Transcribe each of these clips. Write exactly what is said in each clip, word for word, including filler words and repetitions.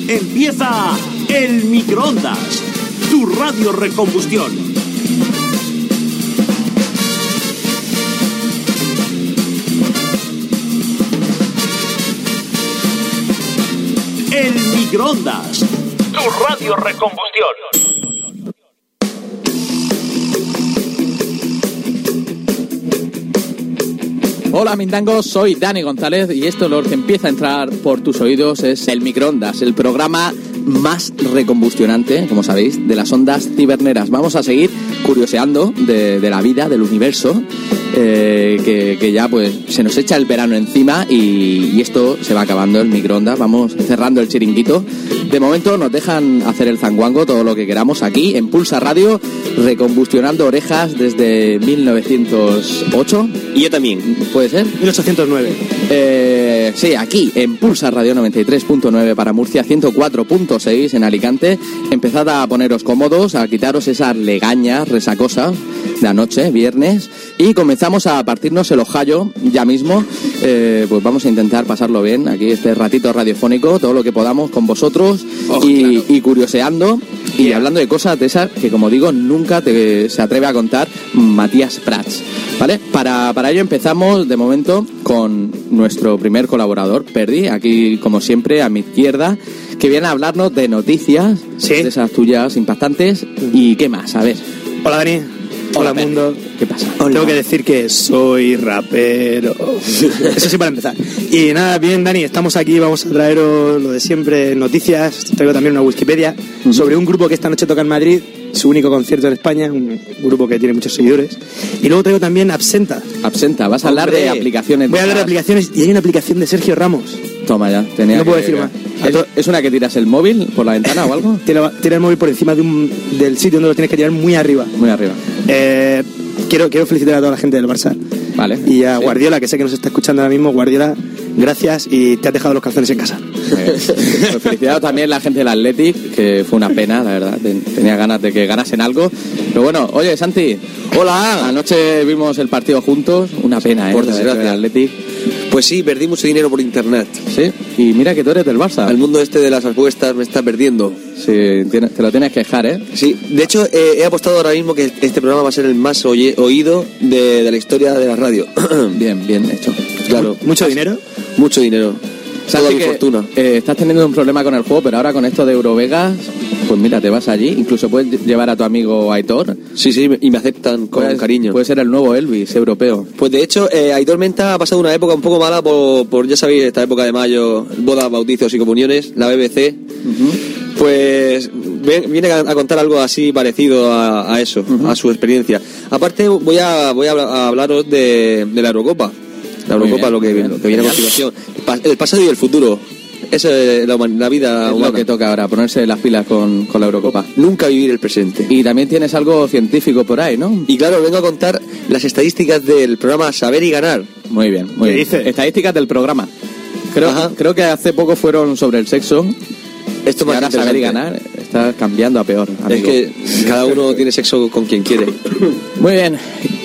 Empieza El Microondas, tu radio recombustión. El Microondas, tu radio recombustión. Hola mindangos, soy Dani González y esto lo que empieza a entrar por tus oídos es El Microondas, el programa más recombustionante, como sabéis, de las ondas ciberneras. Vamos a seguir curioseando de, de la vida, del universo, eh, que, que ya pues se nos echa el verano encima y, y esto se va acabando, el microondas, vamos cerrando el chiringuito. De momento nos dejan hacer el zanguango, todo lo que queramos aquí en Pulsa Radio, recombustionando orejas desde mil novecientos ocho. Y yo también. ¿Puede ser? mil ochocientos nueve. Eh, sí, aquí en Pulsa Radio noventa y tres punto nueve para Murcia, ciento cuatro punto seis en Alicante. Empezad a poneros cómodos, a quitaros esas legañas resacosas de anoche, viernes, y comenzamos a partirnos el ojallo ya mismo. Eh, pues vamos a intentar pasarlo bien aquí este ratito radiofónico, todo lo que podamos con vosotros. Oh, y, claro. y curioseando y yeah. hablando de cosas de esas que, como digo, nunca te, se atreve a contar Matías Prats, ¿vale? Para, para ello empezamos de momento con nuestro primer colaborador, Perdi, aquí como siempre a mi izquierda, que viene a hablarnos de noticias, ¿sí? de esas tuyas impactantes. ¿Y qué más? A ver. Hola, Dani. Hola, Hola mundo. ¿Qué pasa? Hola. Tengo que decir que soy rapero. Eso sí, para empezar. Y nada, bien, Dani, estamos aquí, vamos a traeros lo de siempre, noticias. Traigo también una Wikipedia uh-huh. sobre un grupo que esta noche toca en Madrid, su único concierto en España, un grupo que tiene muchos seguidores. Y luego traigo también Absenta. Absenta, vas a hablar Hombre, de aplicaciones. Voy a hablar de aplicaciones y hay una aplicación de Sergio Ramos. Toma ya, tenía No que, puedo decir más. ¿Es, ¿Es una que tiras el móvil por la ventana o algo? Tira, tira el móvil por encima de un, del sitio donde lo tienes que tirar muy arriba. Muy arriba. Eh, quiero, quiero felicitar a toda la gente del Barça. Vale. Y a sí. Guardiola, que sé que nos está escuchando ahora mismo. Guardiola, gracias, y te has dejado los calzones en casa. Pues, pues felicitado también a la gente del Athletic, que fue una pena, la verdad. Tenía ganas de que ganasen algo. Pero bueno, oye, Santi. Hola. Anoche vimos el partido juntos. Una pena, ¿eh? Por desgracia. El Athletic. Pues sí, perdí mucho dinero por internet. Sí, y mira que tú eres del Barça. El mundo este de las apuestas me está perdiendo. Sí, te lo tienes que dejar, ¿eh? Sí, de hecho eh, he apostado ahora mismo que este programa va a ser el más oye, oído de, de la historia de la radio. Bien, bien hecho. Claro. ¿Mucho dinero? Mucho dinero. Toda mi que, fortuna. Eh, estás teniendo un problema con el juego, pero ahora con esto de Eurovegas, pues mira, te vas allí. Incluso puedes llevar a tu amigo Aitor. Sí, sí, y me aceptan con puedes, cariño. Puede ser el nuevo Elvis europeo. Pues de hecho, eh, Aitor Menta ha pasado una época un poco mala por, por, ya sabéis, esta época de mayo, bodas, bautizos y comuniones, la B B C. Uh-huh. Pues viene a contar algo así parecido a, a eso, uh-huh. a su experiencia. Aparte, voy a, voy a hablaros de, de la Eurocopa. La Eurocopa, lo que, lo que viene a continuación. El pasado y el futuro. Eso es la, la vida es humana. Lo que toca ahora, ponerse las pilas con, con la Eurocopa. Nunca vivir el presente. Y también tienes algo científico por ahí, ¿no? Y claro, vengo a contar las estadísticas del programa Saber y Ganar. Muy bien, muy bien. ¿Qué dice? Estadísticas del programa. Creo, creo que hace poco fueron sobre el sexo. Esto más ahora Saber y Ganar está cambiando a peor, amigo. Es que cada uno tiene sexo con quien quiere. Muy bien.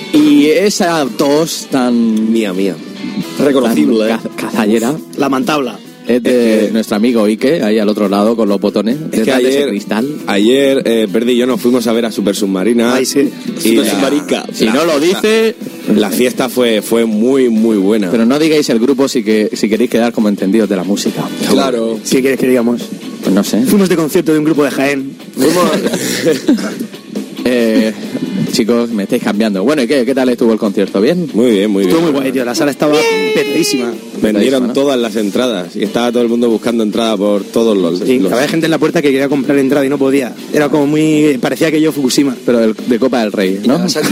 Y esa tos tan... Mía, mía. Reconocible, tan ¿eh? Cazallera. La mantabla. Es de es que... nuestro amigo Ike, ahí al otro lado con los botones. Es que ayer, cristal. ayer eh, Perdi y yo nos fuimos a ver a Super Submarina. Ay, sí. Y Super Submarica. Si no lo dice... La fiesta fue, fue muy, muy buena. Pero no digáis el grupo si, que, si queréis quedar como entendidos de la música. Claro. ¿Qué quieres que digamos? Pues no sé. Fuimos de concierto de un grupo de Jaén. Fuimos... eh... Chicos, me estáis cambiando. Bueno, ¿y qué, qué tal estuvo el concierto? ¿Bien? Muy bien, muy bien. Estuvo muy guay, tío. La sala estaba petadísima. Vendieron ¿no? todas las entradas y estaba todo el mundo buscando entrada por todos los... Y los... había gente en la puerta que quería comprar entrada y no podía. Era como muy... Parecía que yo Fukushima. Pero de, de Copa del Rey, ¿no? Sí.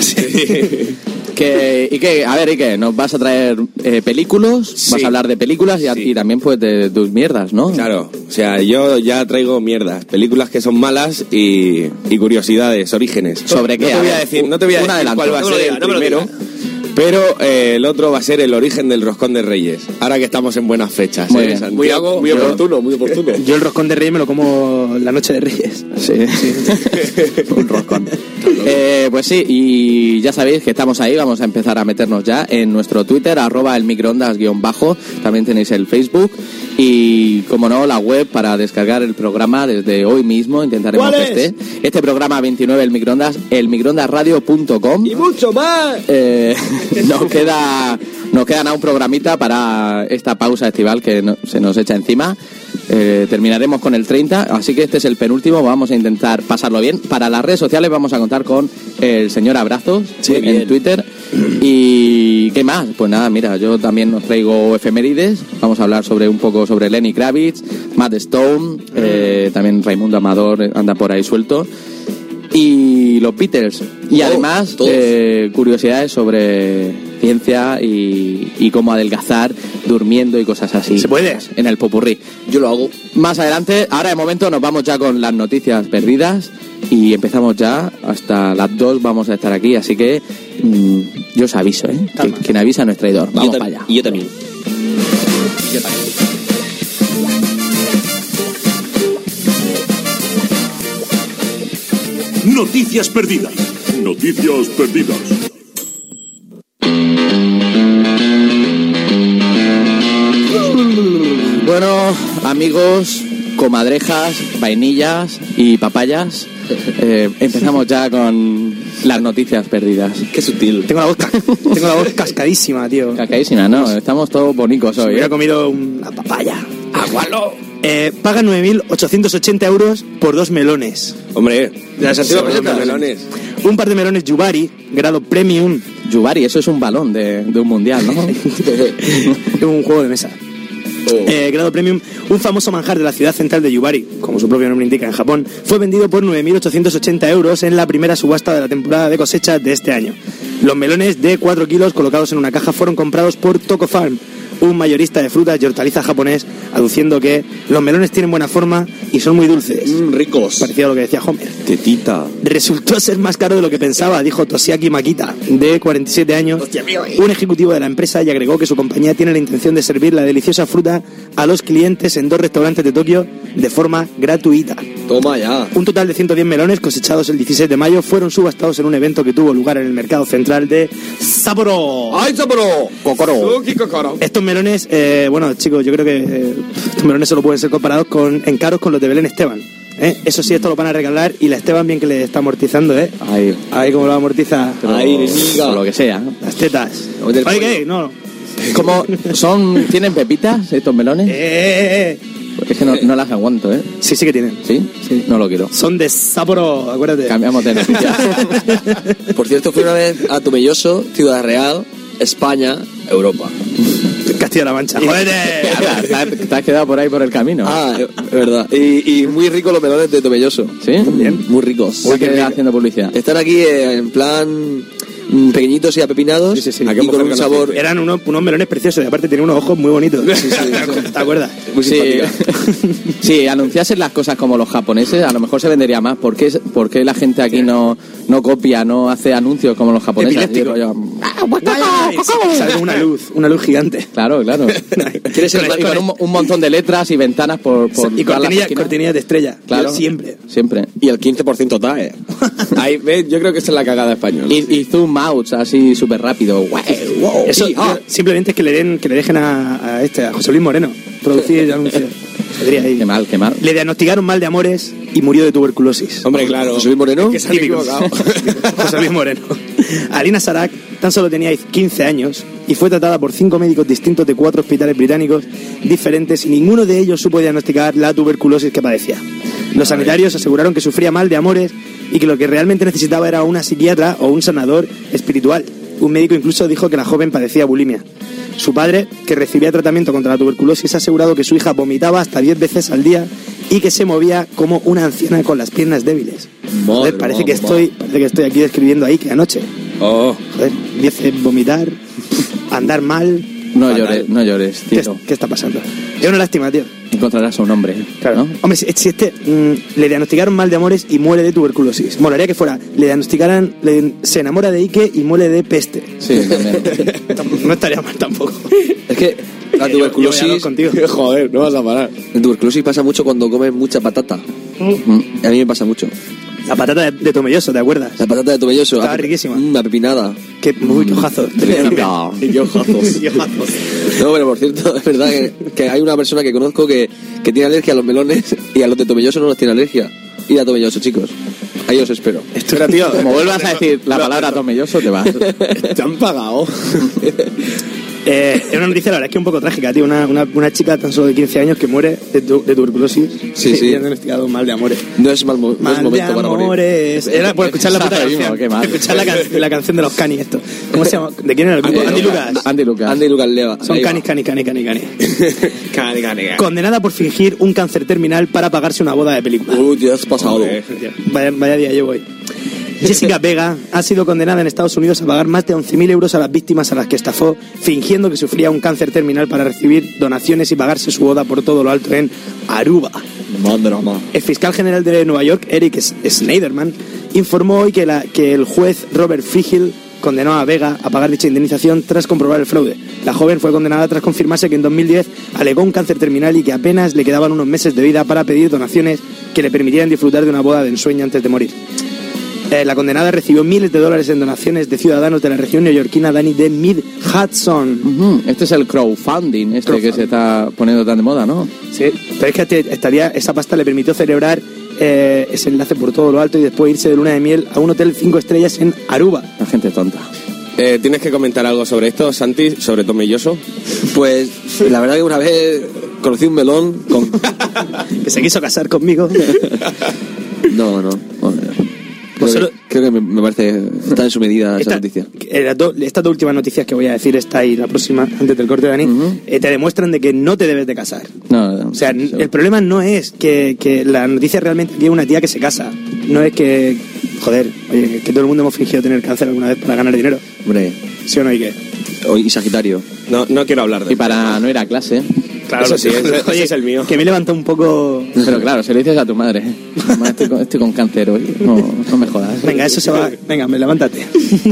que, ¿Y qué? A ver, ¿y qué? ¿Nos vas a traer eh, películas? Sí. ¿Vas a hablar de películas? Y, sí. y también pues de tus mierdas, ¿no? Claro. O sea, yo ya traigo mierdas. Películas que son malas y, y curiosidades, orígenes. ¿Sobre qué? No te voy a decir, no te voy a decir cuál va a no ser diga, el no primero. Pero eh, el otro va a ser el origen del roscón de Reyes. Ahora que estamos en buenas fechas. Muy ¿eh? bien. Santiago, Muy, muy oportuno, muy oportuno. Yo el roscón de Reyes me lo como la noche de Reyes. Sí. Un roscón. Eh, pues sí, y ya sabéis que estamos ahí, vamos a empezar a meternos ya en nuestro Twitter, arroba el microondas guión bajo, también tenéis el Facebook y, como no, la web para descargar el programa desde hoy mismo, intentaremos que esté. Este programa veintinueve, el microondas, el microondas radio punto com. ¡Y mucho más! Eh, nos queda nos queda nada un programita para esta pausa estival que no, se nos echa encima. Eh, terminaremos con el treinta, así que este es el penúltimo, vamos a intentar pasarlo bien. Para las redes sociales vamos a contar con el señor Abrazos, sí, en bien. Twitter. Y ¿qué más? Pues nada, mira, yo también os traigo efemérides, vamos a hablar sobre un poco sobre Lenny Kravitz, Matt Stone, eh, también Raimundo Amador anda por ahí suelto, y los Beatles, y oh, además eh, curiosidades sobre ciencia y, y cómo adelgazar durmiendo y cosas así. ¿Se puede? En el popurrí. Yo lo hago. Más adelante, ahora de momento nos vamos ya con las noticias perdidas y empezamos ya, hasta las dos vamos a estar aquí, así que mmm, yo os aviso, ¿eh? Que, quien avisa no es traidor. Vamos para allá. Y yo también. Y yo también. Noticias perdidas. Noticias perdidas. Bueno, amigos, comadrejas, vainillas y papayas, eh, empezamos ya con las noticias perdidas. Qué sutil. Tengo la voz, ca- tengo la voz cascadísima, tío. Cascadísima, ¿no? Estamos todos bonicos hoy. Si hubiera ¿eh? comido una papaya. ¡Agualo! Eh, paga nueve mil ochocientos ochenta euros por dos melones. Hombre, ya se han sido los melones. Un par de melones Yubari, grado premium. Yubari, eso es un balón de, de un mundial, ¿no? Un juego de mesa. Oh. Eh, grado premium, un famoso manjar de la ciudad central de Yubari, como su propio nombre indica, en Japón, fue vendido por nueve mil ochocientos ochenta euros en la primera subasta de la temporada de cosecha de este año. Los melones de cuatro kilos colocados en una caja fueron comprados por Toko Farm, un mayorista de frutas y hortalizas japonés, aduciendo que los melones tienen buena forma y son muy dulces. Mm, ricos. Parecido a lo que decía Homer. Tetita. Resultó ser más caro de lo que pensaba, dijo Toshiaki Makita, de cuarenta y siete años, un ejecutivo de la empresa, y agregó que su compañía tiene la intención de servir la deliciosa fruta a los clientes en dos restaurantes de Tokio de forma gratuita. Toma ya. Un total de ciento diez melones cosechados el dieciséis de mayo fueron subastados en un evento que tuvo lugar en el mercado central de Sapporo. ¡Ay, Sapporo! Kokoro. Suki Kokoro. Estos melones, eh, bueno, chicos, yo creo que eh, estos melones solo pueden ser comparados con, en caros con los de Belén Esteban. ¿eh? Eso sí, esto lo van a regalar, y la Esteban bien que le está amortizando, ¿eh? Ahí, Ahí como lo amortiza. Ahí, niga. o lo que sea. Las tetas. Vamos del Oye, pollo. ¿qué? No. ¿Cómo son? ¿Tienen pepitas estos melones? Eh, eh, eh. Es que no, no las aguanto, ¿eh? Sí, sí que tienen. ¿Sí? Sí. No lo quiero. Son de Sapporo, acuérdate. Cambiamos de noticia. Por cierto, fui una vez a Tomelloso, Ciudad Real, España, Europa. Castilla-La Mancha. ¡Jódete! ¿Te has- te has quedado por ahí por el camino? Ah, es verdad. Y, y muy ricos los melones de Tomelloso. ¿Sí? Bien. Muy ricos. Uy, que haciendo publicidad. Están aquí eh, en plan mm, pequeñitos y apepinados. Sí, sí, sí. Y con un sabor. Eran unos, unos melones preciosos, y aparte tienen unos ojos muy bonitos. Sí, sí, ¿te acuerdas? Muy Sí, simpática. sí, anunciasen las cosas como los japoneses, a lo mejor se vendería más. ¿Por qué, por qué la gente aquí no, no copia, no hace anuncios como los japoneses? Epiléptico. Así, rollo, Sale una luz, una luz gigante. Claro, claro. ¿Quieres ser Y blanco? con un, un montón de letras y ventanas por, por Y todas las cortinilla, esquinas. cortinilla de estrella. Claro. Yo siempre. Siempre. Y el quince por ciento T A E. Ahí, ¿ves? Yo creo que esa es la cagada española. Y, y zoom outs así súper rápido. Wow, wow. Eso Sí, ah. simplemente es que le den, que le dejen a, a este, a José Luis Moreno, producir el anuncio. Saldría ahí. Qué mal, qué mal. Le diagnosticaron mal de amores y murió de tuberculosis. Hombre, claro. José Luis Moreno. Es que se han Típico. equivocado. José Luis Moreno. Alina Sarak tan solo tenía quince años y fue tratada por cinco médicos distintos de cuatro hospitales británicos diferentes, y ninguno de ellos supo diagnosticar la tuberculosis que padecía. Los sanitarios aseguraron que sufría mal de amores y que lo que realmente necesitaba era una psiquiatra o un sanador espiritual. Un médico incluso dijo que la joven padecía bulimia. Su padre, que recibía tratamiento contra la tuberculosis, ha asegurado que su hija vomitaba hasta diez veces al día y que se movía como una anciana con las piernas débiles. Joder, parece que estoy, parece que estoy aquí describiendo ahí que anoche. Oh, Joder, dice vomitar, andar mal. No llores, no llores, ¿Qué, tío. qué está pasando? Es una lástima, tío. Encontrarás a un hombre, Claro. ¿no? Hombre, si, si este mm, le diagnosticaron mal de amores y muere de tuberculosis. Molaría que fuera, le diagnosticaran, le- se enamora de Ike y muere de peste. Sí, también. No estaría mal tampoco. Es que la Yo- yo voy a hablar tuberculosis. contigo. joder, no vas a parar. La tuberculosis pasa mucho cuando comes mucha patata. Mm. A mí me pasa mucho. La patata de, de Tomelloso, ¿te acuerdas? La patata de Tomelloso. Estaba Ape- riquísima. Una pepinada. Qué, uy, qué ojazo. No. Y ojazos. No, pero por cierto, es verdad que, que hay una persona que conozco que, que tiene alergia a los melones y a los de Tomelloso no los tiene alergia. Ir a Tomelloso, chicos. Ahí os espero. Pero, tío, Como vuelvas a decir la palabra tomelloso, te vas. te han pagado. Eh, es una noticia, la verdad es que un poco trágica, tío. Una, una, una chica tan solo de quince años que muere de, tu, de tuberculosis. Sí, sí. Y han diagnosticado mal de amores. No es mal, mo- no es Mal momento de para morir. amores. Era por escuchar la puta Ahora mismo, canción. qué mal. Escuchar la, can- la canción de los canis, esto. ¿Cómo se llama? ¿De quién era el grupo? Andy Lucas. Andy Lucas. Andy Lucas Leva. Son Ahí va. canis, canis, canis, canis, canis. Cani, cani, cani. Condenada por fingir un cáncer terminal para pagarse una boda de película. Uy, ya has pasado. Joder. Vaya, vaya día llevo hoy. Jessica Vega ha sido condenada en Estados Unidos a pagar más de once mil euros a las víctimas a las que estafó, fingiendo que sufría un cáncer terminal para recibir donaciones y pagarse su boda por todo lo alto en Aruba. Madre mía. El fiscal general de Nueva York, Eric Schneiderman, informó hoy que, la, que el juez Robert Figel condenó a Vega a pagar dicha indemnización tras comprobar el fraude. La joven fue condenada tras confirmarse que en dos mil diez alegó un cáncer terminal y que apenas le quedaban unos meses de vida para pedir donaciones que le permitieran disfrutar de una boda de ensueño antes de morir. Eh, la condenada recibió miles de dólares en donaciones de ciudadanos de la región neoyorquina Danny de Mid-Hudson. Ujú, este es el crowdfunding, este Crowdfunding. que se está poniendo tan de moda, ¿no? Sí, pero es que te- estaría, esa pasta le permitió celebrar eh, ese enlace por todo lo alto y después irse de luna de miel a un hotel cinco estrellas en Aruba. La gente tonta. Eh, ¿Tienes que comentar algo sobre esto, Santi? ¿Sobre Tomelloso? Pues la verdad que una vez conocí un melón con... Que se quiso casar conmigo. No, no. Creo Vosotros- que, creo que me, me parece está en su medida esa Esta- noticia. eh, las do- estas dos últimas noticias que voy a decir, esta y la próxima, antes del corte de Dani, Ujú. eh, te demuestran de que no te debes de casar. No, no, O sea, sí, sí. el problema no es que, que la noticia realmente aquí es una tía que se casa. No es que, joder, oye, que todo el mundo hemos fingido tener cáncer alguna vez para ganar dinero. Hombre, ¿Sí o no? ¿Y qué? o- y Sagitario. No, no quiero hablar de Y para no ir a clase. Claro, Eso sí, ese, ese Oye, es el mío. Que me levantó un poco... Pero claro, se lo dices a tu madre. Mamá, estoy con, estoy con cáncer hoy. No, no me jodas. Venga, eso se va... Venga, me levántate.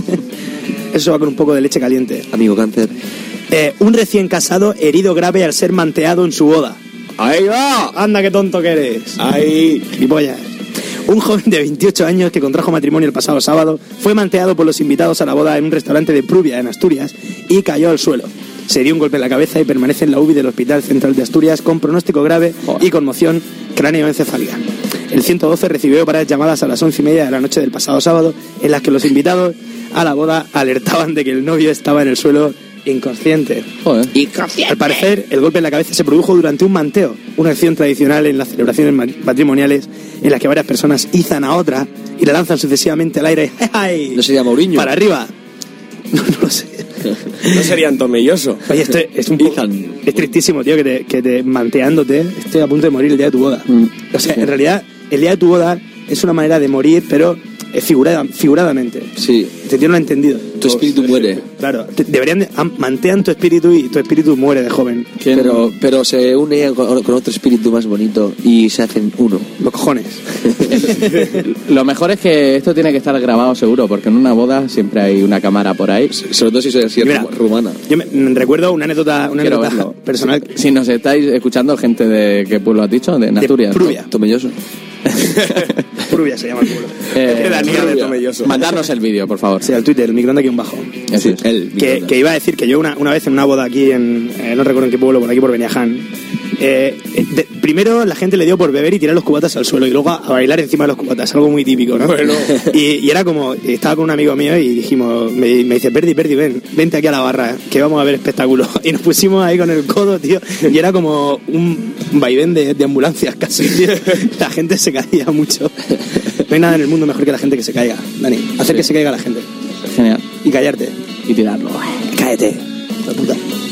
Eso va con un poco de leche caliente. Amigo cáncer. Eh, un recién casado herido grave al ser manteado en su boda. ¡Ahí va! Anda, qué tonto que eres. ¡Ahí! Gilipollas. Un joven de veintiocho años que contrajo matrimonio el pasado sábado fue manteado por los invitados a la boda en un restaurante de Prubia, en Asturias, y cayó al suelo. Se dio un golpe en la cabeza y permanece en la U B I del Hospital Central de Asturias con pronóstico grave y conmoción cráneoencefálica. El ciento doce recibió varias llamadas a las once y media de la noche del pasado sábado en las que los invitados a la boda alertaban de que el novio estaba en el suelo inconsciente. Joder. Al parecer, el golpe en la cabeza se produjo durante un manteo, una acción tradicional en las celebraciones ma- matrimoniales en las que varias personas izan a otra y la lanzan sucesivamente al aire. ¡Ay! ¿No sería Mourinho? Para arriba. No, no lo sé. No serían Tomelloso. Oye, esto es un poco... Izan. Es tristísimo, tío, que te, que te manteándote esté a punto de morir el día de tu boda. Mm, O sea, sí. en realidad, el día de tu boda es una manera de morir, pero eh, figurada, figuradamente. Sí. Te tiene entendido. Tu espíritu muere. Claro, te- deberían de, am- mantean tu espíritu y tu espíritu muere de joven. Pero, pero se une con, con otro espíritu más bonito y se hacen uno. Los cojones. Lo mejor es que esto tiene que estar grabado seguro, porque en una boda siempre hay una cámara por ahí. Sobre todo si soy así Mira, rumana. Yo me, me recuerdo una anécdota, una Quiero anécdota verlo. personal. Si nos estáis escuchando, gente de qué pueblo has dicho, de Asturias. ¿no? Prubia. Tomelloso. Prubia se llama el pueblo. Eh, Era niña de Tomelloso. Mandarnos el vídeo, por favor. Sí, al Twitter, el microondas aquí un bajo. Eso es. Él. Que, que iba a decir que yo una, una vez en una boda aquí en, eh, no recuerdo en qué pueblo, por aquí por Beniaján, eh, de- primero la gente le dio por beber y tirar los cubatas al suelo y luego a, a bailar encima de los cubatas, algo muy típico, ¿no? Y, y era como, estaba con un amigo mío y dijimos, me, me dice, Perdi, Perdi, ven, vente aquí a la barra, que vamos a ver espectáculo. Y nos pusimos ahí con el codo, tío, y era como un vaivén de, de ambulancias casi, tío. La gente se caía mucho. No hay nada en el mundo mejor que la gente que se caiga, Dani, hacer que se caiga la gente Genial. y callarte. Y tirarlo. Cállate, la puta.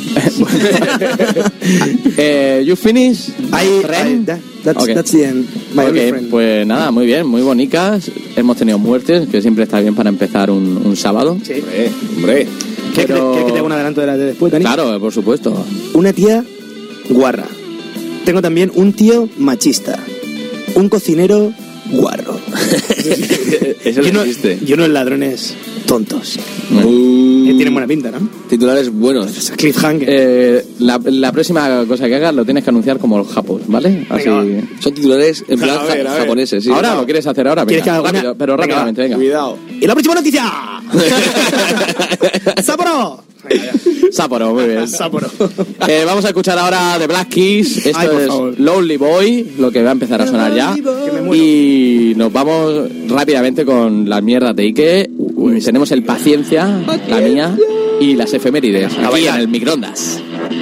eh, you finish? I, Ren? I- that- that's, Ok. that's the end, my Ok, only friend. pues nada, muy bien, muy bonitas. Hemos tenido muertes, que siempre está bien para empezar un, un sábado. Sí. Hombre, hombre. ¿Quieres pero- que, quieres que te haga un adelanto de la de después, Dani? Claro, por supuesto. Una tía guarra. Tengo también un tío machista. Un cocinero guarro. Eso y, no uno- existe. y unos ladrones tontos. Uh. Eh, tienen buena pinta, ¿no? Titulares buenos. Cliffhanger. Eh, la, la próxima cosa que hagas lo tienes que anunciar como los japos, ¿vale? Así. Venga, Son titulares en plan A ver, a ver. japoneses, sí. Ahora lo quieres hacer ahora, ¿Quieres venga, que haga una? rápido, pero Venga, rápidamente, venga. Cuidado. ¡Y la próxima noticia! ¡Sapporo! Sapporo, muy bien. Sapporo. Eh, vamos a escuchar ahora The Black Keys. Esto Ay, por es favor. Lonely Boy, lo que va a empezar a sonar ya. Y nos vamos rápidamente con las mierdas de Ike. Tenemos el Paciencia, la mía, y las efemérides. Aquí en el microondas.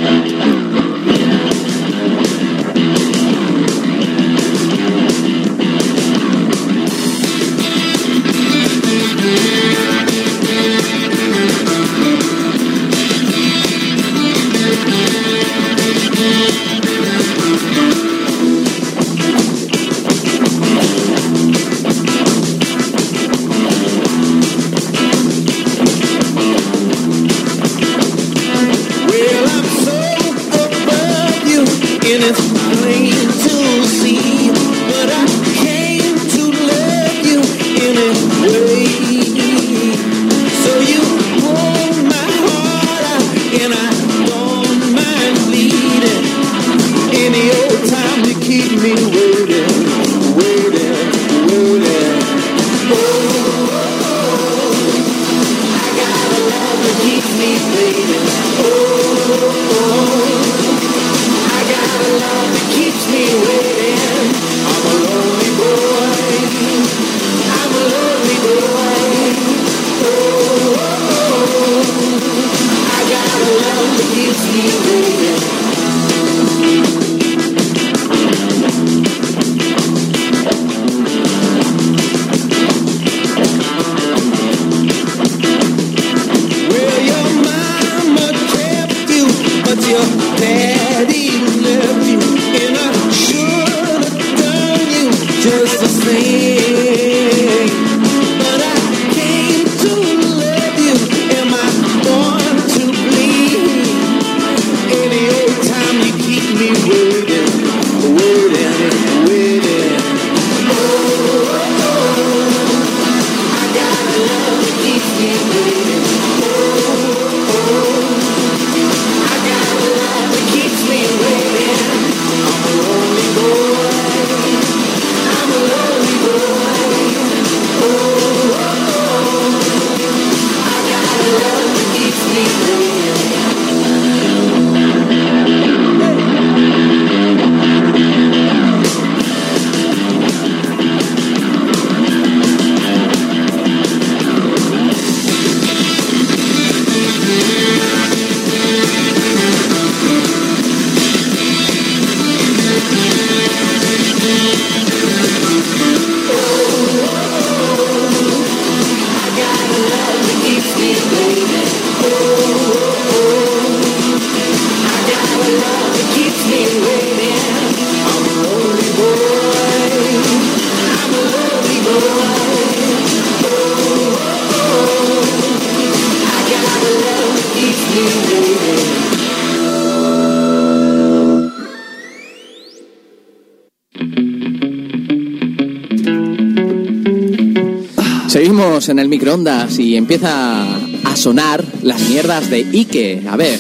Seguimos en el microondas y empieza a sonar las mierdas de Ike. A ver,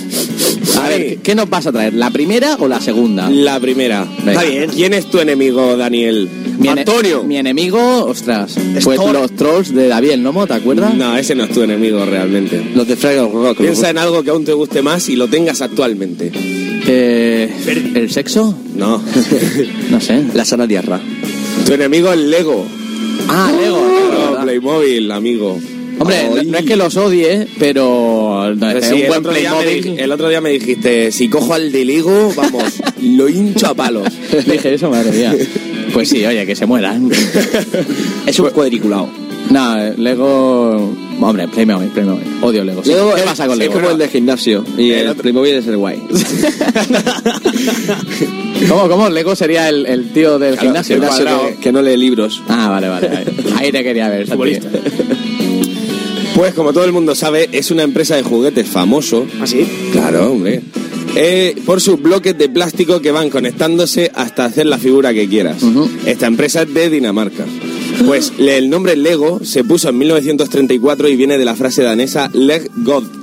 a ver, ¿qué nos vas a traer? ¿La primera o la segunda? La primera. Venga. Está bien. ¿Quién es tu enemigo, Daniel? Mi ene- Antonio. Mi enemigo, ostras, pues Thor. los trolls de David el Nomo, ¿te acuerdas? No, ese no es tu enemigo realmente. Los de Fraggle Rock. Piensa en algo que aún te guste más y lo tengas actualmente. Eh, ¿El sexo? No. No sé. La sana tierra. Tu enemigo es Lego. Ah, Lego. No, ¿verdad? Playmobil, amigo. Hombre, no, Ay. no es que los odie, pero no, es Sí, un el, buen otro día me Playmobil. di- el otro día me dijiste, si cojo al de Lego, vamos, lo hincho a palos. Dije eso, madre mía. Pues sí, oye, que se mueran. Es un cuadriculado. No, Lego... Hombre, Playmobil, Playmobil. Odio Lego. Sí. Lego ¿Qué es, pasa con es Lego? como el de gimnasio. Y El el, otro- Playmobil es el guay. ¿Cómo, cómo? Lego sería el, el tío del Claro, gimnasio. el Gimnasio cuadrado. que, que no lee libros. Ah, vale, vale, vale. Ahí te quería ver, Santi. Futbolista. Pues como todo el mundo sabe, es una empresa de juguetes famoso. ¿Ah, sí? Claro, hombre. Eh, por sus bloques de plástico que van conectándose hasta hacer la figura que quieras. Ujú. Esta empresa es de Dinamarca. Pues le- el nombre Lego se puso en mil novecientos treinta y cuatro y viene de la frase danesa Leg God,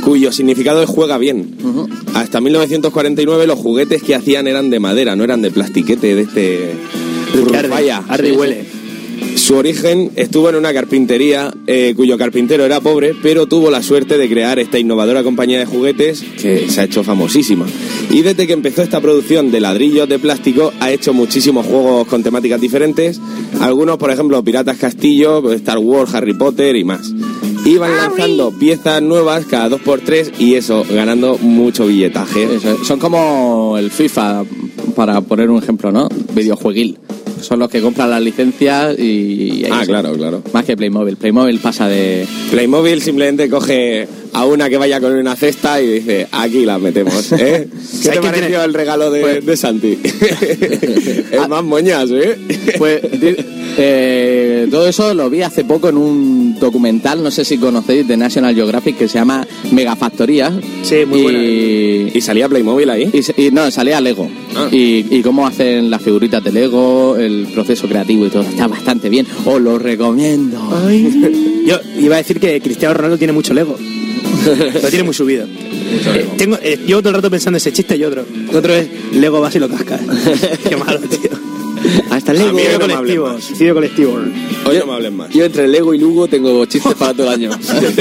cuyo significado es juega bien. Uh-huh. Hasta mil novecientos cuarenta y nueve los juguetes que hacían eran de madera, no eran de plastiquete, de este... Arde, arde y huele. Su origen estuvo en una carpintería eh, cuyo carpintero era pobre, pero tuvo la suerte de crear esta innovadora compañía de juguetes que se ha hecho famosísima. Y desde que empezó esta producción de ladrillos de plástico ha hecho muchísimos juegos con temáticas diferentes. Algunos, por ejemplo, Piratas Castillo, Star Wars, Harry Potter y más. Iban lanzando piezas nuevas cada dos por tres y eso, ganando mucho billetaje. Eso, son como el FIFA, para poner un ejemplo, ¿no? Videojueguil. Son los que compran las licencias y... y ah, claro, claro. Más que Playmobil. Playmobil pasa de... Playmobil simplemente coge a una que vaya con una cesta y dice, aquí la metemos, ¿eh? ¿Qué te pareció tiene... el regalo de, pues... de Santi? Es más moñas, ¿eh? Pues eh, todo eso lo vi hace poco en un documental, no sé si conocéis, de National Geographic, que se llama Megafactoría. Sí, muy y... buena. ¿Y salía Playmobil ahí? Y, y no, salía Lego. Ah. Y, y cómo hacen las figuritas de Lego, el proceso creativo y todo. Está bastante bien. Os lo recomiendo. Ay. Yo iba a decir que Cristiano Ronaldo tiene mucho Lego. Lo tiene muy subido. Eh, tengo, eh, yo todo el rato pensando ese chiste y otro. Otro es Lego vas y lo cascas. Qué malo, tío. Hasta el Lego. Suicidio no colectivo. Suicidio colectivo. Oye, no me hables más. Yo entre Lego y Lugo tengo chistes para todo el año.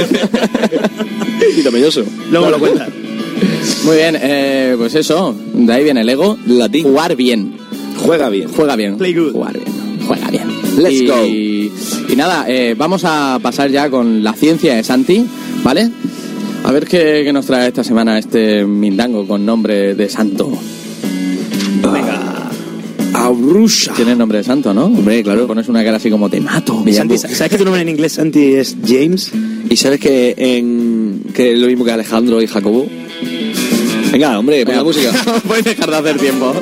Y tomelloso. Luego no. Lo cuentas. Muy bien, eh, pues eso. De ahí viene el Lego. Latín. Jugar bien. Juega bien. Juega bien. Play good. Jugar bien. Juega bien. Let's y, go. Y, y nada, eh, vamos a pasar ya con la ciencia de Santi, ¿vale? A ver qué, qué nos trae esta semana este mindango con nombre de santo. Venga. Abrusha. Tiene nombre de santo, ¿no? Hombre, claro. Pones una cara así como te mato. Santi, ¿sabes que tu nombre en inglés, Santi, es James? ¿Y sabes que en que es lo mismo que Alejandro y Jacobo? Venga, hombre, pon la música. Puedes dejar de hacer tiempo.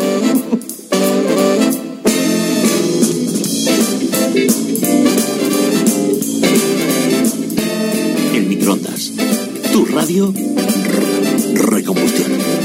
El microondas. Tu radio recombustión.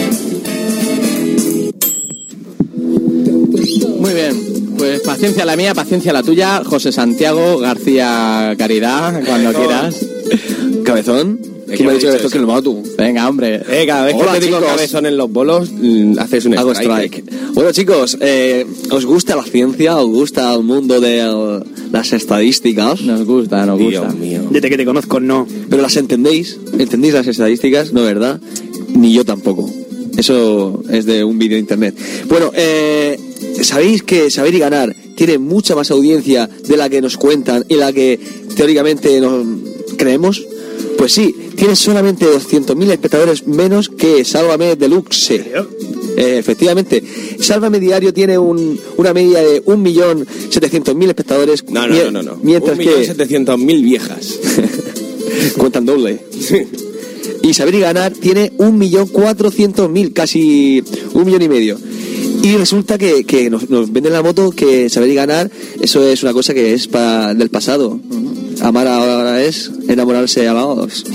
Muy bien, pues paciencia la mía, paciencia la tuya, José Santiago García Caridad, cuando quieras. ¿Cabezón? ¿Quién me ha dicho que esto es que lo mato tú? Venga, hombre. Eh, cada vez Hola, que te digo chicos. cabezón en los bolos, mm, haces un Hago strike. strike. Bueno, chicos, eh, ¿os gusta la ciencia? ¿Os gusta el mundo de eh, las estadísticas? Nos gusta, nos gusta. Dios mío. Desde que te conozco, no. ¿Pero las entendéis? ¿Entendéis las estadísticas? No, ¿verdad? Ni yo tampoco. Eso es de un vídeo de internet. Bueno, eh, ¿sabéis que Saber y Ganar tiene mucha más audiencia de la que nos cuentan y la que teóricamente nos creemos? Pues sí, tiene solamente doscientos mil espectadores menos que Sálvame Deluxe. Eh, efectivamente, Sálvame Diario tiene un, una media de un millón setecientos mil espectadores. No, no, no, no, no. Mientras un millón que setecientos mil viejas. cuentan doble. Y Saber y Ganar tiene un millón cuatrocientos mil, casi un millón y medio. Y resulta que, que nos, nos venden la moto que Saber y Ganar, eso es una cosa que es pa, del pasado. Amar ahora es enamorarse a la dos.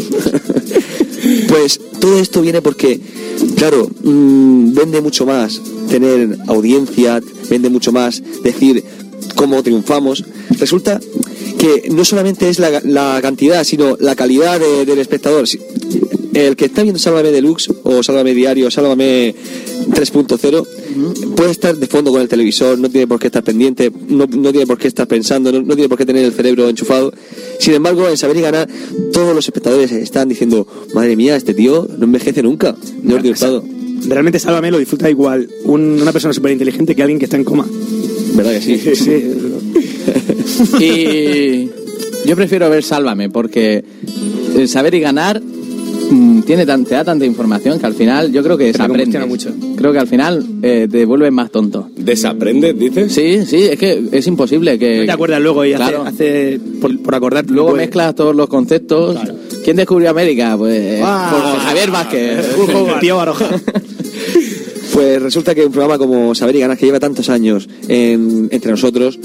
Pues todo esto viene porque, claro, mmm, vende mucho más tener audiencia, vende mucho más decir cómo triunfamos. Resulta que no solamente es la, la cantidad, sino la calidad de, del espectador. El que está viendo Sálvame Deluxe o Sálvame Diario o Sálvame tres punto cero uh-huh. puede estar de fondo con el televisor, no tiene por qué estar pendiente, no, no tiene por qué estar pensando, no, no tiene por qué tener el cerebro enchufado. Sin embargo, en Saber y Ganar, todos los espectadores están diciendo, madre mía, este tío no envejece nunca. No es divertido. Realmente Sálvame lo disfruta igual un, una persona súper inteligente que alguien que está en coma. ¿Verdad que sí? Sí. Y yo prefiero ver Sálvame porque el Saber y Ganar tiene tan, te da tanta información que al final yo creo que desaprendes mucho. Creo que al final eh, te vuelves más tonto. ¿Desaprendes, dices? Sí, sí, es que es imposible que... No te acuerdas luego y claro. hace, hace por, por acordar. Luego puede. mezclas todos los conceptos. Claro. ¿Quién descubrió América? Pues, ah, pues Javier Vázquez. El tío Baroja. Pues resulta que un programa como Saber y Ganar, que lleva tantos años en, entre nosotros,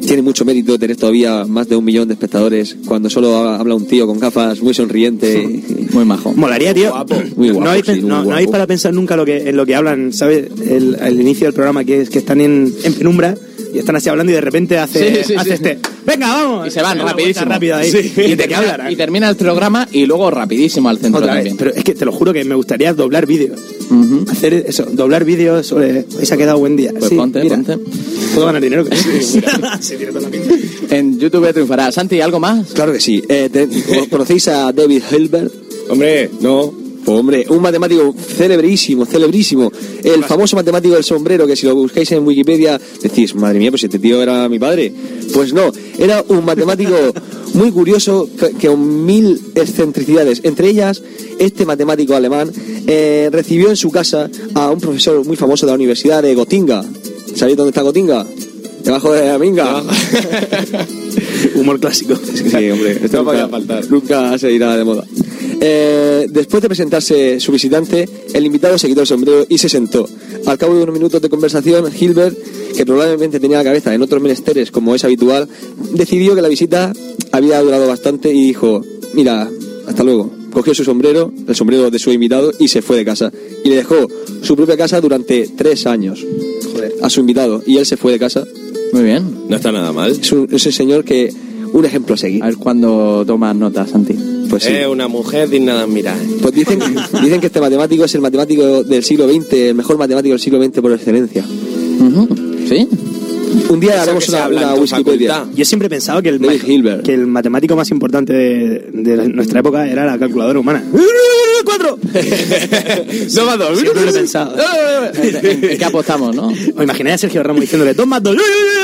tiene mucho mérito tener todavía más de un millón de espectadores cuando solo habla un tío con gafas muy sonriente. Muy majo. Molaría, tío. Guapo. Muy guapo, no habéis, sí, muy no, no guapo. habéis para pensar nunca lo que, en lo que hablan, ¿sabes? El, el inicio del programa, que es que están en, en penumbra y están así hablando y de repente hace, Sí, sí, hace sí. este. Venga, vamos. Y se van Una rapidísimo. vuelta rápida ahí. Sí. ¿Y de qué hablarán? Y termina el programa y luego rapidísimo al centro Otra vez. también. Pero es que te lo juro que me gustaría doblar vídeos. Ujú. Hacer eso, doblar vídeos sobre. Hoy se ha quedado buen día. Pues Sí, ponte, mira. ponte. Puedo ganar dinero. con eso? Sí, tiene toda la pinta. En YouTube triunfará. Santi, ¿algo más? Claro que sí. Eh, te- ¿Conocéis a David Hilbert? Hombre, no. Hombre, un matemático celebrísimo, celebrísimo. El famoso matemático del sombrero, que si lo buscáis en Wikipedia decís, madre mía, pues este tío era mi padre. Pues no, era un matemático muy curioso, que, que con mil excentricidades. Entre ellas, este matemático alemán eh, recibió en su casa a un profesor muy famoso de la Universidad de Gotinga. ¿Sabéis dónde está Gotinga? Debajo de la minga. Humor clásico. Sí, hombre, esto No nunca, podía faltar. nunca se irá de moda. Eh, después de presentarse su visitante, el invitado se quitó el sombrero y se sentó. Al cabo de unos minutos de conversación, Hilbert, que probablemente tenía la cabeza en otros menesteres como es habitual, decidió que la visita había durado bastante y dijo, mira, hasta luego. Cogió su sombrero, el sombrero de su invitado, y se fue de casa. Y le dejó su propia casa durante tres años. Joder. A su invitado. Y él se fue de casa. Muy bien. No está nada mal. Es un, es un señor que... Un ejemplo a seguir. A ver cuándo tomas notas, Santi. Pues sí. Es una mujer digna de admirar. Pues dicen, dicen que este matemático es el matemático del siglo veinte, el mejor matemático del siglo veinte por excelencia. Ujú. ¿Sí? Un día Eso haremos que se una, habla en una tu Wikipedia. facultad. Yo siempre he pensado que el, David ma- Hilbert. que el matemático más importante de, de nuestra época era la calculadora humana. ¡Cuatro! No más dos. Siempre lo he pensado. ¿En, en qué apostamos, no? ¿Os imagináis a Sergio Ramos diciéndole dos más dos?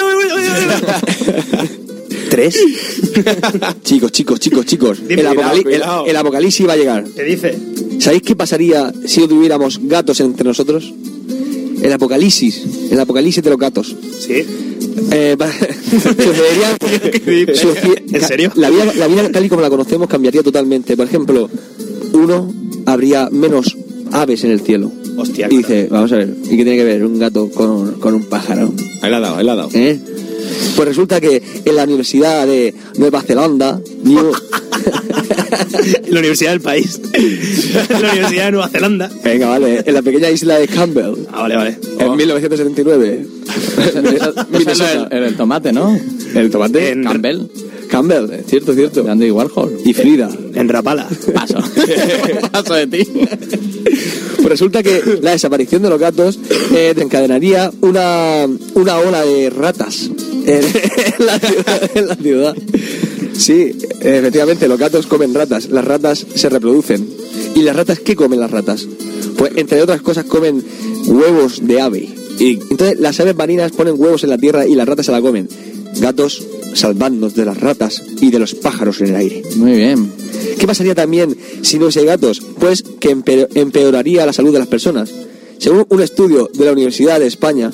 ¿Tres? Chicos, chicos, chicos, chicos. Dime, el, cuidado, apocalí- el- cuidado. el apocalipsis va a llegar. ¿Qué dice? ¿Sabéis qué pasaría si tuviéramos gatos entre nosotros? El apocalipsis. El apocalipsis de los gatos. Sí. Eh, va- sucedería- suci- ¿En serio? La vida, la vida tal y como la conocemos cambiaría totalmente. Por ejemplo, uno, habría menos aves en el cielo. Hostia, Y dice, vamos a ver, ¿y qué tiene que ver un gato con, con un pájaro? Ahí la ha dado, ahí la ha dado. ¿Eh? Pues resulta que en la Universidad de Nueva Zelanda, New- En la Universidad del país. En la Universidad de Nueva Zelanda. venga, vale, en la pequeña isla de Campbell, Ah, vale, vale. en mil novecientos setenta y nueve. Eso es el, el tomate, ¿no? El tomate. En- Campbell. Campbell, eh, cierto, cierto. De Andy Warhol. Y Frida. En Rapala. Paso. Paso de ti. Pues resulta que la desaparición de los gatos eh, desencadenaría una, una ola de ratas en, en la ciudad, en la ciudad. Sí, efectivamente, los gatos comen ratas. Las ratas se reproducen. ¿Y las ratas qué comen las ratas? Pues entre otras cosas comen huevos de ave. Y entonces las aves marinas ponen huevos en la tierra y las ratas se la comen. Gatos, salvadnos de las ratas y de los pájaros en el aire. Muy bien. ¿Qué pasaría también si no hubiese gatos? Pues que empe- empeoraría la salud de las personas. Según un estudio de la Universidad de España...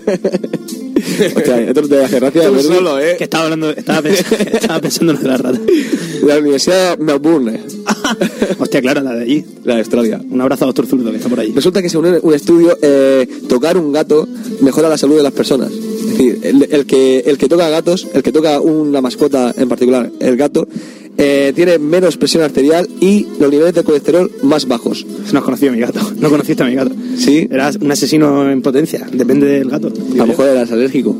Hostia, esto no te hace gracia, Tú ¿verdad? solo, ¿eh? Que estaba hablando, estaba pensando, estaba pensando en lo de la rata. De la Universidad de Melbourne, Hostia, claro, la de allí. la de Australia. Un abrazo a doctor Zurdo que está por allí. Resulta que según un estudio, eh, tocar un gato mejora la salud de las personas. Es decir, el, el que, el que toca gatos, el que toca una mascota en particular, el gato, eh, tiene menos presión arterial y los niveles de colesterol más bajos. No has conocido a mi gato. No conociste a mi gato. Sí. Eras un asesino en potencia. Depende del gato. A lo mejor eras alérgico.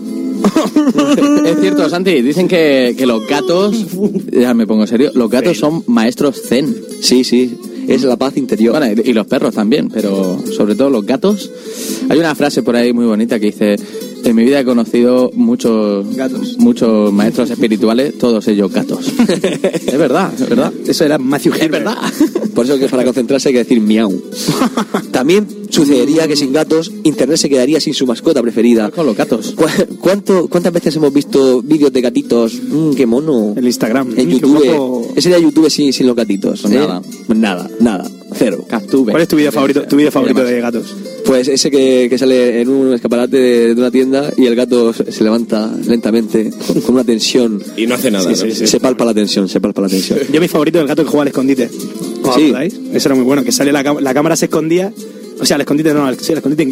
Es cierto, Santi. Dicen que, que los gatos... Ya me pongo serio. Los gatos son maestros zen. Sí, sí. Es la paz interior. Bueno, y y los perros también, pero sobre todo los gatos. Hay una frase por ahí muy bonita que dice: en mi vida he conocido muchos Gatos. muchos maestros espirituales, todos ellos gatos. Es verdad, es verdad. Eso era Matthew Es Hilbert. verdad. Por eso que para concentrarse hay que decir miau. También sucedería que sin gatos, Internet se quedaría sin su mascota preferida. Con los gatos. ¿Cu- ¿Cuánto, ¿Cuántas veces hemos visto vídeos de gatitos? Mm, ¡Qué mono! El Instagram. En Mm, qué YouTube. guapo. Ese era YouTube sin, sin los gatitos. Pues ¿eh? nada. Nada, nada. Cero. Castube. ¿Cuál es tu vídeo favorito, tu vídeo favorito Además. de gatos? Pues ese que, que sale en un escaparate de, de una tienda y el gato se se levanta lentamente con, con una tensión. Y no hace nada, Sí, ¿no? sí, sí. Se palpa la tensión, se palpa la tensión. Yo mi favorito es el gato que juega al escondite. ¿Os Sí. acordáis? Eso era muy bueno, que sale la, cam- la cámara se escondía. O sea, el escondite no, el, sí, el escondite inglés.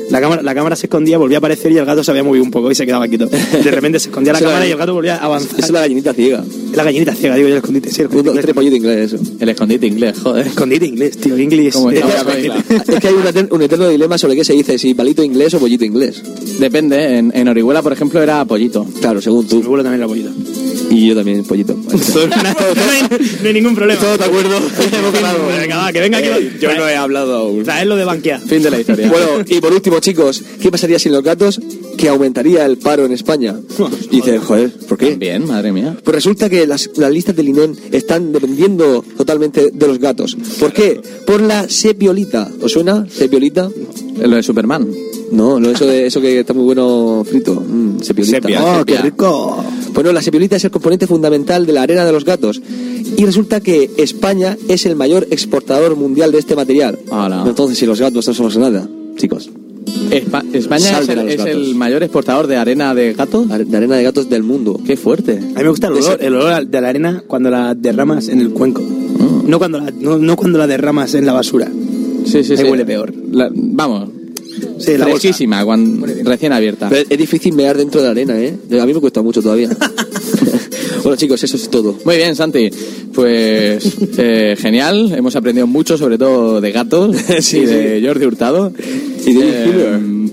La cámara, la cámara se escondía, volvía a aparecer y el gato se había movido un poco y se quedaba quieto. De repente se escondía la cámara y el gato volvía a avanzar. Es la gallinita ciega. Es la gallinita ciega, digo yo, el escondite. Sí, el escondite Un pollito inglés, eso. El escondite inglés, joder. Escondite inglés, tío, inglés. Como Eh, está es- la regla. Es que hay un eterno, un eterno dilema sobre qué se dice, si palito inglés o pollito inglés. Depende, en, en Orihuela, por ejemplo, era pollito. Claro, según Mi tú. abuelo también era pollito. Y yo también, pollito. no, hay, no hay ningún problema. ¿Todos de acuerdo? Venga, va, que venga aquí. Yo no he hablado aún. Traedlo de Bankia. Fin de la historia. Bueno, y por último, chicos, ¿qué pasaría sin los gatos? Que aumentaría el paro en España. Y dices, joder, ¿por qué? Bien, madre mía. Pues resulta que las, las listas del I N E M están dependiendo totalmente de los gatos. ¿Por qué? Por la sepiolita. ¿Os suena? ¿Sepiolita? Lo de Superman. No, no, eso de eso que está muy bueno frito. Mm, sepiolita. Sepia. Oh, qué sepia. rico. Bueno, la sepiolita es el componente fundamental de la arena de los gatos. Y resulta que España es el mayor exportador mundial de este material. Hola. Entonces, si los gatos no somos nada, chicos. Espa- España es, Salven a el, los es gatos. el mayor exportador de arena de gato. De arena de gatos del mundo. Qué fuerte. A mí me gusta el olor, el olor de la arena cuando la derramas en el cuenco. Mm. No, cuando la, no, no cuando la derramas en la basura. Sí, sí, Ahí sí. huele peor. La- vamos. Sí, la bolsa. Fresquísima, cuando, recién abierta. Pero es difícil mear dentro de la arena, ¿eh? A mí me cuesta mucho todavía. Bueno, chicos, eso es todo. Muy bien, Santi. Pues eh, genial. Hemos aprendido mucho, sobre todo de gatos y de Jordi Hurtado. Y de Eh,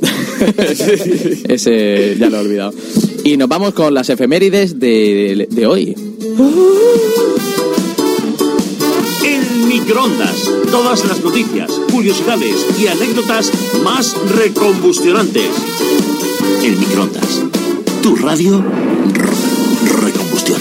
Ese ya lo he olvidado. Y nos vamos con las efemérides de, de hoy. El microondas. Todas las noticias, curiosidades y anécdotas más recombustionantes. El microondas. Tu radio r- recombustión.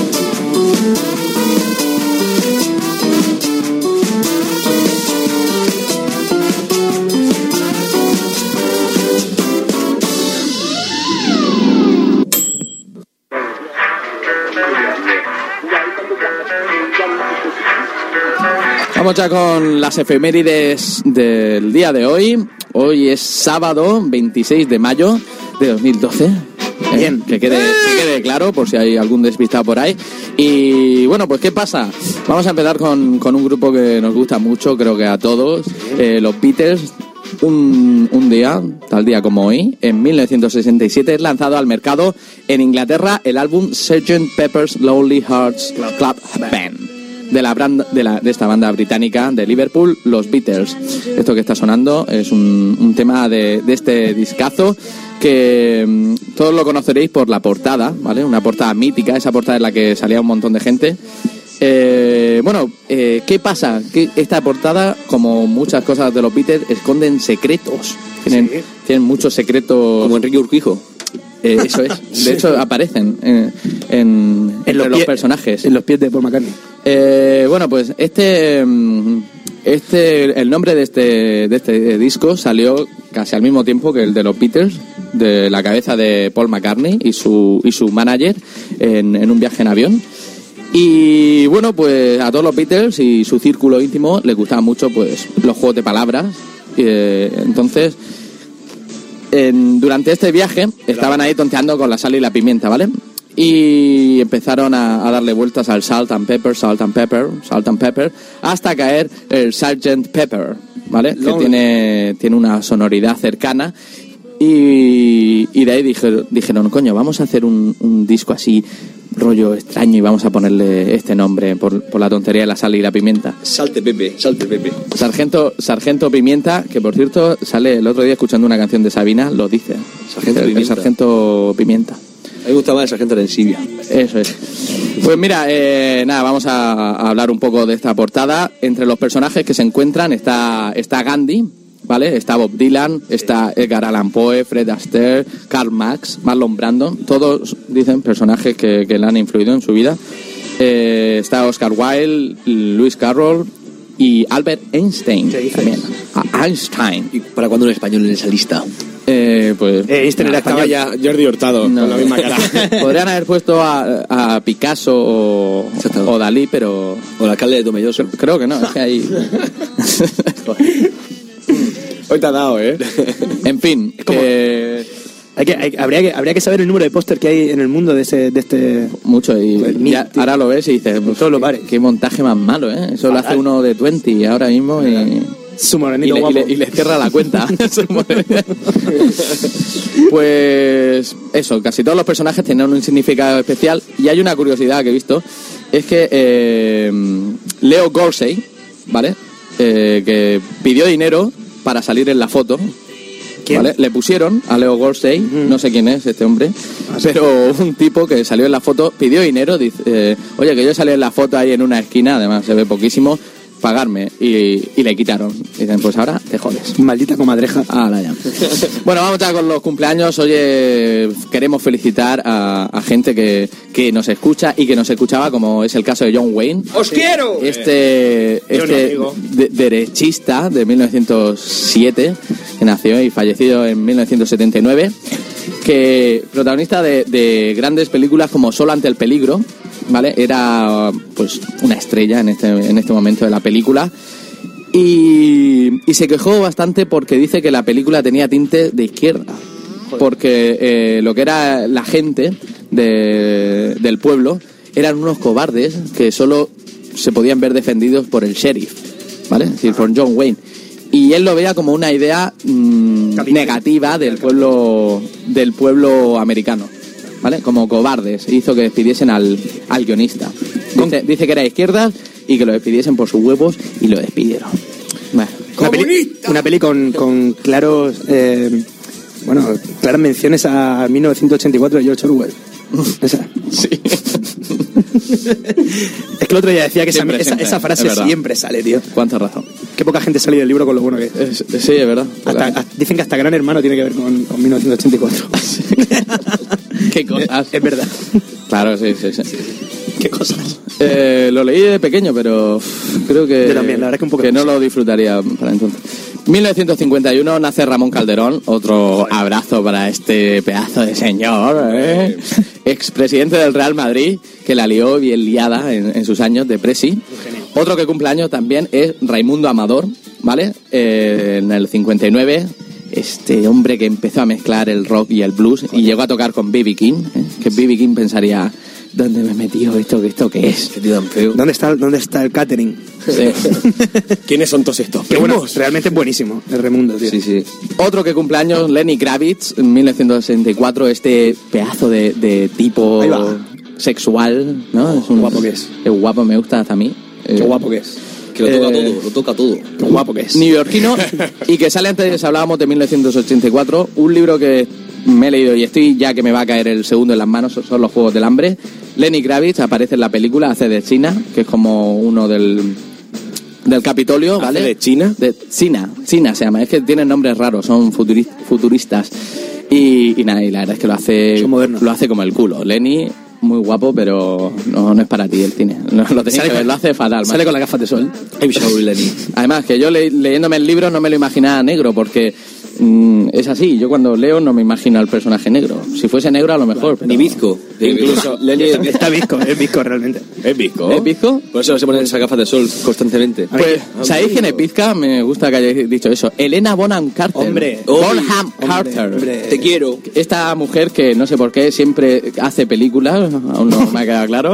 Vamos ya con las efemérides del día de hoy. Hoy es sábado veintiséis de mayo de dos mil doce. Eh, Bien. Que quede, que quede claro por si hay algún despistado por ahí. Y bueno, pues ¿qué pasa? Vamos a empezar con, con un grupo que nos gusta mucho, creo que a todos, eh, los Beatles. Un, un día, tal día como hoy, en mil novecientos sesenta y siete es lanzado al mercado en Inglaterra el álbum sergeant Pepper's Lonely Hearts Club Band. De, la brand, de, la, de esta banda británica de Liverpool, los Beatles. Esto que está sonando es un, un tema de, de este discazo que mmm, todos lo conoceréis por la portada, ¿vale? Una portada mítica, esa portada en la que salía un montón de gente. Eh, bueno, eh, ¿qué pasa? Que esta portada, como muchas cosas de los Beatles, esconden secretos. Tienen, Sí. tienen muchos secretos. Como Enrique Urquijo. Eh, eso es. De hecho, aparecen en, en, entre los, pie- personajes. En los pies de Paul McCartney. Eh, bueno, pues este, mm, este, el nombre de este, de este disco salió casi al mismo tiempo que el de los Beatles, de la cabeza de Paul McCartney y su, y su manager en, en un viaje en avión. Y bueno, pues a todos los Beatles y su círculo íntimo les gustaban mucho pues los juegos de palabras. Eh, entonces, en- durante este viaje estaban ahí tonteando con la sal y la pimienta, ¿vale? Y empezaron a, a darle vueltas al salt and pepper, salt and pepper, salt and pepper, hasta caer el sergeant Pepper, ¿vale? Que tiene, tiene una sonoridad cercana. Y, y de ahí dijeron, dijeron, coño, vamos a hacer un, un disco así, rollo extraño, y vamos a ponerle este nombre por, por la tontería de la sal y la pimienta. Salte Pepe, salte Pepe. Sargento, Sargento Pimienta, que por cierto sale el otro día escuchando una canción de Sabina, lo dice. Sargento el, el Pimienta. Sargento Pimienta. A mí me gustaba el sargento Arencibia. Eso es. Pues mira, eh, nada, vamos a, a hablar un poco de esta portada. Entre los personajes que se encuentran está, está Gandhi, ¿vale? Está Bob Dylan, está Edgar Allan Poe, Fred Astaire, Karl Marx, Marlon Brando. Todos dicen personajes que, que le han influido en su vida. Eh, está Oscar Wilde, Lewis Carroll y Albert Einstein ¿Qué dices? también. A Einstein. ¿Y para cuándo un español en esa lista? Eh, pues Eh, Einstein era Estaba español. ya Jordi Hurtado, no. con la misma cara. Podrían haber puesto a, a Picasso o, Exacto. o Dalí, pero O el alcalde de Tomelloso. creo que no, es que hay... Hoy te ha dado, ¿eh? En fin, que Hay que, hay- habría, que, habría que saber el número de póster que hay en el mundo de, ese, de este... mucho y Pues, ya, tío. ahora lo ves y dices, pues, Todo lo qué, vale. qué montaje más malo, ¿eh? Eso lo hace Fatal. uno de veinte ahora mismo y... Su y, morenito le, y, guapo. le, y le cierra la cuenta. Pues eso, casi todos los personajes tienen un significado especial. Y hay una curiosidad que he visto, es que eh, Leo Gorsey, ¿vale? Eh, que pidió dinero para salir en la foto. ¿Quién? ¿Vale? Le pusieron a Leo Gorsey, uh-huh. no sé quién es este hombre, ah, pero un tipo que salió en la foto, pidió dinero, dice, eh, oye, que yo salí en la foto ahí en una esquina, además se ve poquísimo, pagarme, y, y le quitaron. Dicen, pues ahora te jodes. Maldita comadreja. Ah, ya. Bueno, vamos ya con los cumpleaños. Oye, queremos felicitar a, a gente que, que nos escucha y que nos escuchaba, como es el caso de John Wayne. ¡Os quiero! Este, este de, derechista de mil novecientos siete, que nació y fallecido en mil novecientos setenta y nueve, que protagonista de, de grandes películas como Solo ante el peligro, ¿vale? Era pues una estrella en este, en este momento de la película. Y, y se quejó bastante porque dice que la película tenía tinte de izquierda. Porque eh, lo que era la gente de, del pueblo eran unos cobardes que solo se podían ver defendidos por el sheriff, ¿vale? Es decir, por John Wayne. Y él lo veía como una idea mmm, negativa del pueblo, del pueblo americano, ¿vale? Como cobardes. Hizo que despidiesen al, al guionista. Dice, dice que era de izquierdas y que lo despidiesen por sus huevos y lo despidieron. Bueno. Una peli, una peli con, con claros, eh, bueno, claras menciones a mil novecientos ochenta y cuatro de George Orwell. Esa. Sí. Es que el otro día decía que esa, esa, esa frase siempre sale, tío. Cuánta razón. Qué poca gente sale del libro con lo bueno que es. es sí, es verdad. Hasta, hasta, dicen que hasta Gran Hermano tiene que ver con, con mil novecientos ochenta y cuatro. Qué cosas. Es, es verdad. Claro, sí, sí, sí. Qué cosas. Eh, lo leí de pequeño, pero creo que, Yo también, la verdad es que un poco que no lo disfrutaría para entonces. mil novecientos cincuenta y uno nace Ramón Calderón, otro abrazo para este pedazo de señor, ¿eh? Expresidente del Real Madrid, que la lió bien liada en, en sus años de presi. Otro que cumple años también es Raimundo Amador, ¿vale? Eh, en el cincuenta y nueve, este hombre que empezó a mezclar el rock y el blues y llegó a tocar con B B King, ¿eh? Que B B King pensaría, ¿dónde me he metido esto? ¿Esto qué es? ¿Qué tío tan feo? ¿Dónde está, dónde está el catering? Sí. ¿Quiénes son todos estos? Qué bueno, realmente es buenísimo el Raimundo, tío. Sí, sí. Otro que cumpleaños, Lenny Kravitz, en mil novecientos sesenta y cuatro, este pedazo de, de tipo sexual, ¿no? Es un guapo que es. Es guapo, me gusta hasta a mí. Qué eh, guapo que es. Que lo toca eh, todo, lo toca todo. Qué guapo que es. Neoyorquino, y que sale antes, hablábamos de mil novecientos ochenta y cuatro, un libro que me he leído y estoy ya que me va a caer el segundo en las manos, son los Juegos del Hambre. Lenny Kravitz aparece en la película, hace de China, que es como uno del... del Capitolio, ¿vale? ¿De China? De China, China se llama, es que tienen nombres raros, son futuri- futuristas. Y, y nada, y la verdad es que lo hace lo hace como el culo. Lenny, muy guapo, pero no, no es para ti el cine. No, lo tenéis que ver, lo hace fatal. Sale con las gafas de sol. I'm sorry, Lenny. Además, que yo le, leyéndome el libro no me lo imaginaba negro, porque mm, es así. Yo cuando leo no me imagino al personaje negro. Si fuese negro, a lo mejor. Pero... Ni bizco. Incluso Lenny está bizco, es bizco realmente. ¿Es bizco? ¿Es bizco? Por eso se ponen esas gafas de sol constantemente. Pues, ¿sabéis quién es pizca? Me gusta que hayáis dicho eso. Elena Bonham Carter. Hombre. Bonham Carter. Hombre. Te quiero. Esta mujer que no sé por qué siempre hace películas, aún no me ha quedado claro.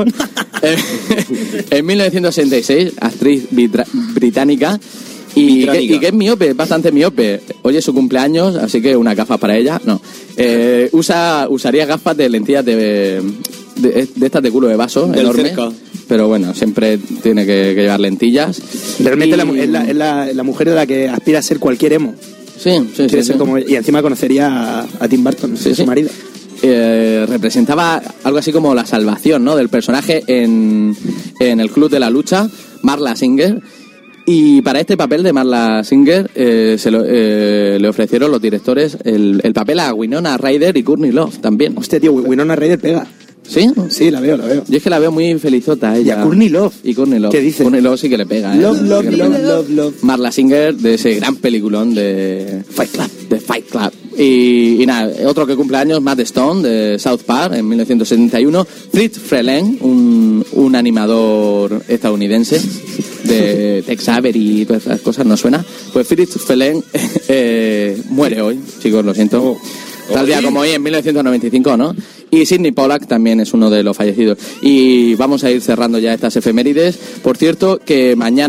En mil novecientos sesenta y seis, actriz bitra- británica. Y que, y que es miope, bastante miope. Hoy es su cumpleaños, así que una gafas para ella. No. Eh, usa, usaría gafas de lentillas de, de, de estas de culo de vaso, Del enormes. cerca. Pero bueno, siempre tiene que, que llevar lentillas. Realmente Y- la, es, la, es la, la mujer de la que aspira a ser cualquier emo. Sí, sí, Quiere sí, ser sí. como, y encima conocería a, a Tim Burton, Sí, su sí. marido. Eh, representaba algo así como la salvación, ¿no?, del personaje en, en el Club de la Lucha, Marla Singer. Y para este papel de Marla Singer eh, se lo, eh, le ofrecieron los directores el, el papel a Winona Ryder y Courtney Love también. Hostia, tío, Winona Ryder pega. ¿Sí? Sí, la veo, la veo. Yo es que la veo muy felizota a ella. Y a Courtney Love. Y Courtney Love. ¿Qué dice? Courtney Love sí que le pega. ¿eh? Love, love, Sí que le love, pega. love, love. Marla Singer, de ese gran peliculón de Fight Club. De Fight Club. Y, y nada, otro que cumple años, Matt Stone, de South Park, en mil novecientos setenta y uno. Fritz Freleng, un, un animador estadounidense de Tex Avery y todas esas cosas, ¿no suena? Pues Fritz Freleng eh, muere hoy, chicos, lo siento. Tal día como hoy, en mil novecientos noventa y cinco, ¿no? Y Sidney Pollack también es uno de los fallecidos. Y vamos a ir cerrando ya estas efemérides. Por cierto, que mañana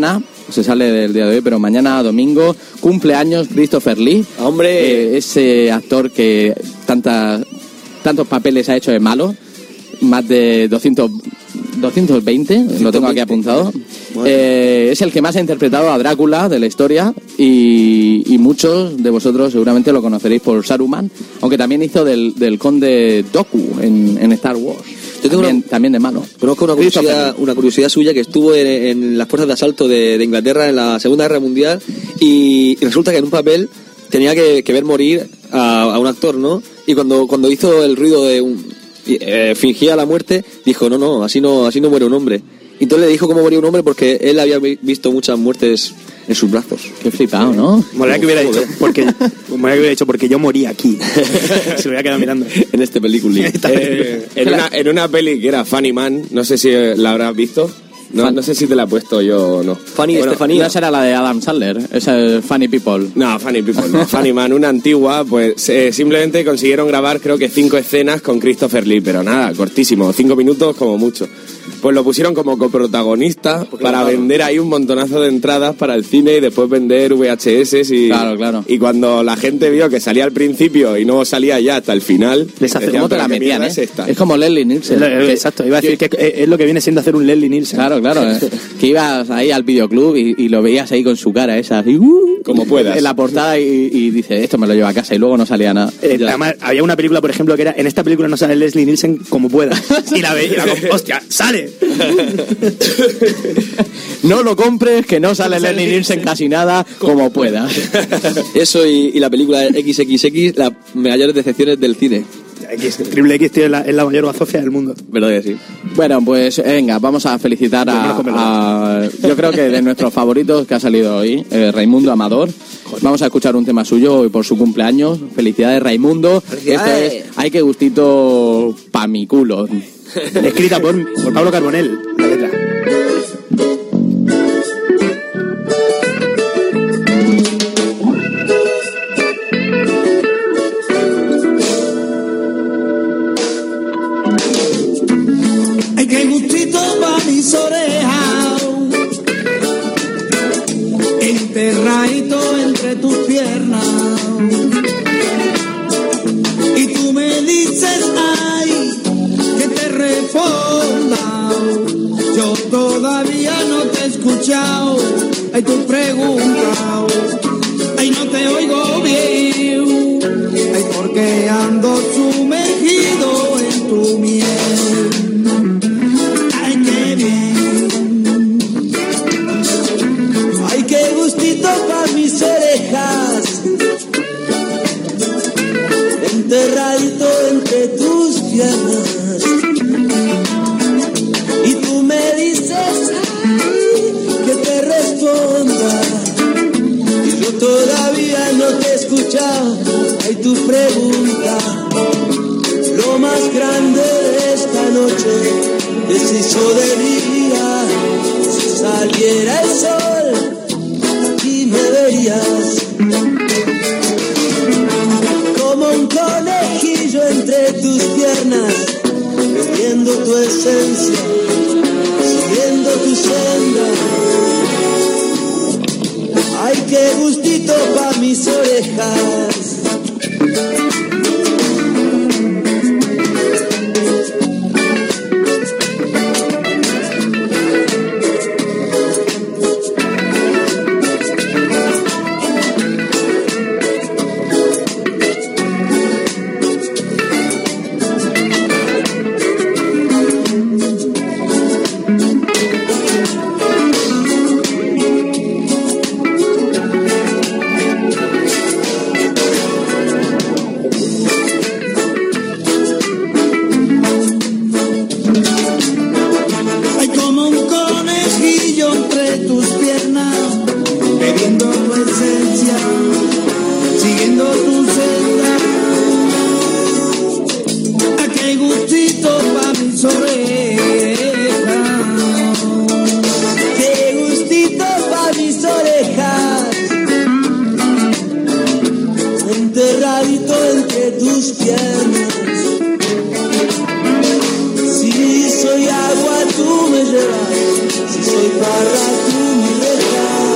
se sale del día de hoy, pero mañana domingo cumpleaños Christopher Lee. ¡Hombre! Eh, ese actor que tantas, tantos papeles ha hecho de malo, más de doscientos, doscientos veinte, lo tengo aquí apuntado. Bueno. Eh, es el que más ha interpretado a Drácula de la historia y, y muchos de vosotros seguramente lo conoceréis por Saruman, aunque también hizo del, del conde Dooku en, en Star Wars. Yo tengo también, una, también de malo. Conozco una curiosidad, una curiosidad suya, que estuvo en, en las fuerzas de asalto de, de Inglaterra en la Segunda Guerra Mundial y, y resulta que en un papel tenía que, que ver morir a, a un actor, ¿no? Y cuando, cuando hizo el ruido de un... Eh, fingía la muerte, dijo, no, no, así no, así no muere un hombre. Y entonces le dijo cómo moría un hombre porque él había visto muchas muertes en sus brazos. Qué flipado, ¿no? Molaría que hubiera dicho porque, molaría que hubiera dicho porque yo morí aquí. Se lo hubiera quedado mirando. En este película. eh, en, una, en una peli que era Funny Man, no sé si la habrás visto. No, no sé si te la he puesto yo o no. Funny bueno, Estefanía. Esa era la de Adam Sandler, esa es Funny People. No, Funny People, no. Funny Man, una antigua, pues eh, simplemente consiguieron grabar creo que cinco escenas con Christopher Lee, pero nada, cortísimo, cinco minutos como mucho. Pues lo pusieron como coprotagonista para claro. vender ahí un montonazo de entradas para el cine y después vender V H S y, claro, claro. y cuando la gente vio que salía al principio y no salía ya hasta el final, les hace cómo te la metían, ¿eh? Es, es como Leslie Nielsen. Es lo, que, exacto, iba a decir que, que es lo que viene siendo hacer un Leslie Nielsen. Claro, claro, eh. que ibas ahí al videoclub y, y lo veías ahí con su cara esa, así, uh, como puedas. En la portada y, y dice, esto me lo llevo a casa y luego no salía nada. Eh, además, había una película, por ejemplo, que era, en esta película no sale Leslie Nielsen como pueda. Y la veía, hostia, sale. No lo compres, que no sale Leslie Nielsen casi nada, como pueda. Eso y, y la película equis equis equis, las mayores decepciones del cine. X, Triple X, tío, es la, es la mayor bazofia del mundo. ¿Verdad que sí? Bueno, pues venga, vamos a felicitar a, a yo creo que de nuestros favoritos que ha salido hoy, eh, Raimundo Amador. Joder. Vamos a escuchar un tema suyo hoy por su cumpleaños. Felicidades, Raimundo. Felicidades. Esto es Ay, qué gustito pa' mi culo. Escrita por, por Pablo Carbonell, la letra. Ay, qué gustito pa' mis orejas, enterradito entre tus piernas. Y tú me dices, ay, que te responda. Yo todavía no te he escuchado. Ay, tu pregunta, ay, no te oigo bien. Ay, porque ando sumergido en tu miel. Ay, qué bien. Ay, qué gustito para mis orejas, enterradito entre tus piernas. Y tú me dices, ay, que te responda. Y yo todavía no te he escuchado. Ay, tu pregunta. Lo más grande de esta noche que se hizo de día. Si saliera el sol, aquí me verías como un conejillo entre tus piernas, bebiendo tu esencia, siguiendo tu senda. Ay, qué gustito pa' mis orejas. Si soy agua, tú me llevas. Si soy barra, tú me dejas.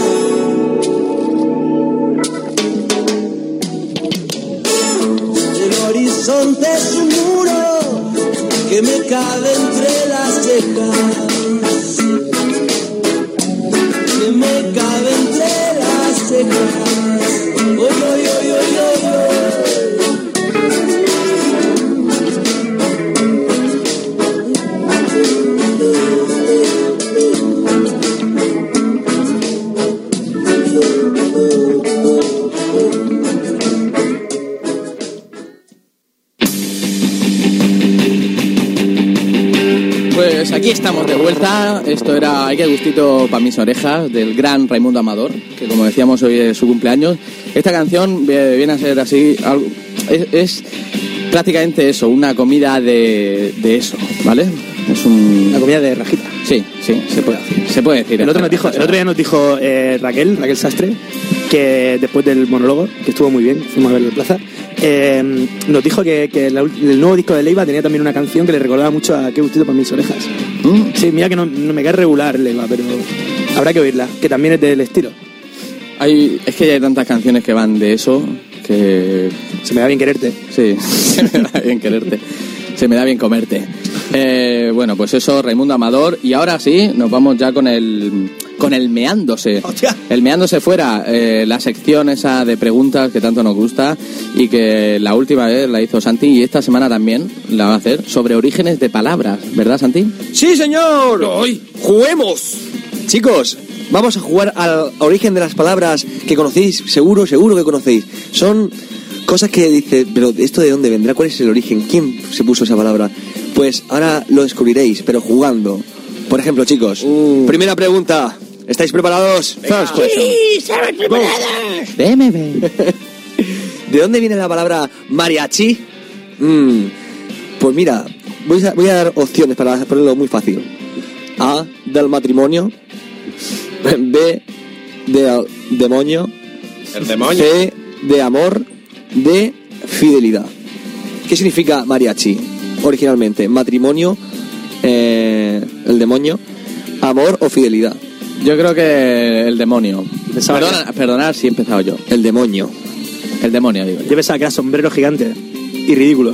horizonte es un muro que me cabe entre las cejas, que me cabe entre las cejas. Oy, oy, oy, oy, oy, oy. Pues aquí estamos de vuelta. Esto era Ay, qué gustito para mis orejas, del gran Raimundo Amador, que como decíamos hoy es su cumpleaños. Esta canción viene a ser así, algo, es, es prácticamente eso, una comida de, de eso, ¿vale? Es un... Una comida de rajita. Sí, sí, se puede decir. Se puede decir. El otro, nos dijo, el otro día nos dijo eh, Raquel, Raquel Sastre, que después del monólogo, que estuvo muy bien, fuimos a verlo en plaza, eh, nos dijo que, que la, el nuevo disco de Leiva tenía también una canción que le recordaba mucho a Qué gustito para mis orejas. ¿Mm? Sí, mira que no, no me cae regular Leiva, pero habrá que oírla, que también es del estilo. Hay, es que ya hay tantas canciones que van de eso que... Se me da bien quererte. Sí, se me da bien quererte. Se me da bien comerte. Eh, bueno, pues eso, Raimundo Amador. Y ahora sí, nos vamos ya con el con el meándose. ¡Hostia! El meándose fuera, eh, la sección esa de preguntas que tanto nos gusta y que la última vez la hizo Santi y esta semana también la va a hacer, sobre orígenes de palabras, ¿verdad, Santi? ¡Sí, señor! ¡Hoy! ¡Juguemos! Chicos, vamos a jugar al origen de las palabras que conocéis, seguro, seguro que conocéis. Son cosas que dices, pero ¿esto de dónde vendrá? ¿Cuál es el origen? ¿Quién se puso esa palabra? Pues ahora lo descubriréis, pero jugando. Por ejemplo, chicos, uh. primera pregunta. ¿Estáis preparados? Sí, estamos preparados. D M B. ¿De dónde viene la palabra mariachi? Mm, pues mira, voy a, voy a dar opciones para ponerlo muy fácil. A, del matrimonio. B, de demonio. El demonio. C, de amor. D, fidelidad. ¿Qué significa mariachi originalmente? Matrimonio, eh, el demonio, amor o fidelidad. Yo creo que el demonio. Perdona, perdonad si he empezado yo. El demonio. El demonio, digo. Yo pensaba que era sombrero gigante y ridículo.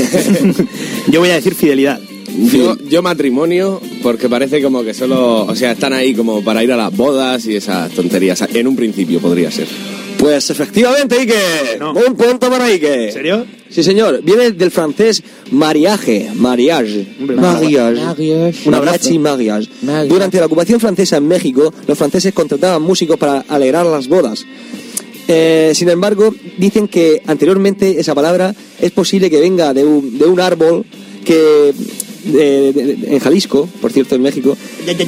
Yo voy a decir fidelidad. Yo, yo matrimonio, porque parece como que solo... O sea, están ahí como para ir a las bodas y esas tonterías. En un principio podría ser. Pues efectivamente, Ike. No. Un punto para Ike. ¿En serio? Sí, señor. Viene del francés mariage. Mariage. Hombre, mariage. mariage. Un abrazo y mariage. mariage. Durante la ocupación francesa en México, los franceses contrataban músicos para alegrar las bodas. Eh, sin embargo, dicen que anteriormente esa palabra es posible que venga de un, de un árbol que... De, de, de, en Jalisco, por cierto, en México,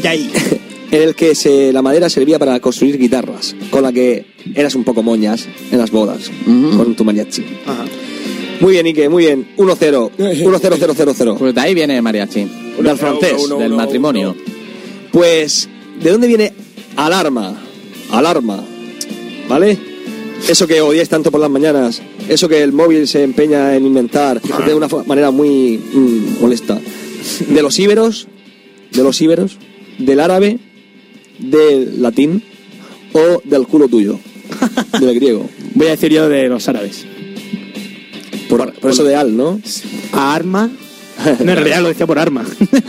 en el que se, la madera servía para construir guitarras, con la que eras un poco moñas en las bodas, uh-huh. con tu mariachi. Ajá. Muy bien, Ike, muy bien. uno cero. uno cero cero cero cero. Pues de ahí viene mariachi. Del francés. Uno, uno, del uno, matrimonio. Uno. Pues, ¿de dónde viene alarma? Alarma. ¿Vale? Eso que odiáis tanto por las mañanas, eso que el móvil se empeña en inventar de una manera muy mm, molesta. De los íberos, de los íberos, del árabe, del latín o del culo tuyo, del griego. Voy a decir yo de los árabes. Por, por, por eso de al, ¿no? A arma. No, en realidad lo decía por arma.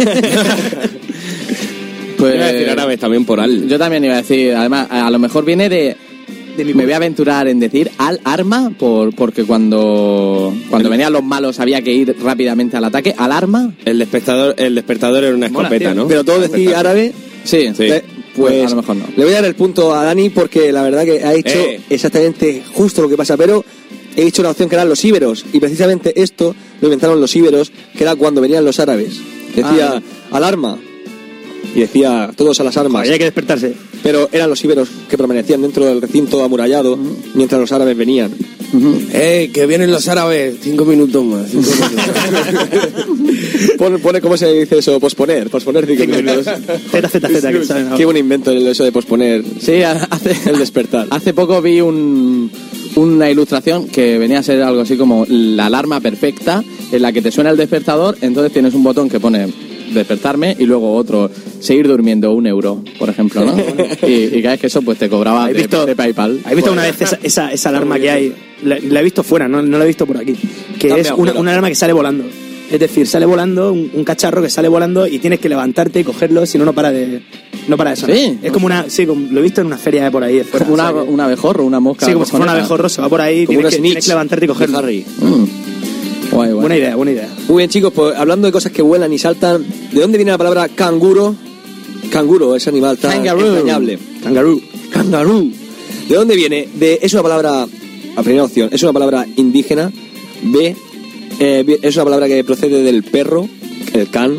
Pues iba a decir árabes también por al. Yo también iba a decir, además, a lo mejor viene de... Me voy a aventurar en decir al arma por, porque cuando cuando venían los malos había que ir rápidamente al ataque. Al arma. El despertador, el despertador era una escopeta, Mola, ¿no? Pero todo decir árabe. Sí, sí. Eh, pues, pues a lo mejor no. Le voy a dar el punto a Dani porque la verdad que ha hecho eh. exactamente justo lo que pasa. Pero he dicho una opción que eran los íberos y precisamente esto lo inventaron los íberos, que era cuando venían los árabes. Decía ah, alarma y decía todos a las armas. Había que despertarse. Pero eran los íberos que permanecían dentro del recinto amurallado uh-huh. mientras los árabes venían. Uh-huh. ¡Eh, que vienen los árabes! Cinco minutos más. Cinco minutos. pone, pone, ¿cómo se dice eso? Posponer. Posponer cinco minutos. Z, Z, Z, que saben. Qué buen invento eso de posponer. Sí, hace, el despertar. Hace poco vi un, una ilustración que venía a ser algo así como la alarma perfecta en la que te suena el despertador, entonces tienes un botón que pone despertarme, y luego otro, seguir durmiendo un euro, por ejemplo, ¿no? y, y cada vez que eso, pues te cobraba de, visto, de PayPal. ¿Has visto una vez esa, esa, esa alarma que hay? La, la he visto fuera, no, no la he visto por aquí. Que Cambia es una, una alarma que sale volando. Es decir, sale volando, un, un cacharro que sale volando y tienes que levantarte y cogerlo, si no, no para de, no para de sonar. ¿Sí? Es como una, sí, como, lo he visto en una feria de por ahí. de fuera, Como una, o sea que- un abejorro, una mosca. sí, como si fuera un cojonera. abejorro, se va por ahí, Como tienes una que, snitch tienes que levantarte y de cogerlo. Harry. Mm. Guay, guay. Buena idea, buena idea. Muy bien, chicos, pues hablando de cosas que vuelan y saltan, ¿de dónde viene la palabra canguro? Canguro, ese animal tan Kangaroo. entrañable. Kangaroo. Kangaroo. ¿De dónde viene? De, es una palabra, a primera opción, es una palabra indígena. B, eh, vi- es una palabra que procede del perro, el can.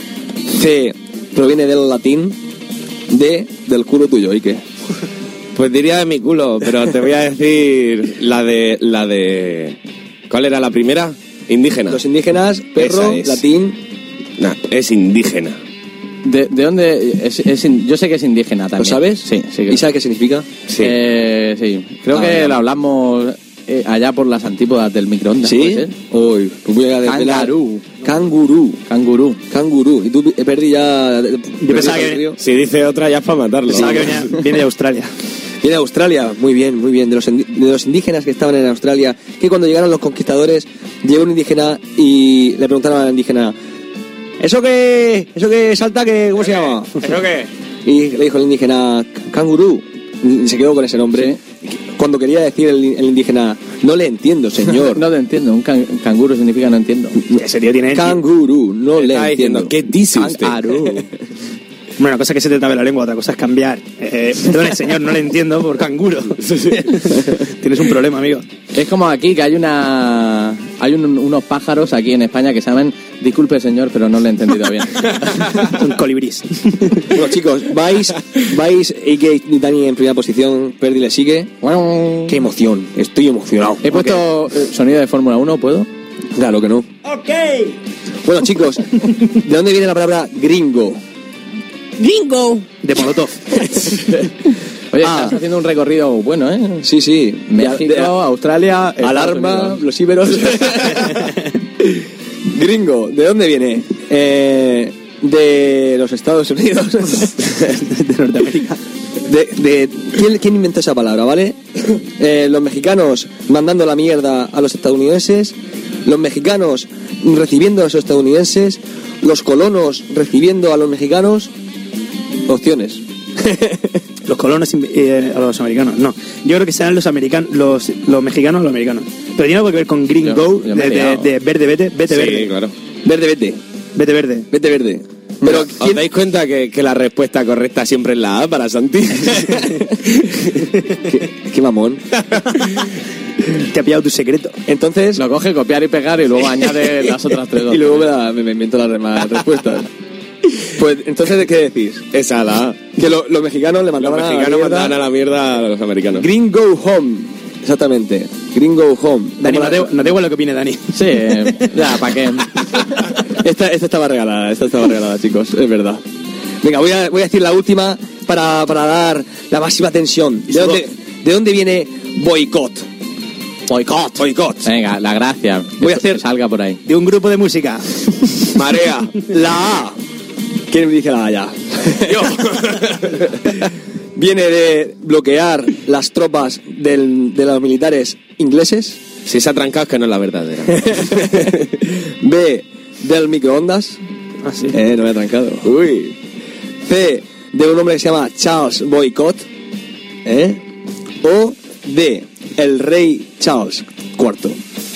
C, proviene del latín. D, del culo tuyo, ¿y qué? Pues diría de mi culo, pero te voy a decir la de... la de... ¿Cuál era la primera? Indígena. Los indígenas, perro, Esa es. latín. Nah, es indígena. ¿De, de dónde? Es, es in- yo sé que es indígena también. ¿Lo sabes? Sí, sí. Que ¿Y sabes qué significa? Sí. Eh, sí. Creo Ah, que ya. lo hablamos eh, allá por las antípodas del microondas. ¿Sí? ¿puede ser? Uy, pues voy a desvelar. Kangaroo. Cangurú. Cangurú. Cangurú. Y tú eh, perdí ya. Yo pensaba que- Si dice otra ya es para matarlo. Pensaba que venía, viene de Australia. Viene de Australia, muy bien, muy bien. De los, indi- de los indígenas que estaban en Australia, que cuando llegaron los conquistadores, llegó un indígena y le preguntaron al indígena: ¿Eso qué? ¿Eso qué salta? Que, ¿Cómo se llama? ¿Eso qué? Y le dijo el indígena: cangurú. Y se quedó con ese nombre. Cuando quería decir el, el indígena: no le entiendo, señor. No te entiendo. Un can- canguro significa no entiendo. Ese tío tiene... Cangurú, no le Estaba entiendo. diciendo, ¿qué dice usted? Kangaroo. Bueno, una cosa es que se te tape la lengua, otra cosa es cambiar. Eh, perdone, señor, no le entiendo por canguro. Tienes un problema, amigo. Es como aquí que hay una hay un- unos pájaros aquí en España que se llaman, disculpe señor, pero no lo he entendido bien. Son colibrís. Bueno, chicos, vais, vais, A K y Dani en primera posición, Perdi le sigue. Bueno, ¡Qué emoción! Estoy emocionado. he puesto eh, sonido de Fórmula uno, ¿puedo? Claro que no. Ok. Bueno, chicos, ¿de dónde viene la palabra gringo? ¡Gringo! De Molotov. Oye, Ah. estás haciendo un recorrido bueno, ¿eh? Sí, sí. México, De- Australia, Estados alarma, Unidos. los íberos. Gringo, ¿de dónde viene? Eh, de los Estados Unidos. De Norteamérica. De, de- ¿quién, quién inventó esa palabra, vale? Eh, los mexicanos mandando la mierda a los estadounidenses, los mexicanos recibiendo a los estadounidenses, los colonos recibiendo a los mexicanos. Opciones. Los colonos eh, a los americanos. No, yo creo que serán los americanos, los, los mexicanos a los americanos. Pero tiene algo que ver con Green Yo- Go, yo me he de, de, liado. de verde, vete, vete, Sí, verde. claro. Verde, vete. Vete, verde. Vete, verde. Pero, ¿Os ¿quién- dais cuenta que, que la respuesta correcta siempre es la A para Santi? qué, qué mamón. Te ha pillado tu secreto. Entonces, Lo coge, copiar y pegar y luego añade las otras tres. y luego me, la- me- me invento las demás respuestas. Pues, entonces, ¿qué decís? Esa la A. Que lo- los mexicanos le Los mandaban a la mexicanos mierda. mandaban a la mierda a los americanos. Green Go Home. Exactamente. Green Go Home. Dani, Como no la- te, no te igual lo que opine Dani. Sí, eh, ya, ¿para qué? Esta, esta estaba regalada, esta estaba regalada, chicos, es verdad. Venga, voy a, voy a decir la última para, para dar la máxima tensión. ¿De dónde, ¿De dónde viene boicot? Boicot. Boicot. Venga, la gracia. Voy a Que hacer- salga por ahí. De un grupo de música. Marea. La A. ¿Quién me dice la A ya? Yo. Viene de bloquear las tropas del- de los militares ingleses. Si se ha trancado es que no es la verdadera. B, del microondas. Ah, sí. Eh, no me he trancado. Uy. C, de un hombre que se llama Charles Boycott. ¿Eh? O D, el rey Charles cuarto.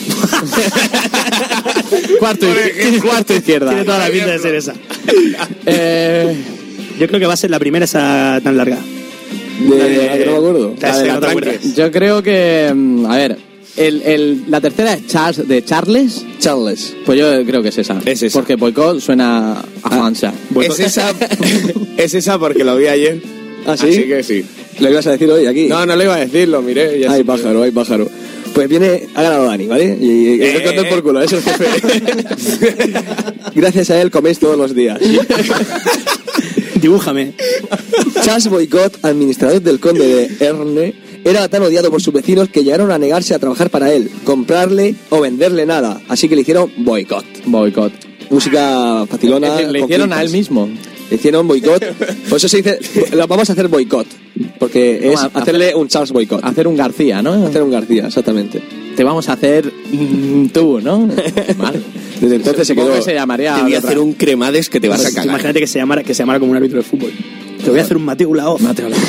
Cuarto, cuarto izquierda. Tiene toda la pinta de ser esa. Eh, Yo creo que va a ser la primera esa tan larga. De, de la que no me acuerdo. La de la no te tranque. acuerdas. yo creo que, mm, a ver, el, el, la tercera es Charles, de Charles. Charles. Pues yo creo que es esa. Es esa. Porque boicot suena a Francia. es esa es esa porque lo vi ayer. ¿Ah, sí? Así que sí. ¿Lo ibas a decir hoy aquí? No, no lo iba a decir, lo miré. y Ay, así- pájaro, ay, pájaro. Pues viene, ha ganado Dani, ¿vale? Y, y, y Eh, no conten eh, por culo, es el jefe. Gracias a él coméis todos los días. Dibújame. Charles Boycott, administrador del conde de Erne, era tan odiado por sus vecinos que llegaron a negarse a trabajar para él, comprarle o venderle nada. Así que le hicieron boicot. Boicot. música facilona. Le con hicieron a él pintas. mismo. Le hicieron boicot. Por eso se dice, lo vamos a hacer boicot. Porque es Vamos a hacerle hacer- un Charles boicot. Hacer un García, ¿no? Hacer un García, exactamente. Te vamos a hacer mm, tú, ¿no? Vale. Desde entonces se Supongo quedó. que se llamaría... Te voy a hacer un cremades que te vas a cagar. Imagínate que se llamara, que se llamara como un árbitro de fútbol. Te voy a hacer un Mateo Laoz. Mateo Laoz.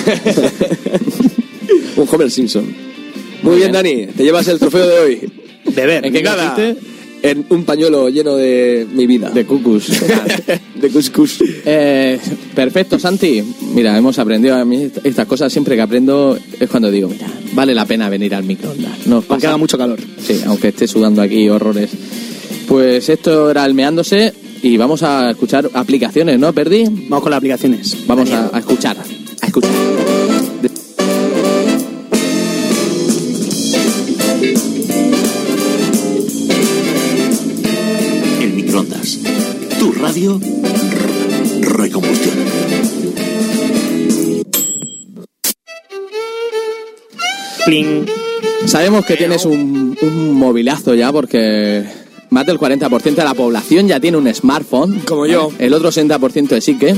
Un Homer Simpson. Muy bien, Dani. Te llevas el trofeo de hoy. Beber. ¿En qué Nada. consiste? En un pañuelo lleno de mi vida. De cucus. de cuscús. Eh, perfecto, Santi. Mira, hemos aprendido a mí estas cosas. Siempre que aprendo es cuando digo, mira, vale la pena venir al microondas. No os Aunque pasa- haga mucho calor. Sí, aunque esté sudando aquí horrores. Pues esto era el meándose y vamos a escuchar aplicaciones, ¿no, Perdi? Vamos con las aplicaciones. Vamos Daniel. a, a escuchar, a escuchar. El microondas. Tu radio r- recombustión. Pling. Sabemos que tienes un, un movilazo ya porque más del cuarenta por ciento de la población ya tiene un smartphone. Como yo. El otro sesenta por ciento es sí que.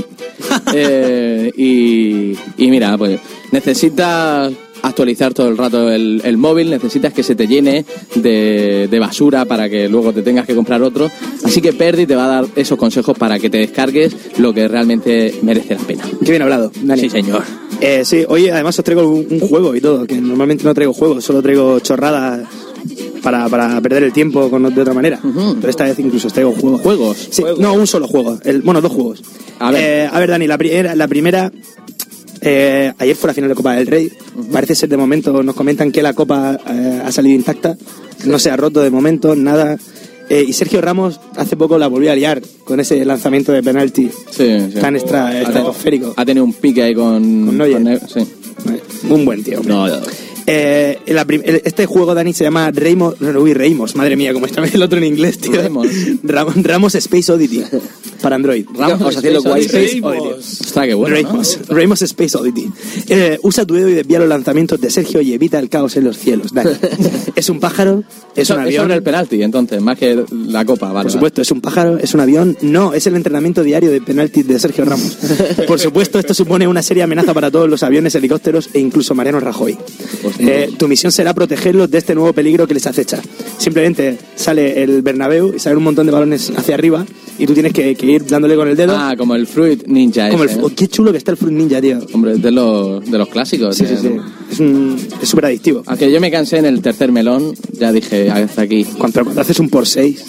Eh, y, y mira, pues necesitas actualizar todo el rato el, el móvil, necesitas que se te llene de, de basura para que luego te tengas que comprar otro. Así que Perdi te va a dar esos consejos para que te descargues lo que realmente merece la pena. Qué bien hablado, Dani. Sí, señor. Eh, sí, hoy además os traigo un, un juego y todo, que normalmente no traigo juegos, solo traigo chorradas para, para perder el tiempo con, de otra manera. Ujú. Pero esta vez incluso os traigo juegos. ¿Juegos? Sí, no, un solo juego. El, bueno, dos juegos. A ver. Eh, a ver, Dani, la, pri- la primera... eh, ayer fue la final de Copa del Rey. Parece ser de momento, nos comentan que la Copa eh, ha salido intacta. No se ha roto de momento, nada. Eh, y Sergio Ramos hace poco la volvió a liar con ese lanzamiento de penalti Sí, sí. tan extra, Ha tenido- estratosférico. Ha tenido un pique ahí con... Con Neuer. Ne- sí. Un buen tío. hombre. No, no. Eh, la prim- el- este juego, Dani, se llama Ramos. Uy, Ramos, madre mía, como está el otro en inglés, tío. Ramos. Ram- Ramos Space Oddity para Android. Ramos Vamos haciendo Space guay. Odyssey. Space Oddity. Ostras, qué bueno, ¿no? Ramos, Ramos Space Oddity. Eh, usa tu dedo y desvía los lanzamientos de Sergio y evita el caos en los cielos. Dani. Es un pájaro, es Eso- un es avión. sobre el penalti, entonces, más que la copa, vale. Por supuesto, es un pájaro, es un avión. No, es el entrenamiento diario de penaltis de Sergio Ramos. Por supuesto, esto supone una seria amenaza para todos los aviones, helicópteros e incluso Mariano Rajoy. Eh, tu misión será protegerlos de este nuevo peligro que les acecha. Simplemente sale el Bernabéu y salen un montón de balones hacia arriba y tú tienes que, que ir dándole con el dedo. Ah, como el Fruit Ninja como el, ese, oh, ¿eh? qué chulo que está el Fruit Ninja, tío. Hombre, de los, de los clásicos. Sí, sí, eh, sí. ¿no? Es un- es súper adictivo. Aunque yo me cansé en el tercer melón, ya dije, hasta aquí. Cuando, cuando haces un por seis.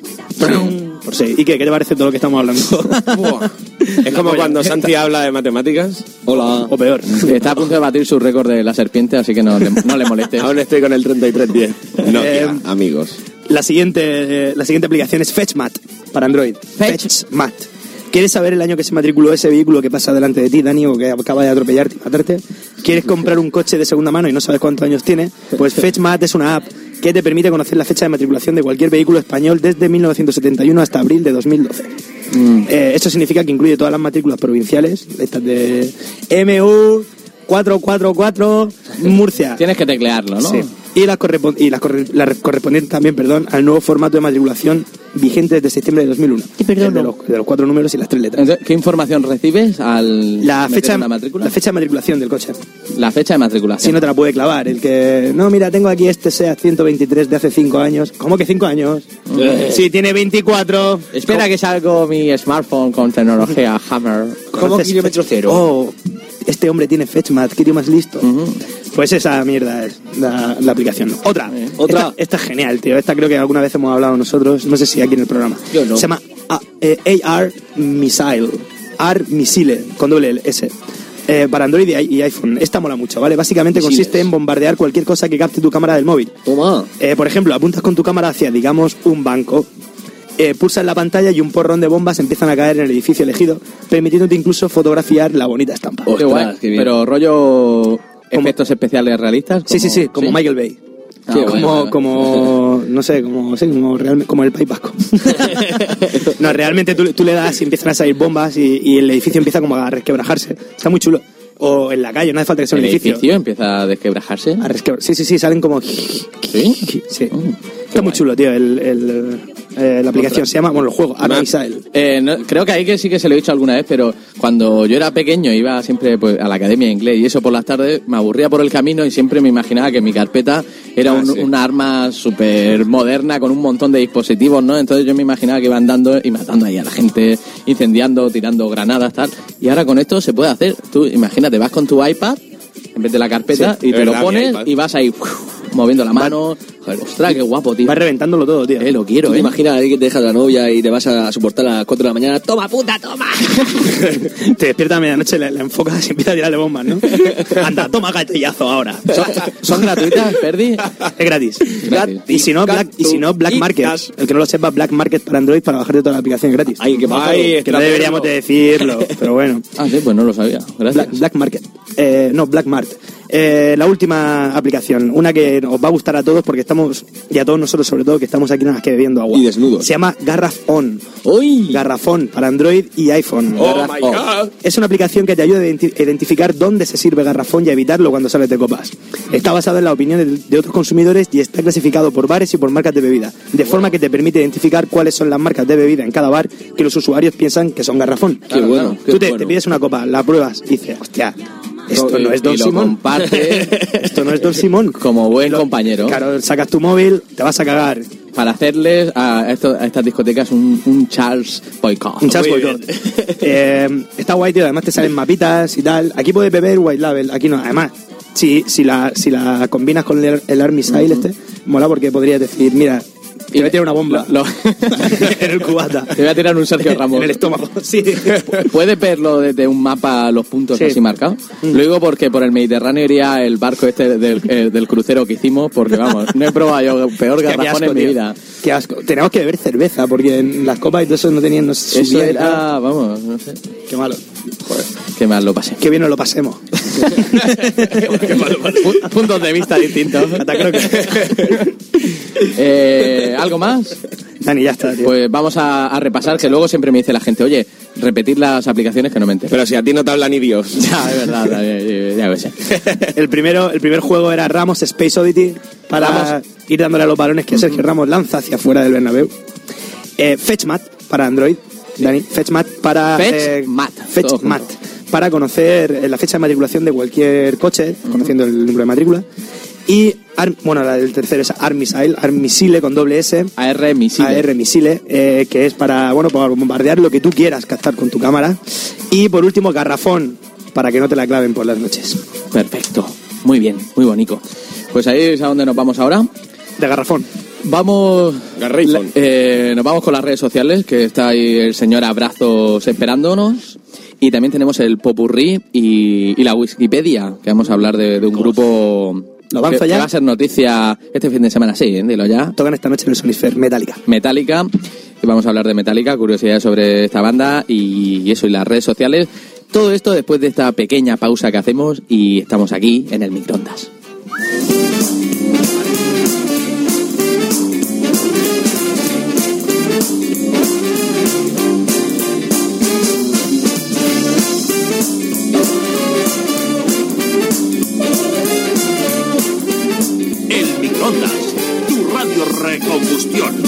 Por seis. ¿Y qué? ¿Qué te parece todo lo que estamos hablando? Buah. Es como cuando Santi habla de matemáticas. Hola. O peor. Está a punto de batir su récord de la serpiente, así que no le, no le molestes. Aún estoy con el treinta y tres diez. No, Eh, amigos. La siguiente, eh, la siguiente aplicación es FetchMat para Android. FetchMat. ¿Quieres saber el año que se matriculó ese vehículo que pasa delante de ti, Dani, o que acaba de atropellarte y matarte? ¿Quieres comprar un coche de segunda mano y no sabes cuántos años tiene? Pues FetchMat es una app que te permite conocer la fecha de matriculación de cualquier vehículo español desde mil novecientos setenta y uno hasta abril de dos mil doce. Mm. Eh, esto significa que incluye todas las matrículas provinciales, estas de M U cuatro cuatro cuatro Murcia. Tienes que teclearlo, ¿no? Sí. Y las, correspon- y las, corre- las correspondientes también, perdón, al nuevo formato de matriculación vigente desde septiembre de dos mil uno. El de, los, de los cuatro números y las tres letras. Entonces, ¿qué información recibes al La meter fecha, una matrícula? la fecha de matriculación del coche. La fecha de Si matriculación. no te la puede clavar. El que, no, mira, tengo aquí este SEAT ciento veintitrés de hace cinco años. ¿Cómo que cinco años? Sí, tiene veinticuatro. Espera que salgo mi smartphone con tecnología Hammer. ¿Cómo ¿Conoces kilómetro Fetch- cero? Oh, este hombre tiene FetchMat, qué tío más listo. Ujú. Pues esa mierda es la, la aplicación. Otra. Otra. Esta, esta es genial, tío. Esta creo que alguna vez hemos hablado nosotros. No sé si aquí en el programa. Yo no. Se llama A, eh, A R Missile. A R Missile, con doble L, S. Eh, para Android y, i- y iPhone. Esta mola mucho, ¿vale? Básicamente Misiles. consiste en bombardear cualquier cosa que capte tu cámara del móvil. Toma. Eh, por ejemplo, apuntas con tu cámara hacia, digamos, un banco. Eh, pulsas la pantalla y un porrón de bombas empiezan a caer en el edificio elegido, permitiéndote incluso fotografiar la bonita estampa. Qué Ostras, guay. qué bien. Pero rollo efectos especiales realistas. Sí, sí, sí, como ¿sí? Michael Bay. Ah, Sí, bueno, como, bueno. como, no sé, como, sí, como, realmente, como el País Vasco. No, realmente tú, tú le das y empiezan a salir bombas y, y el edificio empieza como a resquebrajarse. Está muy chulo. O en la calle, no hace falta que sea un ¿El edificio. edificio empieza a desquebrajarse? A resquebra- Sí, sí, sí, salen como... ¿Sí? Sí. Mm, Está muy chulo, tío. El, el, eh, la aplicación se llama, bueno, el juego, Armisail. Eh, no, creo que ahí que sí que se lo he dicho alguna vez, pero cuando yo era pequeño iba siempre pues, a la academia de inglés y eso por las tardes me aburría por el camino y siempre me imaginaba que mi carpeta era Ah, un, sí. una arma súper moderna con un montón de dispositivos, ¿no? Entonces yo me imaginaba que iba andando y matando ahí a la gente, incendiando, tirando granadas, tal. Y ahora con esto se puede hacer. Tú imagínate, vas con tu iPad en vez de la carpeta Sí, y te es lo verdad, mi pones iPad. y vas ahí uf, moviendo la mano. Joder, ostras, qué guapo, tío. Vas reventándolo todo, tío. Eh, lo quiero, ¿Tú te eh. imaginas ahí que te dejas la novia y te vas a soportar a las cuatro de la mañana? ¡Toma, puta, toma! Te despiertas a medianoche, la, la enfocas y empiezas a tirarle bombas, ¿no? Anda, toma gatillazo ahora. ¿Son, son gratuitas, Ferdi? Es gratis. Gratis. Y si no, Black, y si no, Black Market. El que no lo sepa, Black Market para Android para bajarte toda la aplicación gratis. Ay, qué bajo. Ay, Que no deberíamos de decirlo, pero bueno. Ah, sí, pues no lo sabía. Gracias. Black, Black Market. Eh, no, Black Mart. Eh, la última aplicación, una que os va a gustar a todos porque estamos, y a todos nosotros sobre todo, que estamos aquí nada más que bebiendo agua. Y desnudos. Se llama Garrafón. ¡Uy! Garrafón para Android y iPhone. Oh Garraf- my God. Es una aplicación que te ayuda a identi- identificar dónde se sirve garrafón y a evitarlo cuando sales de copas. Está basado en las opiniones de, de otros consumidores y está clasificado por bares y por marcas de bebida, de forma que te permite identificar cuáles son las marcas de bebida en cada bar que los usuarios piensan que son garrafón. Qué bueno, qué Tú te, bueno. te pides una copa, la pruebas y dices, hostia, esto Y- no es Don y lo Simón. comparte Esto no es Don Simón. como buen compañero. Claro, sacas tu móvil, te vas a cagar. Para hacerles a, esto- a estas discotecas un, un Charles Boycott. Un Charles Muy Boycott. Eh, está guay, tío. Además te salen mapitas y tal. Aquí puedes beber White Label, aquí no. Además, si, si, la, si la combinas con el, el Armisail este, mola porque podrías decir, mira, te voy a tirar una bomba Lo- en el cubata. Te voy a tirar un Sergio Ramos. En el estómago, sí. ¿Puedes verlo desde un mapa los puntos Sí. así marcados? Lo digo porque por el Mediterráneo iría el barco este del, eh, del crucero que hicimos, porque vamos, no he probado yo peor Qué garrafón asco, en mi tío. vida. Qué asco. Tenemos que beber cerveza porque en las copas y todo eso no tenían... No se Eso subía, era, vamos, no sé, Qué malo. qué mal lo pasé. Qué bien nos lo pasemos. Pu- Puntos de vista distintos. Catacroque. Eh, ¿Algo más? Dani, ya está, tío. Pues vamos a, a repasar, que luego siempre me dice la gente, oye, repetir las aplicaciones que no me entero. Pero si a ti no te habla ni Dios. Ya, es verdad, ya, ya, ya lo sé. El primero, el primer juego era Ramos Space Oddity para Ramos. ir dándole a los balones que Sergio Ramos lanza hacia afuera del Bernabéu. Eh, FetchMat para Android, Dani. FetchMat para FetchMat. eh, FetchMat para conocer eh, la fecha de matriculación de cualquier coche, conociendo el número de matrícula. Y Ar- bueno, la del tercero es Armisail, Armisile con doble S. A R Missile. A R Misile, eh, que es para, bueno, para bombardear lo que tú quieras captar con tu cámara. Y por último, Garrafón, para que no te la claven por las noches. Perfecto. Muy bien, muy bonito. Pues ahí es a donde nos vamos ahora. De Garrafón. Vamos. Garrafón. eh, nos vamos con las redes sociales, que está ahí el señor Abrazos esperándonos. Y también tenemos el Popurrí y, y la Wikipedia, que vamos a hablar de, de un grupo. ¿Lo avanzo que, ya? que va a ser noticia este fin de semana, sí, ¿eh? Dilo ya. Tocan esta noche en el Sonisphere, Metallica. Metallica. Y vamos a hablar de Metallica, curiosidades sobre esta banda y, y eso, y las redes sociales. Todo esto después de esta pequeña pausa que hacemos y estamos aquí en el microondas. El microondas, tu radio recombustión.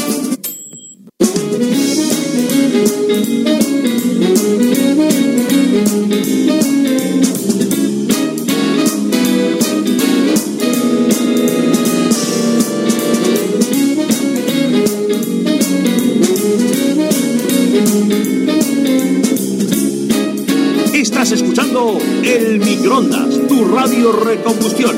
Estás escuchando El microondas, tu radio recombustión.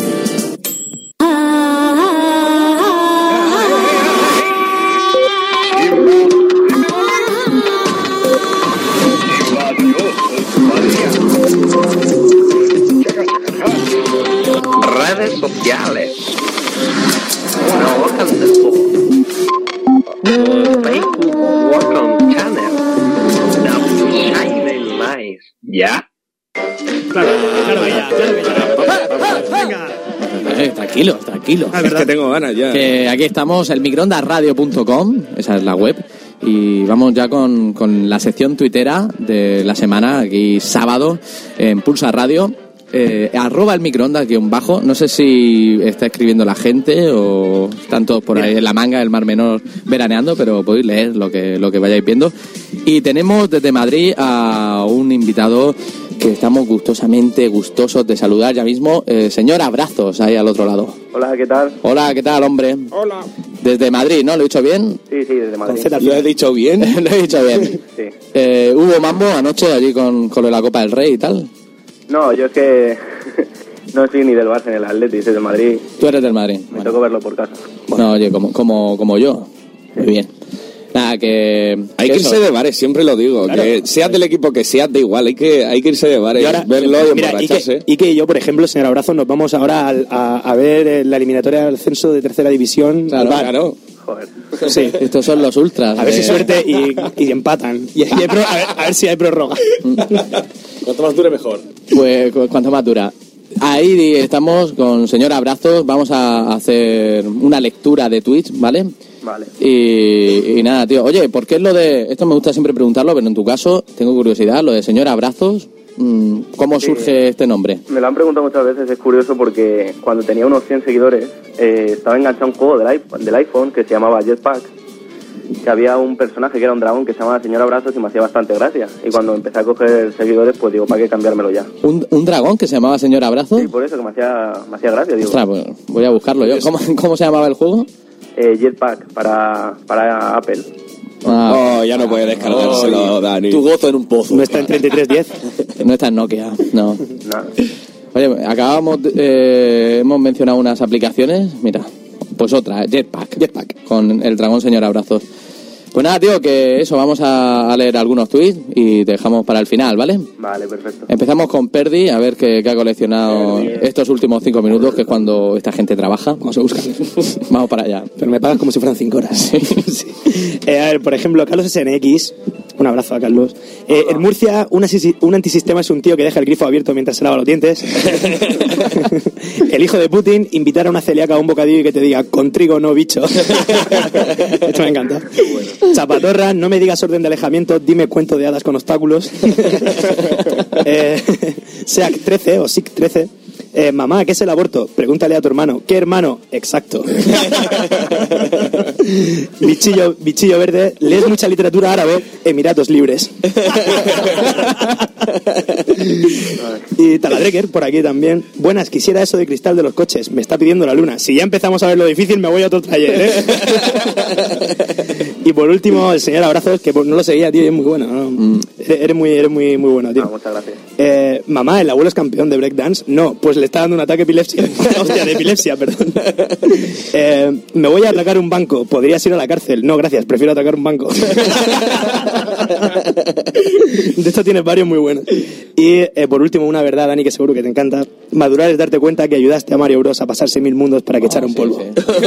Redes sociales. No Welcome to Facebook Welcome Channel. No Shining Nice. ¿Ya? Claro, claro que ya, claro que ya. Venga. Eh, tranquilo, tranquilo. Ah, Es verdad. que tengo ganas ya. Que aquí estamos, el microondasradio punto com, esa es la web. Y vamos ya con, con la sección tuitera de la semana, aquí sábado, en Pulsa Radio. Eh, arroba el microondas guión bajo. No sé si está escribiendo la gente o están todos por ahí en la manga del Mar Menor veraneando, pero podéis leer lo que, lo que vayáis viendo. Y tenemos desde Madrid a un invitado que estamos gustosamente gustosos de saludar ya mismo. Eh, señor Abrazos, ahí al otro lado. Hola, ¿qué tal? Hola, ¿qué tal, hombre? Hola. Desde Madrid, ¿no? ¿Lo he dicho bien? Sí, sí, desde Madrid. ¿Lo he dicho bien? Lo he dicho bien. Sí. Eh, ¿Hubo mambo anoche allí con, con lo de la Copa del Rey y tal? No, yo es que no soy ni del Barça ni del Atleti, soy del Madrid. Tú eres del Madrid. Me Bueno. tocó verlo por casa. No, oye, como, como, como yo. Muy bien. Nada, que... Hay que irse eso. de bares, siempre lo digo. Claro. Que seas del equipo que seas, da igual. Hay que, hay que irse de bares, Y ahora, verlo y mira, emborracharse. Ike, Ike y yo, por ejemplo, señor Abrazo, nos vamos ahora al- a, a ver eh, la eliminatoria del ascenso de tercera división. Claro, al bar. Claro. Joder. Sí. Estos son los ultras. A ver si eh. suerte y, y empatan. Y, y hay pro- a, ver, a ver si hay prórroga. Cuanto más dure, mejor. Pues cu- cuánto más dura. Ahí estamos con señor Abrazos. Vamos a hacer una lectura de tweets, ¿vale? Vale. Y, y nada, tío. Oye, ¿por qué es lo de...? Esto me gusta siempre preguntarlo, pero en tu caso tengo curiosidad. Lo de señor Abrazos, mm, ¿cómo Sí. surge este nombre? Me lo han preguntado muchas veces, es curioso porque cuando tenía unos cien seguidores eh, estaba enganchado a un juego del iPhone, del iPhone que se llamaba Jetpack, que había un personaje que era un dragón que se llamaba Señor Abrazos y me hacía bastante gracia. Y cuando empecé a coger seguidores, pues digo, ¿para qué cambiármelo ya? ¿Un, un dragón que se llamaba señor Abrazos? Y por eso que me hacía, me hacía gracia, digo. Ostras, pues voy a buscarlo yo. ¿Cómo, cómo se llamaba el juego? Eh, Jetpack para, para Apple. Ah, Oh, ya no puede descargárselo, Ay, Dani. Tu gozo en un pozo. No está en treinta y tres diez. no está en Nokia, no. Nada. Oye, acabamos, de- eh, hemos mencionado unas aplicaciones, mira, pues otra, Jetpack. Jetpack. Con el dragón señor Abrazos. Pues nada, tío, que eso, vamos a, a leer algunos tweets y te dejamos para el final, ¿vale? Vale, perfecto. Empezamos con Perdi, a ver qué, qué ha coleccionado estos últimos cinco minutos, que es cuando esta gente trabaja. Vamos a buscar. Vamos para allá. Pero me pagas como si fueran cinco horas. Sí. Eh, a ver, por ejemplo, Carlos S N X. Un abrazo a Carlos. Eh, en Murcia, un, asisi- un antisistema es un tío que deja el grifo abierto mientras se lava los dientes. El hijo de Putin, invitar a una celíaca a un bocadillo y que te diga, con trigo no, bicho. Esto me encanta. Chapatorra, no me digas orden de alejamiento, dime cuento de hadas con obstáculos. eh, Seac trece o Sic trece. Eh, mamá, ¿qué es el aborto? Pregúntale a tu hermano. ¿Qué hermano? Exacto. bichillo, bichillo verde, lees mucha literatura árabe, Emiratos Libres. Y Taladrecker, por aquí también. Buenas, quisiera eso de cristal de los coches. Me está pidiendo la luna. Si ya empezamos a ver lo difícil, me voy a otro taller, ¿eh? Y por último, el señor Abrazos, que no lo seguía, tío, y es muy bueno, ¿no? Mm. Eres muy, eres muy, muy bueno, tío. Ah, muchas gracias. Eh, mamá, ¿el abuelo es campeón de breakdance? No, pues le está dando un ataque de epilepsia. Hostia, de epilepsia, perdón. Eh, me voy a atracar un banco. ¿Podrías ir a la cárcel? No, gracias, prefiero atracar un banco. De hecho, tienes varios muy buenos. Y eh, por último, una verdad, Dani, que seguro que te encanta. Madurar es darte cuenta que ayudaste a Mario Bros a pasarse mil mundos para que echara un polvo.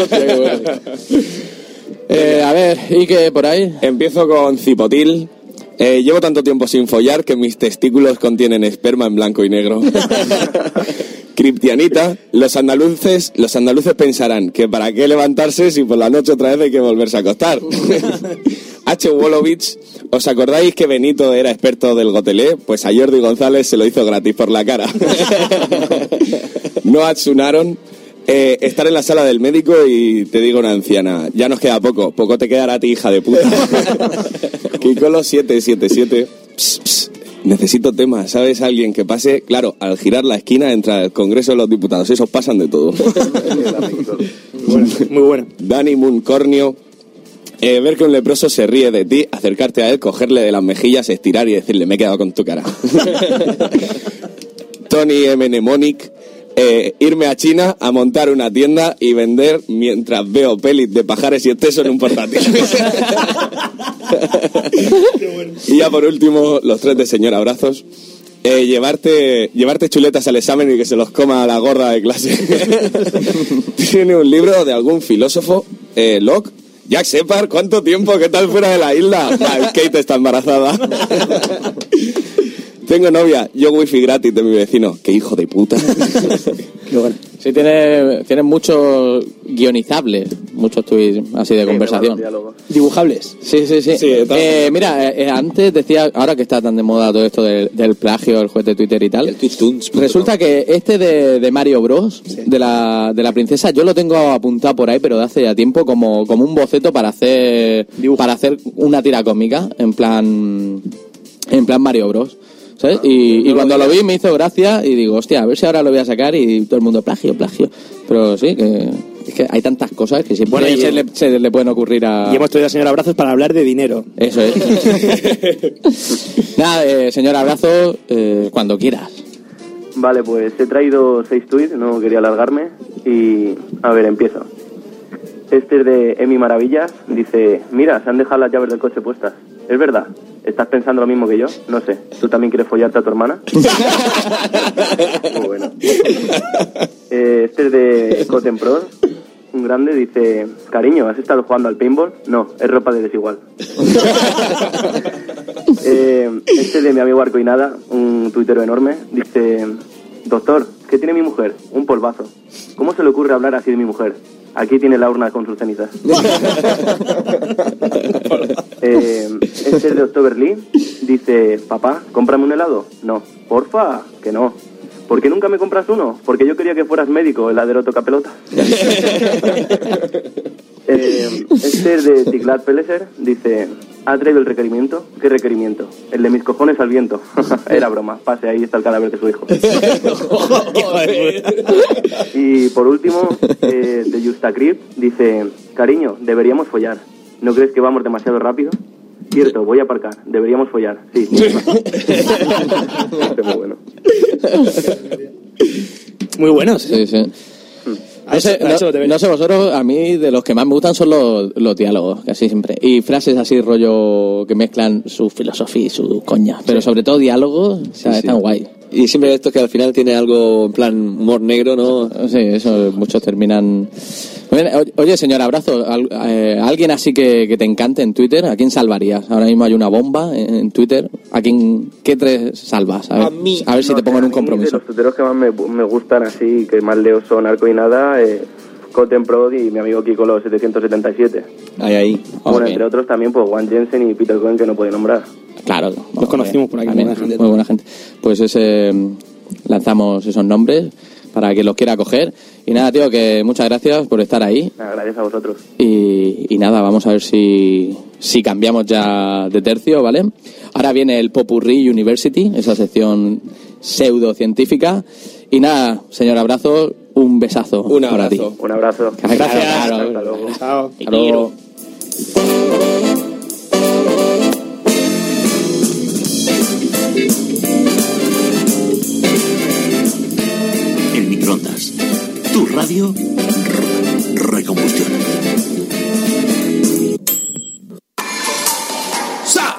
Eh, a ver, ¿y qué por ahí? Empiezo con Cipotil. Eh, llevo tanto tiempo sin follar que mis testículos contienen esperma en blanco y negro. Criptianita, los andaluces, los andaluces pensarán que para qué levantarse si por la noche otra vez hay que volverse a acostar. H. Wolowitz, ¿os acordáis que Benito era experto del gotelé? Pues a Jordi González se lo hizo gratis por la cara. Noah Tsunaron, eh, estar en la sala del médico y te digo una anciana, ya nos queda poco, poco te quedará a ti, hija de puta. Kikolo siete siete siete, pss, pss, necesito tema, ¿sabes? Alguien que pase, claro, al girar la esquina entra el Congreso de los Diputados, esos pasan de todo. Muy bueno, muy bueno. Dani Muncornio, eh, ver que un leproso se ríe de ti, acercarte a él, cogerle de las mejillas, estirar y decirle, me he quedado con tu cara. Tony M. Mnemonic, eh, irme a China a montar una tienda y vender mientras veo pelis de pajares y exceso en un portátil. Y ya por último, los tres de señor Abrazos. Eh, llevarte, llevarte chuletas al examen y que se los coma la gorda de clase. Tiene un libro de algún filósofo, eh, Locke. Jack Shepard, ¿cuánto tiempo? ¿Qué tal fuera de la isla? Ah, Kate está embarazada. Tengo novia, yo wifi gratis de mi vecino. ¡Qué hijo de puta! Qué bueno. Sí, tiene, tiene muchos guionizables, muchos tweets así de Sí, conversación. me van los diálogos. Dibujables. Sí, sí, sí. Sí, de todas Eh, mira, eh, antes decía, ahora que está tan de moda todo esto del, del plagio, el juez de Twitter y tal, El Twitch resulta que este de, de Mario Bros, de la de la princesa, yo lo tengo apuntado por ahí, pero de hace ya tiempo, como, como un boceto para hacer para hacer una tira cómica, en plan en plan Mario Bros. ¿Sabes? Y, y cuando lo vi me hizo gracia y digo, hostia, a ver si ahora lo voy a sacar y todo el mundo plagio, plagio. Pero sí, que es que hay tantas cosas que siempre Bueno, y- se, le, se le pueden ocurrir a... Y hemos traído al señor Abrazos para hablar de dinero. Eso es. Nada, eh, señor Abrazo, eh, cuando quieras. Vale, pues he traído seis tweets, no quería alargarme. Y, a ver, empiezo. Este es de Emi Maravillas. Dice, mira, se han dejado las llaves del coche puestas. ¿Es verdad? ¿Estás pensando lo mismo que yo? No sé. ¿Tú también quieres follarte a tu hermana? Muy bueno. Eh, este es de Cotten Pro. Un grande dice, cariño, ¿has estado jugando al paintball? No, es ropa de desigual. eh, este de mi amigo Arco y Nada, un tuitero enorme, dice, doctor, ¿qué tiene mi mujer? Un polvazo. ¿Cómo se le ocurre hablar así de mi mujer? Aquí tiene la urna con sus cenizas. eh, este es de October Lee, dice, papá, cómprame un helado. No, porfa, que no. ¿Por qué nunca me compras uno? Porque yo quería que fueras médico, heladero toca pelota. eh, este es de Tiglat Peleser, dice, ¿ha traído el requerimiento? ¿Qué requerimiento? El de mis cojones al viento. Era broma, pase, ahí está el cadáver de su hijo. Y por último, eh, de Justacrip, dice, cariño, deberíamos follar. ¿No crees que vamos demasiado rápido? Cierto, voy a aparcar. Deberíamos follar. Sí. Muy bueno. Muy buenos. Sí, sí. Ha No sé, hecho- ha hecho no, los deberes. no sé vosotros, a mí de los que más me gustan son los, los diálogos, casi siempre. Y frases así rollo que mezclan su filosofía y su coña. Pero sobre todo diálogos, o sea, Sí, están sí. guay. Y siempre esto que al final tiene algo en plan humor negro, ¿no? Sí, eso muchos terminan... Oye, oye, señor Abrazo, al- eh, ¿alguien así que, que te encante en Twitter? ¿A quién salvarías? Ahora mismo hay una bomba en, en Twitter. ¿A quién, qué tres salvas? A ver, A mí. a ver si No te pongo sé, en a un mí compromiso. De los tuiteros que más me, me gustan así, que más leo son Arco y Nada, eh, Cotten Prod y mi amigo Kiko los setecientos setenta y siete. Ahí, ahí. Bueno, Ok. entre otros también pues Juan Jensen y Peter Cohen, que no puede nombrar. Claro. Los conocimos por aquí, También, buena gente. muy buena gente. Pues ese, lanzamos esos nombres para que los quiera coger. Y nada, tío, que muchas gracias por estar ahí. Nada, gracias a vosotros. Y, y nada, vamos a ver si, si cambiamos ya de tercio, ¿vale? Ahora viene el Popurrí University, esa sección pseudocientífica. Y nada, señor Abrazo, un besazo Un para ti. abrazo. Un abrazo. Gracias. Hasta luego. Chao. Hasta luego. El microondas. Tu radio re- recombustión. ¡Sa!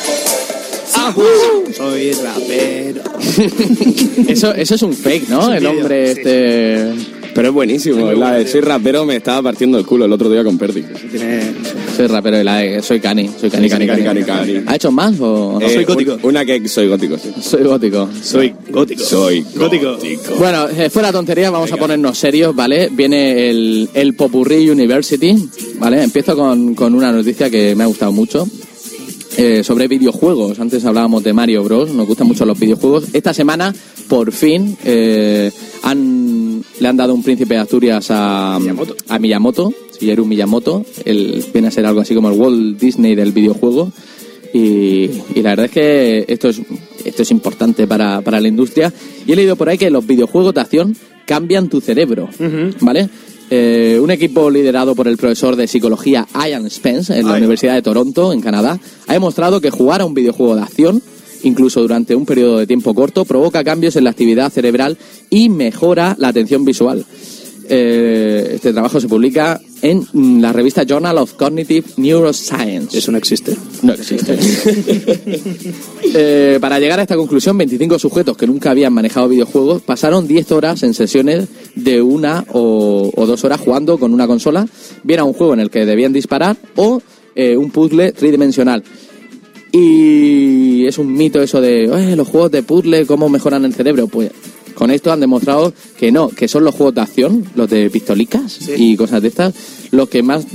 Soy rapero. Eso, eso es un fake, ¿no? Es un El vídeo, hombre sí, este... Pero es buenísimo. La de soy rapero me estaba partiendo el culo el otro día con Perdi. Tiene... Soy rapero de la E, soy cani. Soy cani, cani, cani. Cani, cani, cani. ¿Ha hecho más o...? Eh, soy gótico. un- Una que soy gótico, sí. Soy gótico. Soy gótico. Soy gótico. Bueno, eh, fuera tontería, vamos a ponernos serios, ¿vale? Viene el, el Popurrí University, ¿vale? Empiezo con, con una noticia que me ha gustado mucho. Eh, sobre videojuegos. Antes hablábamos de Mario Bros. Nos gustan mucho los videojuegos. Esta semana, por fin, eh, han, le han dado un príncipe de Asturias a Miyamoto. a Miyamoto, Shigeru Miyamoto. Él viene a ser algo así como el Walt Disney del videojuego. Y, y la verdad es que esto es esto es importante para, para la industria. Y he leído por ahí que los videojuegos de acción cambian tu cerebro, ¿vale? Eh, un equipo liderado por el profesor de psicología Ian Spence en la Ay. Universidad de Toronto, en Canadá, ha demostrado que jugar a un videojuego de acción, incluso durante un periodo de tiempo corto, provoca cambios en la actividad cerebral y mejora la atención visual. Eh, este trabajo se publica en mm, la revista Journal of Cognitive Neuroscience. Eso no existe. No existe. Eh, para llegar a esta conclusión, veinticinco sujetos que nunca habían manejado videojuegos pasaron diez horas en sesiones de una o, o dos horas jugando con una consola, bien a un juego en el que debían disparar o eh, un puzzle tridimensional. Y es un mito eso de "Eh, los juegos de puzzle, ¿cómo mejoran el cerebro?". Pues con esto han demostrado que no, que son los juegos de acción, los de pistolicas Sí. y cosas de estas, los que más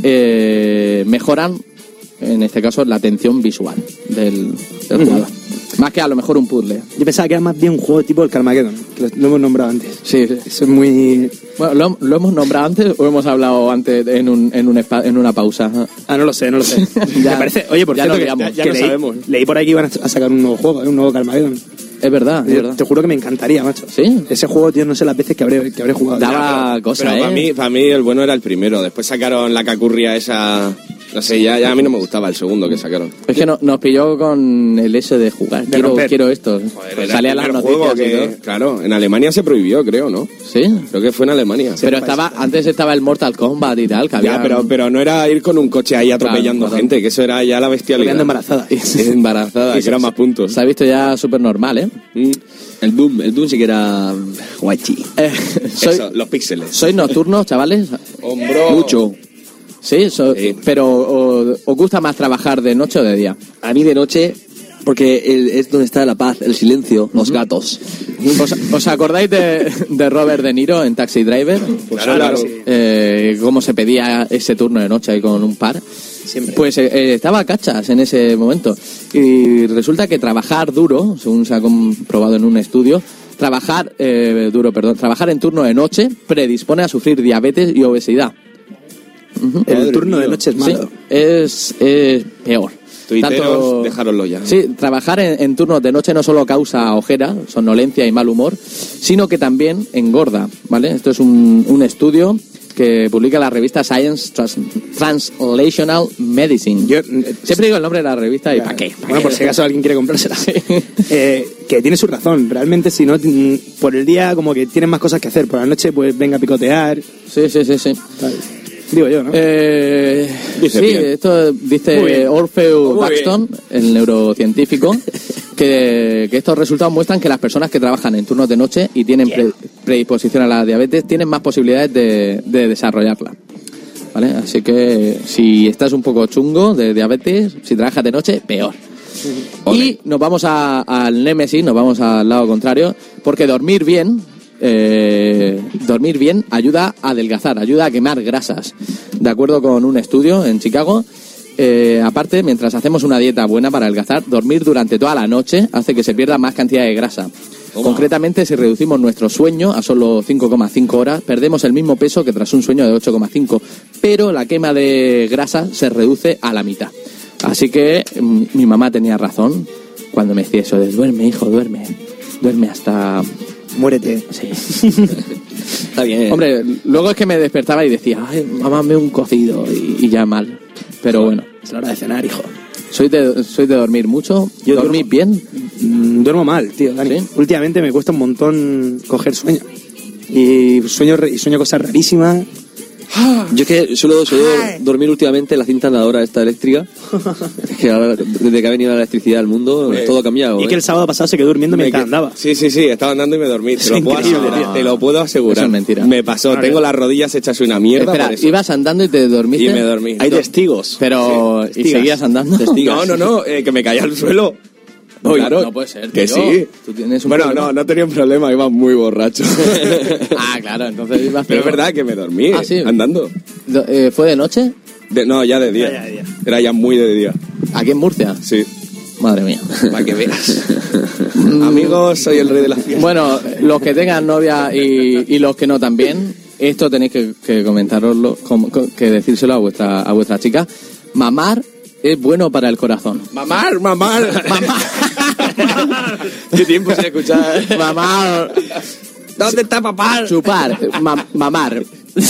eh, mejoran, en este caso, la atención visual del, del Ujú. jugador. Más que a lo mejor un puzzle. Yo pensaba que era más bien un juego tipo el Carmageddon, que lo, lo hemos nombrado antes. Sí, sí. Eso es muy... Bueno, ¿lo, lo hemos nombrado antes o hemos hablado antes en, un, en, un espa- en una pausa? Ah, no lo sé, no lo sé. Ya. Me parece... Oye, por Ya cierto, lo que, veamos. que Ya lo leí, sabemos. leí por ahí que iban a sacar un nuevo juego, ¿eh? Un nuevo Carmageddon. Es verdad, es Yo verdad. te juro que me encantaría, macho. ¿Sí? Ese juego, tío, no sé las veces que habré, que habré jugado. Daba Pero cosas, ¿eh? para mí, para mí el bueno era el primero. Después sacaron la cacurria esa... No sé, ya, ya a mí no me gustaba el segundo que sacaron. Es que no- nos pilló con el ese de jugar. De quiero, romper. quiero esto. Joder, Pues era salía el las primer noticias juego que, y todo. claro, en Alemania se prohibió, creo, ¿no? Sí. Creo que fue en Alemania. Pero estaba, antes estaba el Mortal Kombat y tal, que había... Ya, pero, pero no era ir con un coche ahí atropellando Claro, gente, que eso era ya la bestialidad. Peleando embarazadas. Embarazada, que era más puntos. Se ha visto ya súper normal, ¿eh? Mm. El Doom, el Doom sí que era guachi. Eh, soy, Eso, los píxeles. ¿Sois nocturnos, chavales? Hombro. Mucho. Sí, so- Sí. pero o- ¿os gusta más trabajar de noche o de día? A mí de noche, porque el- es donde está la paz, el silencio, los gatos. ¿Os, os acordáis de, de Robert De Niro en Taxi Driver? Claro, claro. Eh, cómo se pedía ese turno de noche ahí con un par. Siempre. Pues eh, eh, estaba a cachas en ese momento. Y resulta que trabajar duro, según se ha comprobado en un estudio, trabajar eh, duro, perdón, trabajar en turno de noche predispone a sufrir diabetes y obesidad. Ujú. El Madre turno de mía. noche es malo. Sí, es, es peor. Tuiteros, Tanto- dejároslo ya. Sí, trabajar en, en turnos de noche no solo causa ojera, somnolencia y mal humor, sino que también engorda, ¿vale? Esto es un, un estudio que publica la revista Science Trans- Translational Medicine. Yo, eh, Siempre digo el nombre de la revista y ¿para qué? Bueno, por si acaso alguien quiere comprársela. Eh, que tiene su razón. Realmente, si no, mm, por el día como que tienes más cosas que hacer. Por la noche, pues venga a picotear. Sí, sí, sí, sí. Tal. Digo yo, ¿no? Eh, Dice sí, bien. esto Muy dice bien. Orfeu Muy Baxton, el neurocientífico, que, que estos resultados muestran que las personas que trabajan en turnos de noche y tienen pre- predisposición a la diabetes tienen más posibilidades de, de desarrollarla. ¿Vale? Así que si estás un poco chungo de diabetes, si trabajas de noche, peor. Y nos vamos a- al némesis, nos vamos al lado contrario, porque dormir bien, eh, dormir bien ayuda a adelgazar, ayuda a quemar grasas. De acuerdo con un estudio en Chicago, eh, aparte, mientras hacemos una dieta buena para adelgazar, dormir durante toda la noche hace que se pierda más cantidad de grasa. Concretamente, si reducimos nuestro sueño a solo cinco coma cinco horas, perdemos el mismo peso que tras un sueño de ocho coma cinco, pero la quema de grasa se reduce a la mitad. Así que mm, mi mamá tenía razón cuando me decía eso de duerme, hijo, duerme, duerme hasta... Muérete. Sí. Está bien. Hombre, luego es que me despertaba y decía, ay, mamá, me un cocido y, y ya mal. Pero bueno, Es la hora de cenar, hijo. soy de, soy de dormir mucho. Yo ¿Dormís duermo- bien? Mm, duermo mal, tío, Dani. ¿Sí? Últimamente me cuesta un montón coger sueño. Y sueño, y sueño cosas rarísimas. Yo es que suelo, suelo dormir últimamente en la cinta andadora esta eléctrica. Es que ahora, desde que ha venido la electricidad al mundo, todo ha cambiado. Y es que ¿eh? el sábado pasado se quedó durmiendo Me mientras que- andaba. Sí, sí, sí, estaba andando y me dormí. Te Es lo puedo increíble, asegurar. tío. Te lo puedo asegurar. Eso es mentira. Me pasó. Tengo las rodillas hechas una mierda Espera, por eso. ibas andando y te dormiste. Y me dormí. Hay testigos. Pero, ¿y Testigas. seguías andando? No, no, no, eh, que me caía al suelo. Uy, Claro, no puede ser, que tío. sí. Tú tienes un bueno, problema. no, no tenía un problema, iba muy borracho. Ah, claro, entonces ibas Pero es peor. verdad que me dormí Ah, sí. andando. Do- eh, ¿Fue de noche? De- no, ya de día. Ya, ya de día. Era ya muy de día. ¿Aquí en Murcia? Sí, Madre mía. para que veas. Amigos, soy el rey de la fiesta. Bueno, los que tengan novia y, y los que no también, esto tenéis que, que comentaroslo, com- co- que decírselo a vuestra, a vuestra chica. Mamar es bueno para el corazón. Mamar, mamar. Mamar. Qué tiempo sin escuchar. Mamar. ¿Dónde está papá? Chupar. Ma- mamar.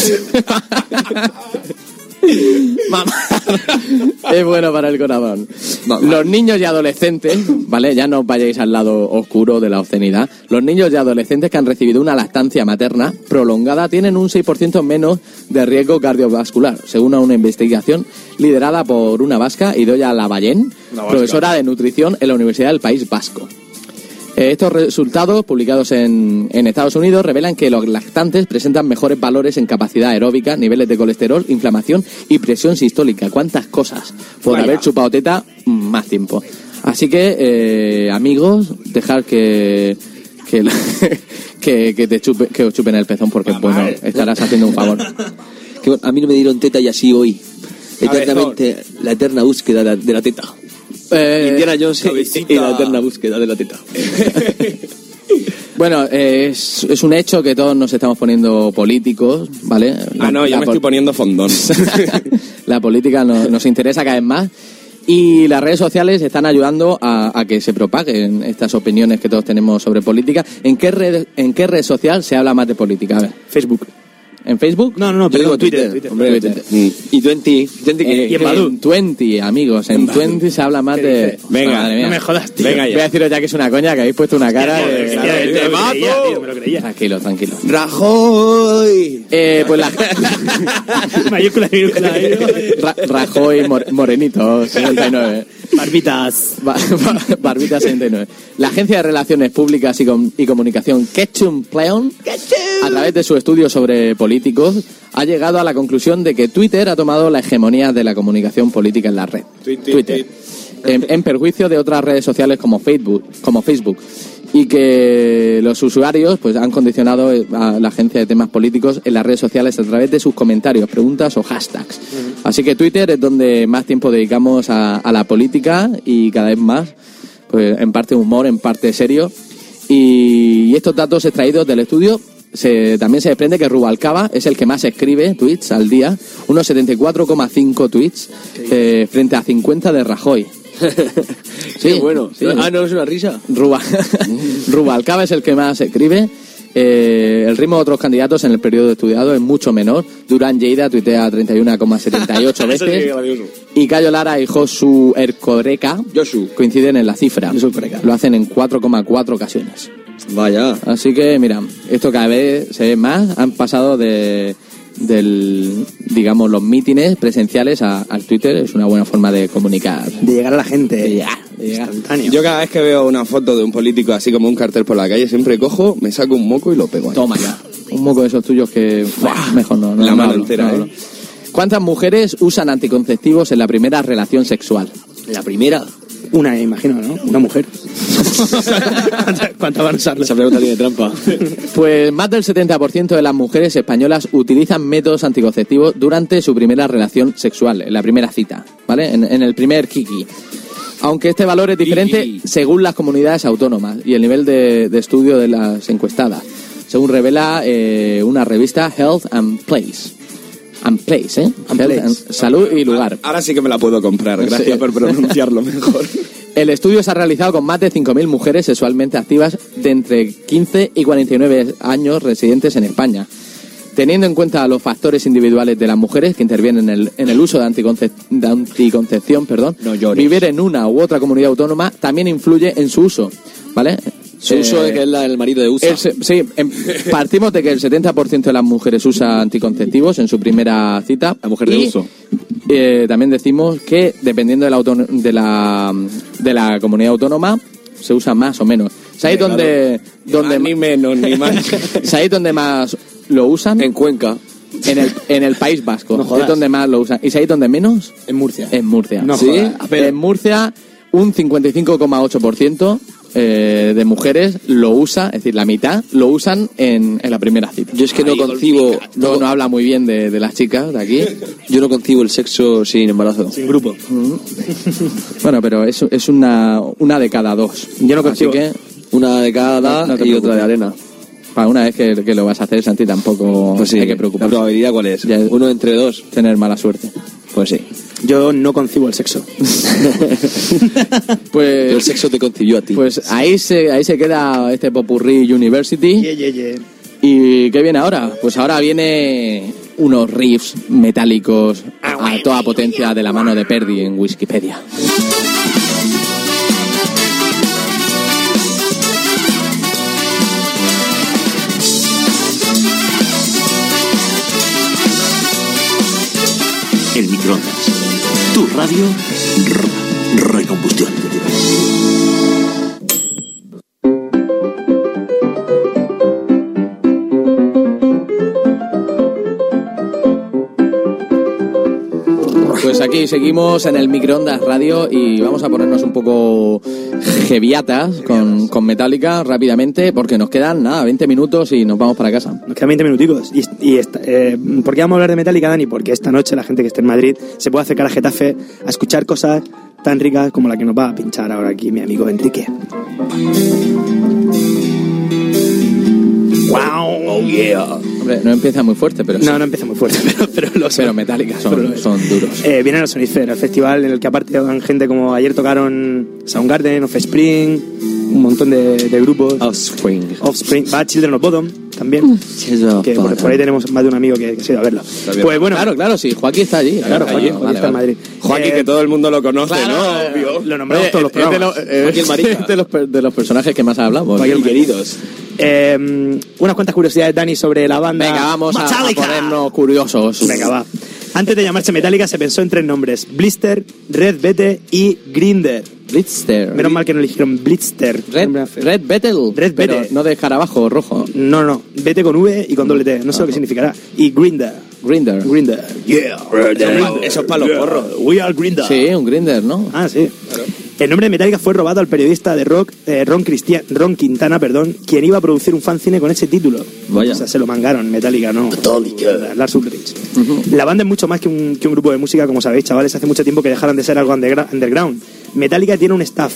Mamar es bueno para el corazón. Los niños y adolescentes, ¿vale? Ya no os vayáis al lado oscuro de la obscenidad. Los niños y adolescentes que han recibido una lactancia materna prolongada tienen un seis por ciento menos de riesgo cardiovascular, según una investigación liderada por una vasca, Idoia Lavallén, profesora de nutrición en la Universidad del País Vasco. Eh, Estos resultados, publicados en, en Estados Unidos, revelan que los lactantes presentan mejores valores en capacidad aeróbica, niveles de colesterol, inflamación y presión sistólica. ¿Cuántas cosas por Vaya. haber chupado teta más tiempo? Así que, eh, amigos, dejar que, que, la- que, que te chupe, que os chupen el pezón porque, bueno, estarás haciendo un favor. Que, bueno, a mí no me dieron teta y así voy. Eternamente, la eterna búsqueda de la, de la teta. Eh, Indiana Jones y, y la eterna búsqueda de la teta. Bueno, eh, es, es un hecho que todos nos estamos poniendo políticos, ¿vale? Ah, no, yo me estoy poniendo fondón. La política no, nos interesa cada vez más y las redes sociales están ayudando a, a que se propaguen estas opiniones que todos tenemos sobre política. ¿En qué red, en qué red social se habla más de política? A ver. Facebook. ¿En Facebook? No, no, no, Yo perdón, digo Twitter. Twitter. Hombre, Twitter. Twitter. Y Twenty. Twenty Eh, y en que Badoo. en Twenty, amigos, en Twenty se habla más de... Venga, Madre mía. No me jodas, tío. Venga Voy a ya. deciros ya que es una coña, que habéis puesto una cara... Tío, de- tío, Claro, tío, de- me lo mato. creía, tío, me lo creía. Tranquilo, tranquilo. Rajoy. Eh, pues la... Mayúscula, minúscula. ¿eh? Ra- Rajoy Mor- Morenito, sesenta y nueve. Barbitas. Ba- ba- Barbita sesenta y nueve. La Agencia de Relaciones Públicas y, Com- y Comunicación Ketchum Pleon, a través de su estudio sobre políticos, ha llegado a la conclusión de que Twitter ha tomado la hegemonía de la comunicación política en la red. Tweet, tweet, Twitter. En, en perjuicio de otras redes sociales como Facebook, como Facebook. Y que los usuarios pues han condicionado a la agencia de temas políticos en las redes sociales a través de sus comentarios, preguntas o hashtags. Así que Twitter es donde más tiempo dedicamos a, a la política y cada vez más, pues en parte humor, en parte serio. Y, y estos datos extraídos del estudio, se, también se desprende que Rubalcaba es el que más escribe tweets al día, unos setenta y cuatro coma cinco tweets eh, frente a cincuenta de Rajoy. Qué bueno. sí. Ah, no, es una risa. Ruba- Rubalcaba es el que más escribe. Eh, el ritmo de otros candidatos en el periodo estudiado es mucho menor. Durán Lleida tuitea treinta y uno coma setenta y ocho Eso sí que veces. es gracioso. Y Cayo Lara y Josu Ercoreca Josu. coinciden en la cifra. Lo hacen en cuatro coma cuatro ocasiones. Vaya. Así que, mira, esto cada vez se ve más. Han pasado de del digamos los mítines presenciales a- al Twitter. Es una buena forma de comunicar. De llegar a la gente. De llegar, de llegar. Instantáneo. Yo cada vez que veo una foto de un político así como un cartel por la calle, siempre cojo, me saco un moco y lo pego ahí. Toma ya. Un moco de esos tuyos que... Buah, mejor no. no La no mano hablo, entera, no hablo. ¿eh? ¿Cuántas mujeres usan anticonceptivos en la primera relación sexual? La primera. Una, imagino, ¿no? Una mujer. ¿Cuántas van a usarlo? Esa pregunta tiene trampa. Pues más del setenta por ciento de las mujeres españolas utilizan métodos anticonceptivos durante su primera relación sexual, en la primera cita, ¿vale? En, en el primer kiki. Aunque este valor es diferente Kiki. según las comunidades autónomas y el nivel de, de estudio de las encuestadas, según revela eh, una revista Health and Place. And Place, ¿eh? And Health Place. and- salud y lugar. Ahora sí que me la puedo comprar, gracias Sí. por pronunciarlo mejor. El estudio se ha realizado con más de cinco mil mujeres sexualmente activas de entre quince y cuarenta y nueve años residentes en España. Teniendo en cuenta los factores individuales de las mujeres que intervienen en el, en el uso de, anticonce- de anticoncepción, perdón, No llores. vivir en una u otra comunidad autónoma también influye en su uso, ¿vale? Su Eh, uso es que es la, el marido de U S A. el se- sí, em, partimos de que el setenta por ciento de las mujeres usa anticonceptivos en su primera cita. La mujer de Y, uso. eh, también decimos que dependiendo de la, auto- de la de la comunidad autónoma se usa más o menos. ¿Sabéis Claro. dónde, Ni dónde más, ni menos, ni más. ¿Sabéis dónde más lo usan? En Cuenca. En el, en el País Vasco. No jodas. Es donde más lo usan. ¿Y sabéis dónde menos? En Murcia. En Murcia. No ¿Sí? jodas. En Murcia un cincuenta y cinco coma ocho por ciento eh, de mujeres lo usa, es decir, la mitad lo usan en, en la primera cita. Yo es que no concibo. No, no habla muy bien de, de las chicas de aquí. Yo no concibo el sexo sin embarazo. Sin grupo. Bueno, pero es, es una, una de cada dos. Yo no Así consigo. que, Una de cada No, no te y otra preocupes. de arena. para una vez que, que lo vas a hacer, Santi, tampoco Pues sí, hay que ¿la preocuparse. probabilidad cuál es? Ya- Uno entre dos. Tener mala suerte. Pues sí. Yo no concibo el sexo. Pues, El sexo te concibió a ti. pues ahí se ahí se queda este Popurrí University. Ye, ye, ye. ¿Y qué viene ahora? Pues ahora viene unos riffs metálicos a toda potencia de la mano de Perdi en Wikipedia. El microondas. Tu radio r- recombustión. Pues aquí seguimos en el microondas radio y vamos a ponernos un poco heviatas con, con Metallica rápidamente, porque nos quedan, nada, veinte minutos y nos vamos para casa. Nos quedan veinte minuticos. Y, y esta, eh, ¿por qué vamos a hablar de Metallica, Dani? Porque esta noche la gente que esté en Madrid se puede acercar a Getafe a escuchar cosas tan ricas como la que nos va a pinchar ahora aquí mi amigo Enrique. ¡Wow! Oh, yeah. Hombre, no empieza muy fuerte, pero sí. No, no empieza muy fuerte, pero, pero los Pero Metallica son, pero, son duros. Eh, vienen al Sonisphere, el festival en el que aparte van gente como ayer tocaron Soundgarden, Offspring, un montón de, de grupos. Offspring. Offspring, va Children of Bodom también. Que por, por ahí tenemos más de un amigo que, que se ha ido a verlo. Pues bueno, Claro, claro, sí, Joaquín está allí. claro, allí, Joaquín, Joaquín vale, está en vale. Madrid. Joaquín, Eh, que todo el mundo lo conoce, Claro, ¿no? eh, Obvio. lo nombramos Oye, todos los es de programas. los- eh, Joaquín Marica. es de los, per- de los personajes que más hablamos. Joaquín Y queridos. Eh, unas cuantas curiosidades, Dani, sobre la banda. Venga, vamos a, a Metallica. ponernos curiosos. Venga, va. Antes de llamarse Metallica se pensó en tres nombres: Blister, Red Vete y Grinder. Blitzster. Menos mal que no eligieron Blitzster. Red, Red Beetle. Red pero Beetle. no de escarabajo rojo. No, no, Vete con V y con doble T. No sé lo que significará. Y Grinder. Grinder. Grinder. Yeah. Eso es para los porros. We are Grinder. Sí, un Grinder, ¿no? Ah, sí. El nombre de Metallica fue robado al periodista de rock eh, Ron, Cristian, Ron Quintana, perdón, quien iba a producir un fanzine con ese título. Vaya. O sea, se lo mangaron, Metallica, no. Metallica. Lars Ulrich. La banda es mucho más que un, que un grupo de música, como sabéis, chavales. Hace mucho tiempo que dejaron de ser algo undergra- underground. Metallica tiene un staff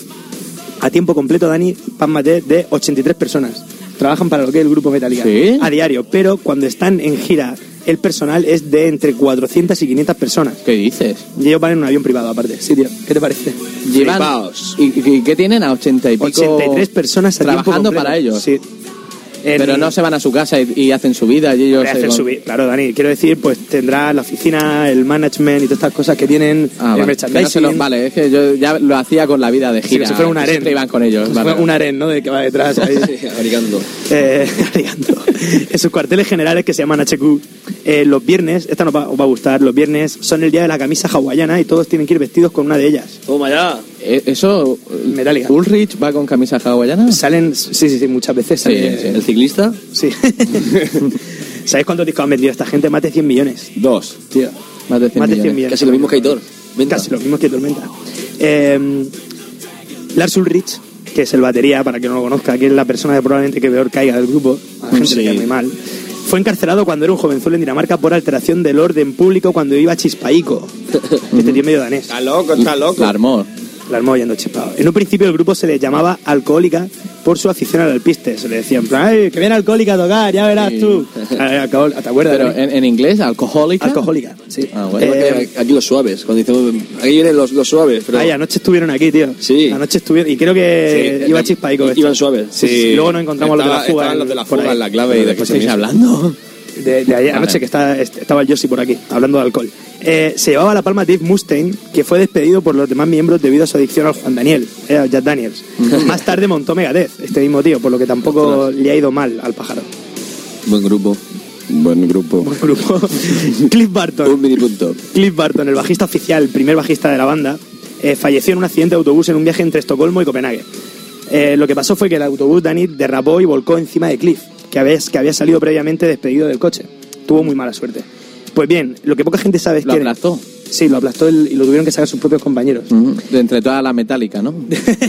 a tiempo completo, Dani, Pamate, de ochenta y tres personas. Trabajan para lo que es el grupo Metallica. ¿Sí? A diario, pero cuando están en gira, el personal es de entre cuatrocientas y quinientas personas. ¿Qué dices? Y ellos van en un avión privado, aparte. Sí, tío. ¿Qué te parece? Llevan... Flipaos. ¿Y, y qué tienen? A ochenta y pico... ochenta y tres personas a tiempo trabajando completo. para ellos. Sí. En- Pero no se van a su casa y, y hacen su vida y ellos... Hombre, hacen se- su vi- Claro, Dani, quiero decir, pues tendrá la oficina, el management y todas estas cosas que tienen, Ah, el vale. Que no merchandising. se los- vale, es que yo ya lo hacía con la vida de Sí, gira. que si fuera un que aren. siempre iban con ellos. Como vale, si fuera un aren, ¿no? De que va detrás ahí. Americando. eh, ligando. En sus cuarteles generales, que se llaman H Q, eh, los viernes, esta nos va, os va a gustar, los viernes son el día de la camisa hawaiana y todos tienen que ir vestidos con una de ellas. Toma ya. Eh, Eso... Metallica. ¿Ulrich va con camisa hawaiana? Salen, sí, sí, sí, muchas veces. Sí, sale- sí. ¿El ciclista? Sí. ¿Sabéis cuántos discos han vendido esta gente? Más de cien millones. Dos. Tío. Más de cien Más de cien millones. millones. Casi lo mismo que Aitor. Venta. Casi lo mismo que Tormenta. Eh, Lars Ulrich, que es el batería, para que no lo conozca, que es la persona que probablemente que peor caiga del grupo, a la gente Sí. le cae muy mal, fue encarcelado cuando era un jovenzuelo en Dinamarca por alteración del orden público cuando iba a Chispaico. Este tío medio danés. Está loco, está loco. La armó. La armó yendo chispado. En un principio el grupo se le llamaba Alcohólica por su afición al alpiste. Se le decía en plan, ¡ay, que viene Alcohólica a tocar, ya verás Sí. tú! Ah, alcohol- ¿Te acuerdas? Pero Dani? en, en inglés, alcohólica. Alcohólica, sí. Ah, bueno. Eh, Aquí los suaves. Cuando decimos, aquí vienen los, los suaves. Pero... Ay, anoche estuvieron aquí, tío. Sí. Anoche estuvieron. Y creo que Sí, iba eh, a Chispaico. iban esto. suaves. Sí, sí. Luego nos encontramos Estaba- los de la fuga. estaban en- los de la por fuga ahí. en la clave y ¿De qué después estáis se hablando? De, de ayer, Vale. anoche que está, est- estaba el Yossi por aquí, hablando de alcohol. Eh, se llevaba la palma Dave Mustaine, que fue despedido por los demás miembros debido a su adicción al Juan Daniel, eh, a Jack Daniels. Más tarde montó Megadeth, este mismo tío, por lo que tampoco le ha ido mal al pájaro. Buen grupo. Buen grupo. Buen grupo. Cliff Barton. Un mini punto. Cliff Barton, el bajista oficial, el primer bajista de la banda, eh, falleció en un accidente de autobús en un viaje entre Estocolmo y Copenhague. Eh, lo que pasó fue que el autobús, Dani, derrapó y volcó encima de Cliff, que había, que había salido previamente despedido del coche. Tuvo muy mala suerte. Pues bien, lo que poca gente sabe es Lo que... aplastó. Sí, lo aplastó el- y lo tuvieron que sacar sus propios compañeros. Ujú. De entre toda la metálica, ¿no?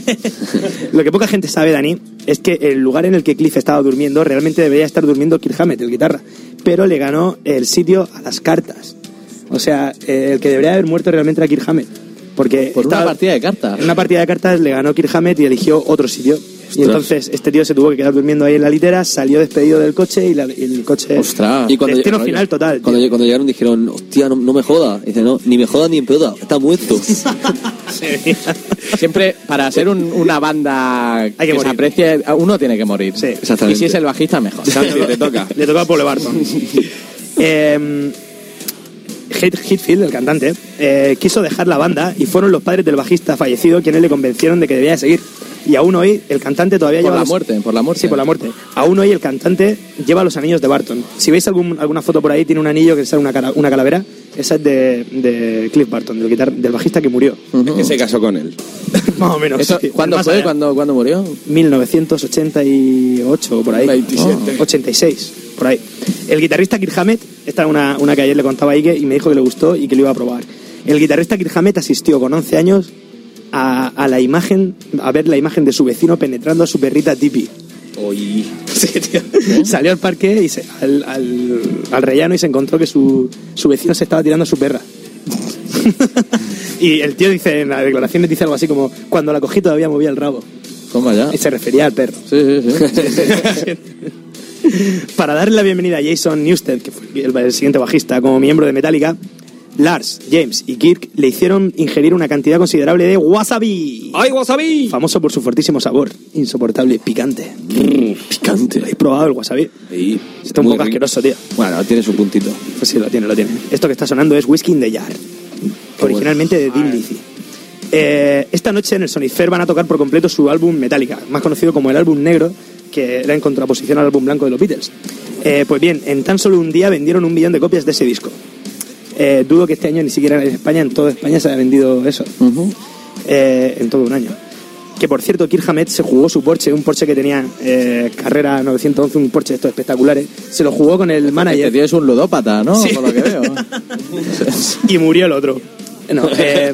Lo que poca gente sabe, Dani, es que el lugar en el que Cliff estaba durmiendo realmente debería estar durmiendo Kirk Hammett, el guitarra, pero le ganó el sitio a las cartas. O sea, eh, el que debería haber muerto realmente era Kirk Hammett. Porque Por una estaba- partida de cartas. en una partida de cartas le ganó Kirk Hammett y eligió otro sitio. Y entonces este tío se tuvo que quedar durmiendo ahí en la litera, salió despedido del coche y, la- y el coche... Ostras. Y cuando Destino lleg- final total, Cuando, tío. cuando llegaron dijeron, hostia, no, no me joda. Dice, no, ni me joda ni en pedo, está muerto. Siempre, para ser un- una banda Hay que que, se morir. aprecie, uno tiene que morir. Sí, exactamente. Y si es el bajista, mejor. Santi, te toca. Le tocó a Paul Barton. eh, Hit- Hitfield, el cantante, eh, quiso dejar la banda y fueron los padres del bajista fallecido quienes le convencieron de que debía de seguir. Y aún hoy el cantante todavía Por lleva la los- muerte, por la muerte. Sí, por la muerte. Aún hoy el cantante lleva los anillos de Barton. Si veis algún, alguna foto por ahí, tiene un anillo que sale una, cara- una calavera. Esa es de, de Cliff Barton, del, guitar- del bajista que murió. Es que se casó con él. Más o menos. Eso, sí. ¿Cuándo Más fue? allá. ¿Cuándo, ¿Cuándo murió? mil novecientos ochenta y ocho o por ahí. veintisiete. Oh, ochenta y seis, por ahí. El guitarrista Kirk Hammett, esta es una, una que ayer le contaba a Ike y me dijo que le gustó y que lo iba a probar. El guitarrista Kirk Hammett asistió con once años a, a la imagen, a ver la imagen de su vecino penetrando a su perrita Tippy. Oye. Sí, tío. Salió al parque y se, al, al, al rellano y se encontró que su, su vecino se estaba tirando a su perra. Y el tío dice, en las declaraciones dice algo así como, cuando la cogí todavía movía el rabo. Toma ya. Y se refería al perro. Sí, sí, sí. Para darle la bienvenida a Jason Newsted, que fue el, el siguiente bajista, como miembro de Metallica, Lars, James y Kirk le hicieron ingerir una cantidad considerable de wasabi. ¡Ay, wasabi! Famoso por su fuertísimo sabor, insoportable y picante. Mm, picante. ¿Habéis probado el wasabi? Sí. Está un Muy poco rico. asqueroso, tío. Bueno, tiene su puntito. Pues sí, lo tiene, lo tiene. Esto que está sonando es Whiskey in the Jar, originalmente de Dean Lizzy. Eh, esta noche en el Sonic Fair van a tocar por completo su álbum Metallica, más conocido como el álbum negro, que era en contraposición al álbum blanco de los Beatles. Eh, pues bien, en tan solo un día vendieron un millón de copias de ese disco. Eh, dudo que este año ni siquiera en España, en toda España, se haya vendido eso. Uh-huh. eh, en todo un año. Que por cierto, Kirk Hammett se jugó su Porsche, un Porsche que tenía eh, carrera novecientos once, un Porsche de estos espectaculares. Se lo jugó con el manager. Este tío es un ludópata, ¿no? Sí. Por lo que veo. Y murió el otro. No, eh,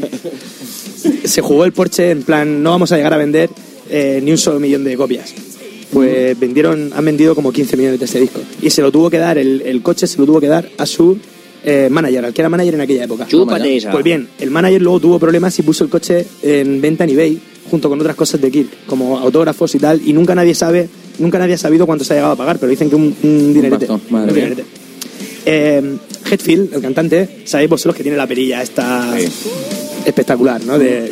se jugó el Porsche en plan, no vamos a llegar a vender eh, ni un solo millón de copias. Pues vendieron, han vendido como quince millones de este disco. Y se lo tuvo que dar, el, el coche se lo tuvo que dar a su eh, manager, al que era manager en aquella época. Chúpate esa. Pues bien, el manager luego tuvo problemas y puso el coche en venta en eBay junto con otras cosas de Kirk, como autógrafos y tal, y nunca nadie sabe, nunca nadie ha sabido cuánto se ha llegado a pagar, pero dicen que un, un dinerete. bastón, madre un mía. dinerete. Eh, Hetfield, el cantante, sabéis vosotros que tiene la perilla esta Sí. espectacular, ¿no? De...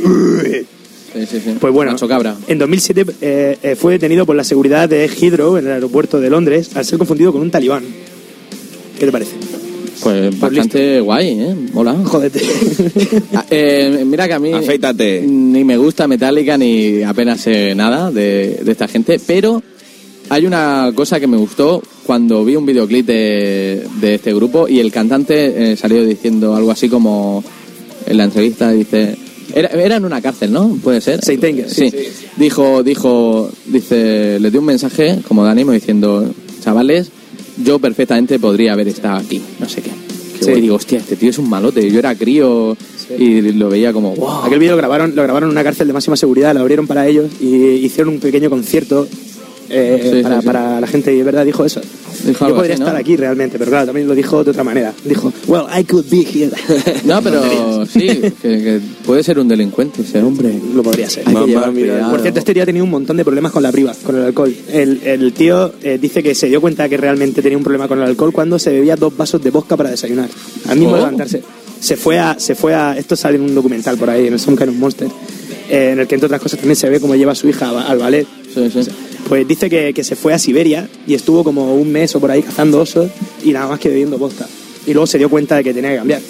Sí, sí, sí. Pues bueno, Nacho Cabra. en dos mil siete eh, eh, fue detenido por la seguridad de Heathrow en el aeropuerto de Londres al ser confundido con un talibán. ¿Qué te parece? Pues bastante guay, ¿eh? Mola. Jódete. Ah, eh, mira que a mí Afeítate. ni me gusta Metallica ni apenas sé nada de, de esta gente, pero hay una cosa que me gustó cuando vi un videoclip de, de este grupo y el cantante eh, salió diciendo algo así como en la entrevista, dice... Era, era en una cárcel, ¿no? Puede ser. Saint Anger. Sí. Dijo, dijo, dice, le dio un mensaje como de ánimo diciendo, chavales, yo perfectamente podría haber estado aquí, no sé qué. Sí. Y digo, hostia, este tío es un malote. Yo era crío y lo veía como, wow. Aquel vídeo lo grabaron, lo grabaron en una cárcel de máxima seguridad, lo abrieron para ellos y hicieron un pequeño concierto eh, Sí, para, sí, sí. para la gente, y de verdad dijo eso. Dijo Yo algo podría así, ¿no? estar aquí realmente, pero claro, también lo dijo de otra manera. Dijo, well, I could be here. No, pero sí, que, que puede ser un delincuente ese hombre. Lo podría ser. Hay que Mamá, llevar mira. cuidado. Por cierto, este tío ha tenido un montón de problemas con la priva, con el alcohol. El, el tío eh, dice que se dio cuenta que realmente tenía un problema con el alcohol cuando se bebía dos vasos de vodka para desayunar. Al mismo Oh. levantarse. Se fue a, se fue a... Esto sale en un documental por ahí, en el Some Kind of Monster, eh, en el que entre otras cosas también se ve cómo lleva a su hija a- al ballet. Sí, sí. Pues dice que, que se fue a Siberia y estuvo como un mes o por ahí cazando osos y nada más que bebiendo vodka. Y luego se dio cuenta de que tenía que cambiar.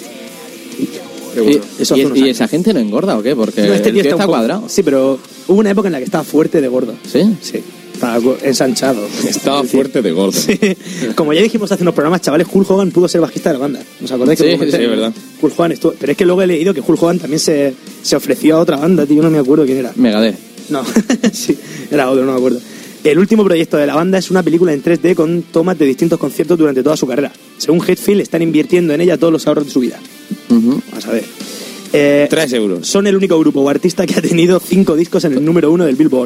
Y, Eso hace y- unos y años. esa gente no engorda o qué? Porque No, este el tío tío está, está un poco- cuadrado. Sí, pero hubo una época en la que estaba fuerte de gordo. ¿Sí? Sí, estaba go- ensanchado. Estaba Es decir, fuerte de gordo. Sí. Como ya dijimos hace unos programas, chavales, Hulk Hogan pudo ser bajista de la banda. ¿Os acordáis? que Sí, lo comenté? sí, es verdad. Hulk Hogan estuvo... Pero es que luego he leído que Hulk Hogan también se, se ofreció a otra banda, tío. Yo no me acuerdo quién era. Megadeth. No, sí, era otro, no me acuerdo. El último proyecto de la banda es una película en tres D con tomas de distintos conciertos durante toda su carrera. Según Hetfield, están invirtiendo en ella todos los ahorros de su vida. Ujú. Vamos a ver. Eh, Tres euros. son el único grupo o artista que ha tenido cinco discos en el número uno del Billboard.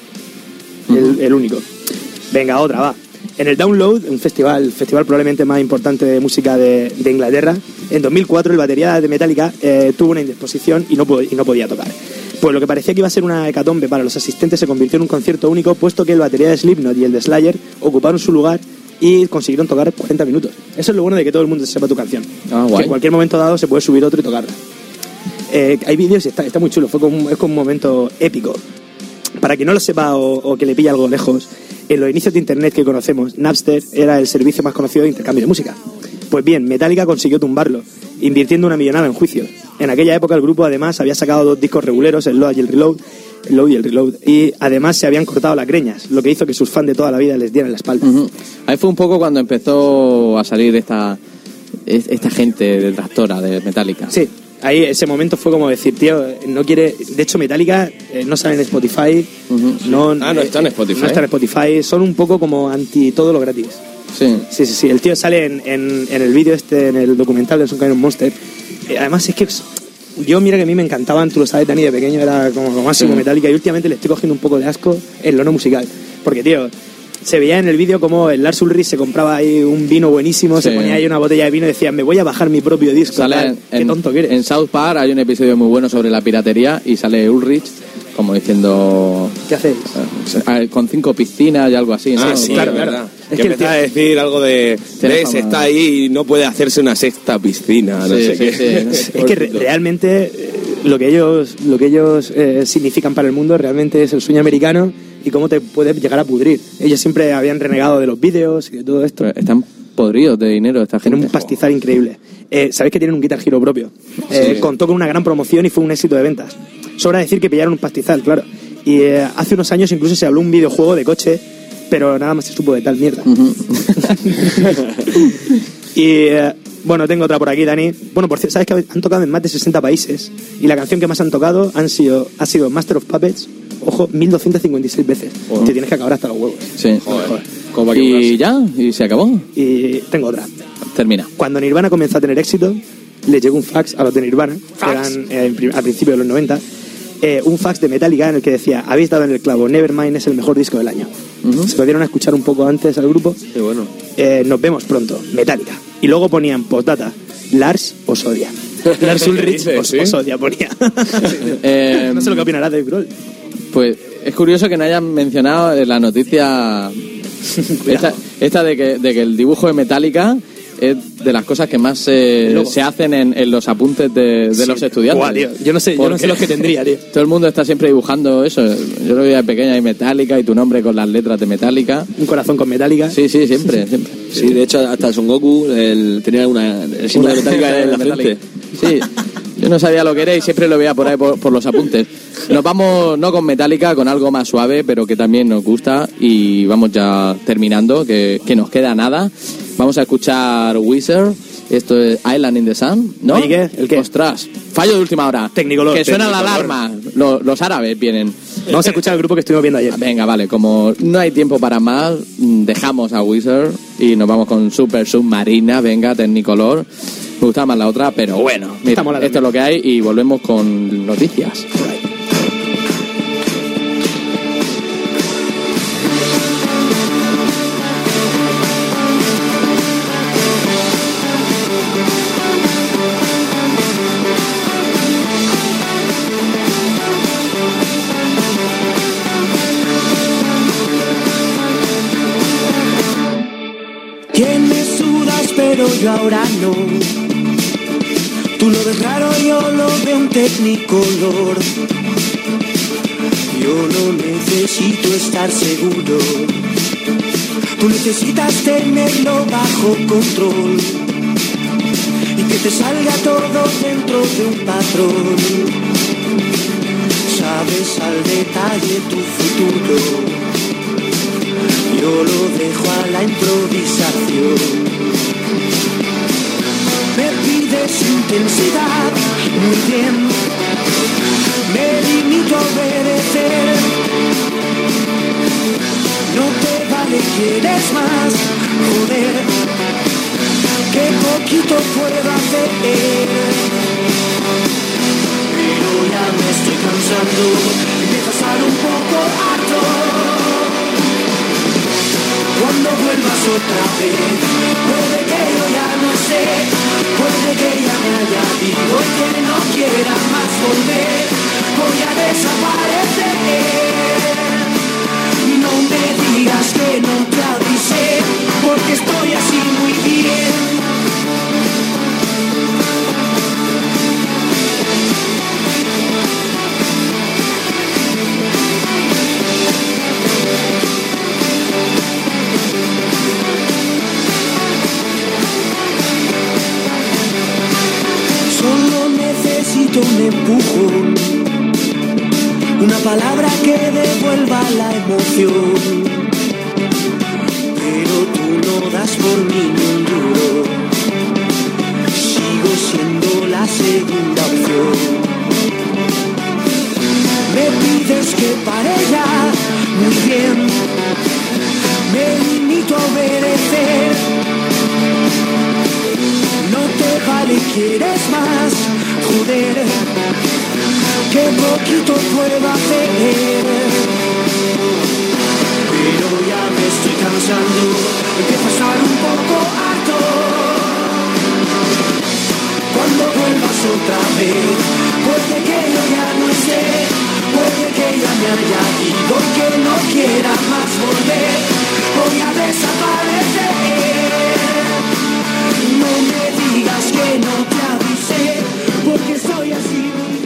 El, el único. Venga, otra, va. En el Download, un festival, festival probablemente más importante de música de, de Inglaterra, en dos mil cuatro el batería de Metallica eh, tuvo una indisposición y no, po- y no podía tocar. Pues lo que parecía que iba a ser una hecatombe para los asistentes se convirtió en un concierto único, puesto que el batería de Slipknot y el de Slayer ocuparon su lugar y consiguieron tocar cuarenta minutos. Eso es lo bueno de que todo el mundo sepa tu canción. Ah, Que guay. en cualquier momento dado se puede subir otro y tocarla. Eh, hay vídeos y está, está muy chulo, fue como, es como un momento épico. Para quien no lo sepa o, o que le pille algo lejos, en los inicios de internet que conocemos, Napster era el servicio más conocido de intercambio de música. Pues bien, Metallica consiguió tumbarlo, invirtiendo una millonada en juicios. En aquella época el grupo además había sacado dos discos reguleros, el Load y el Reload, el Load y el Reload, y además se habían cortado las greñas, lo que hizo que sus fans de toda la vida les dieran la espalda. Ujú. Ahí fue un poco cuando empezó a salir esta, es- esta gente detractora de Metallica. Sí, ahí ese momento fue como decir, tío, no quiere... De hecho, Metallica eh, no sale en Spotify, Ujú. no, Ah, no está en Spotify. No está en Spotify, son un poco como anti todo lo gratis. Sí. Sí, sí, sí. El tío sale en, en, en el vídeo este, en el documental de Some Kind of Monster. Eh, además es que es- yo mira que a mí me encantaban, tú lo sabes, Dani, de pequeño era como lo máximo Sí. Metallica, y últimamente le estoy cogiendo un poco de asco en lo no musical. Porque, tío, se veía en el vídeo como el Lars Ulrich se compraba ahí un vino buenísimo, Sí. se ponía ahí una botella de vino y decía, me voy a bajar mi propio disco. Sale tal. en, Qué en- tonto que eres. en South Park hay un episodio muy bueno sobre la piratería y sale Ulrich como diciendo ¿Qué hacéis? eh, con cinco piscinas y algo así, ¿no? Ah, sí, claro, es claro. verdad. Es que que el empezaba tío- a decir algo de, Tiene ves, fama. está ahí y no puede hacerse una sexta piscina, no Sí, sé sí, qué. sí. Es que re- realmente eh, lo que ellos, lo que ellos eh, significan para el mundo realmente es el sueño americano y cómo te puede llegar a pudrir. Ellos siempre habían renegado de los vídeos y de todo esto. Están podridos de dinero esta gente. Tienen un pastizal increíble. Eh, Sabéis que tienen un Guitar Hero propio. Eh, Sí. Contó con una gran promoción y fue un éxito de ventas. Sobra decir que pillaron un pastizal, claro. Y eh, hace unos años incluso se habló un videojuego de coche, pero nada más se supo de tal mierda. Y eh, bueno, tengo otra por aquí, Dani. Bueno, por cierto, sabes que han tocado en más de sesenta países y la canción que más han tocado han sido, ha sido Master of Puppets, ojo, mil doscientos cincuenta y seis veces. Te tienes que acabar hasta los huevos. Sí. Joder. Como para que Y ya, y se acabó. Y tengo otra. Termina. Cuando Nirvana comenzó a tener éxito, les llegó un fax a los de Nirvana, que eran eh, en pri- al principio de los noventa, eh, un fax de Metallica en el que decía, habéis dado en el clavo, Nevermind es el mejor disco del año. Ujú. Se lo dieron a escuchar un poco antes al grupo. Qué bueno. Eh, nos vemos pronto, Metallica. Y luego ponían postdata, Lars os odia. Lars Ulrich dices, os, sí? os odia, ponía. Eh, No sé lo que opinará Dave Grohl. Pues es curioso que no hayan mencionado en la noticia esta, esta de, que, de que el dibujo de Metallica es de las cosas que más se, logo. se hacen en, en los apuntes de, de los estudiantes. Buah, tío, yo no sé, yo no Porque sé los que tendría, tío. Todo el mundo está siempre dibujando eso. Yo lo veía de pequeña y Metallica y tu nombre con las letras de Metallica. Un corazón con Metallica. Sí, sí, siempre, siempre. Sí, de hecho, hasta Son Goku el, tenía una, el símbolo de Metallica en la frente. Sí, yo no sabía lo que era y siempre lo veía por ahí por, por los apuntes. Nos vamos no con Metallica, con algo más suave, pero que también nos gusta. Y vamos ya terminando, que, que nos queda nada. Vamos a escuchar Wizard. Esto es Island in the Sun, ¿no? Oye, ¿qué? ¿El qué? Ostras, fallo de última hora. Tecnicolor. Que suena la Tecnicolor. alarma. Los, los árabes vienen. Vamos a escuchar el grupo que estuvimos viendo ayer. Venga, vale, como no hay tiempo para más, mm, dejamos a Wizard y nos vamos con Super Submarina, venga, Technicolor. Me gustaba más la otra, pero bueno, mira, Está mola esto es lo que hay y volvemos con noticias. Que me sudas pero yo ahora no. Tú lo ves raro, yo lo veo en Technicolor. Yo no necesito estar seguro. Tú necesitas tenerlo bajo control y que te salga todo dentro de un patrón. Sabes al detalle tu futuro. Yo lo dejo a la improvisación. Me pides intensidad, muy bien. Me limito a obedecer. No te vale, quieres más, joder. Qué poquito puedo hacer. Pero ya me estoy cansando, empiezo a estar un poco harto. Cuando vuelvas otra vez, puede que yo ya no sé, puede que ya me haya ido y que no quiera más volver, voy a desaparecer. No me digas que no te avisé, porque estoy así muy bien. Solo necesito un empujón, una palabra que devuelva la emoción. Pero tú no das por mí ni un duro, sigo siendo la segunda opción. Me pides que pare ya, muy bien, me limito a obedecer. No te vale, quieres más, joder, que poquito puedo hacer. Pero ya me estoy cansando, empiezo a estar un poco harto. Cuando vuelvas otra vez, puede que yo ya no esté, puede que ya me haya ido y que no quiera más volver. Voy a desaparecer. No me digas que no te avisé, porque soy así muy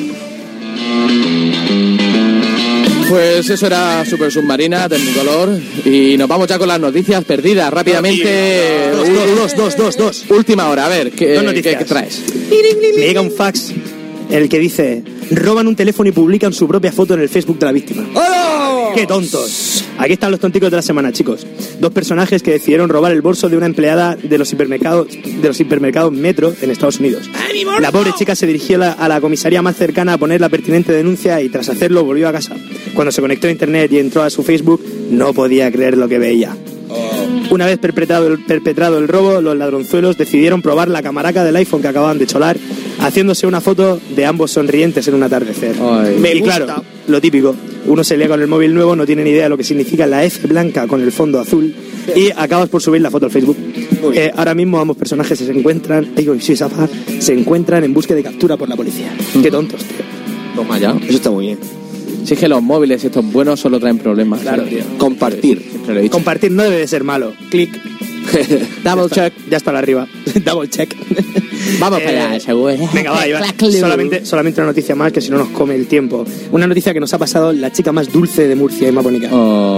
bien. Pues eso era Super Submarina, Technicolor. Y nos vamos ya con las noticias perdidas rápidamente. Dos, dos, dos, dos, dos, dos. Última hora, a ver, ¿qué, Dos ¿qué, noticias. qué traes? Me llega un fax en el que dice: roban un teléfono y publican su propia foto en el Facebook de la víctima. ¡Hola! ¡Qué tontos! Aquí están los tonticos de la semana, chicos. Dos personajes que decidieron robar el bolso de una empleada de los hipermercados, de los hipermercados Metro en Estados Unidos. La pobre chica se dirigió a la, a la comisaría más cercana a poner la pertinente denuncia y tras hacerlo volvió a casa. Cuando se conectó a internet y entró a su Facebook, no podía creer lo que veía. Una vez perpetrado el, perpetrado el robo, los ladronzuelos decidieron probar la camaraca del iPhone que acababan de cholar, haciéndose una foto de ambos sonrientes en un atardecer. Ay. Me y claro, lo típico, uno se lía con el móvil nuevo, no tiene ni idea de lo que significa la F blanca con el fondo azul y acabas por subir la foto al Facebook. Eh, ahora mismo ambos personajes se encuentran, digo, sí, Safa, se encuentran en búsqueda de captura por la policía. Qué tontos, tío. Toma ya. Eso está muy bien. Si es que los móviles estos buenos solo traen problemas. Claro, tío. Compartir. Siempre lo he dicho. Compartir no debe de ser malo. Clic. Double check. Ya está la arriba. Double check. Vamos Eh, para allá, seguro. Venga, va, Iván. Solamente, solamente una noticia más, que si no nos come el tiempo. Una noticia que nos ha pasado la chica más dulce de Murcia y más bonita.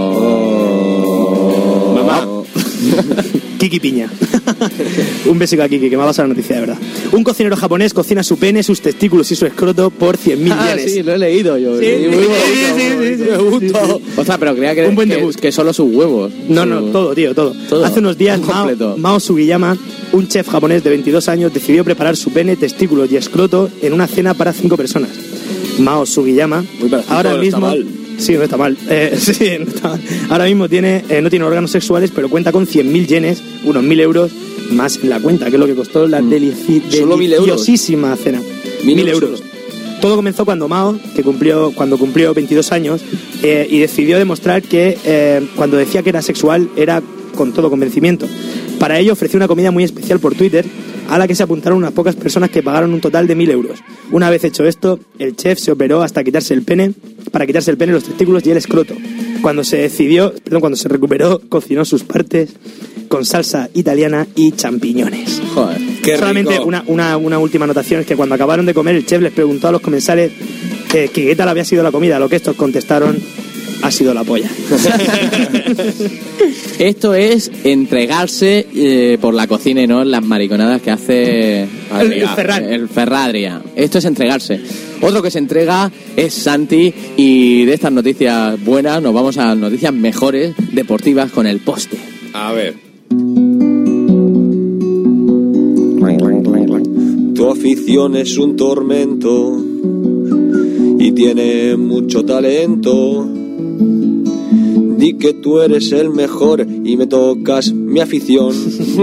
Oh. Mamá. Kiki Piña. Un besico a Kiki, que me ha pasado la noticia de verdad. Un cocinero japonés cocina su pene, sus testículos y su escroto por cien mil Ah, yenes. sí, lo he leído yo. Sí, Sí, muy sí, bonito, sí, muy sí, bonito. sí, Me gusta. sí, sí. Ostras, pero creía que, Un buen que, debut. que solo sus huevos. No, no, Su- todo, tío, todo. Todo. Hace unos días, Un Mao, completo. Mao Sugiyama, un chef japonés de veintidós años, decidió preparar su pene, testículos y escroto en una cena para cinco personas. Mao Sugiyama, Muy para cinco, ahora no mismo... está mal. Sí, no está mal. Eh, sí, no está mal. Ahora mismo tiene, eh, no tiene órganos sexuales, pero cuenta con cien mil yenes, unos mil euros más en la cuenta, que es lo que costó la delici- Solo mil euros. deliciosísima cena. Mil Mil euros. euros. Todo comenzó cuando Mao, que cumplió, cuando cumplió veintidós años, eh, y decidió demostrar que eh, cuando decía que era sexual era con todo convencimiento. Para ello ofreció una comida muy especial por Twitter, a la que se apuntaron unas pocas personas que pagaron un total de mil euros. Una vez hecho esto, el chef se operó hasta quitarse el pene, para quitarse el pene, los testículos y el escroto. Cuando se decidió, perdón, cuando se recuperó, cocinó sus partes con salsa italiana y champiñones. Joder. Qué Solamente rico. una, una, una última anotación es que cuando acabaron de comer, el chef les preguntó a los comensales eh, que qué tal había sido la comida, a lo que estos contestaron: ha sido la polla. Esto es entregarse eh, por la cocina y no las mariconadas que hace El- el Ferran. el Ferradria. Esto es entregarse. Otro que se entrega es Santi, y de estas noticias buenas nos vamos a noticias mejores, deportivas, con el poste. A ver. Tu afición es un tormento y tiene mucho talento. Di que tú eres el mejor y me tocas mi afición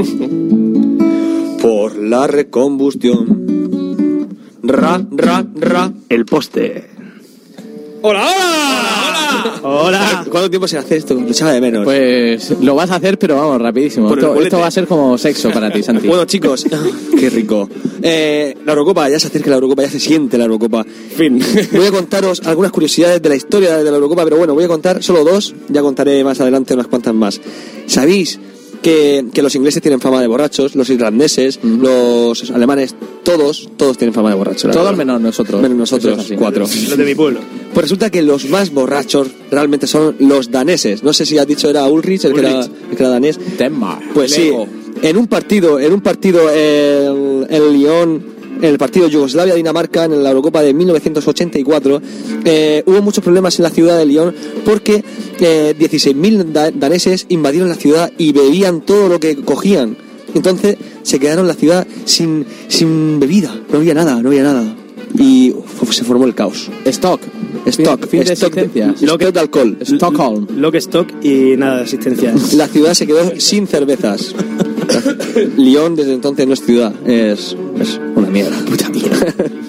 por la recombustión. Ra, ra, ra. El poste. ¡Hola, hola! Hola. ¿Cuánto tiempo se hace esto? Lo echaba de menos. Pues lo vas a hacer, pero vamos, rapidísimo. Por el Esto, culete. esto va a ser como sexo para ti, Santi. Bueno, chicos, qué rico. Eh, la Eurocopa, ya se acerca la Eurocopa, ya se siente la Eurocopa. Fin. Voy a contaros algunas curiosidades de la historia de la Eurocopa, pero bueno, voy a contar solo dos, ya contaré más adelante unas cuantas más. ¿Sabéis que, que los ingleses tienen fama de borrachos, los irlandeses, Mm. los alemanes, todos, todos tienen fama de borrachos? la Todos verdad. menos nosotros. Menos nosotros, Eso es así. cuatro. Los de mi pueblo. Pues resulta que los más borrachos realmente son los daneses. No sé si has dicho era Ulrich, el, que era, Ulrich. el que era danés. Denmark. Pues sí, Lego. en un partido, en un partido el, el Lyon, en el partido Yugoslavia-Dinamarca en la Eurocopa de mil novecientos ochenta y cuatro, eh, hubo muchos problemas en la ciudad de Lyon porque eh, dieciséis mil da- daneses invadieron la ciudad y bebían todo lo que cogían. Entonces se quedaron en la ciudad sin, sin bebida, no había nada, no había nada. Y uf, se formó el caos. Stock. Stock, Fin, fin de stock de, existencias. stock de alcohol. Stockholm. Lock, stock y nada de asistencia. La ciudad se quedó sin cervezas. Lyon desde entonces no es ciudad, es, es una mierda. Puta mierda.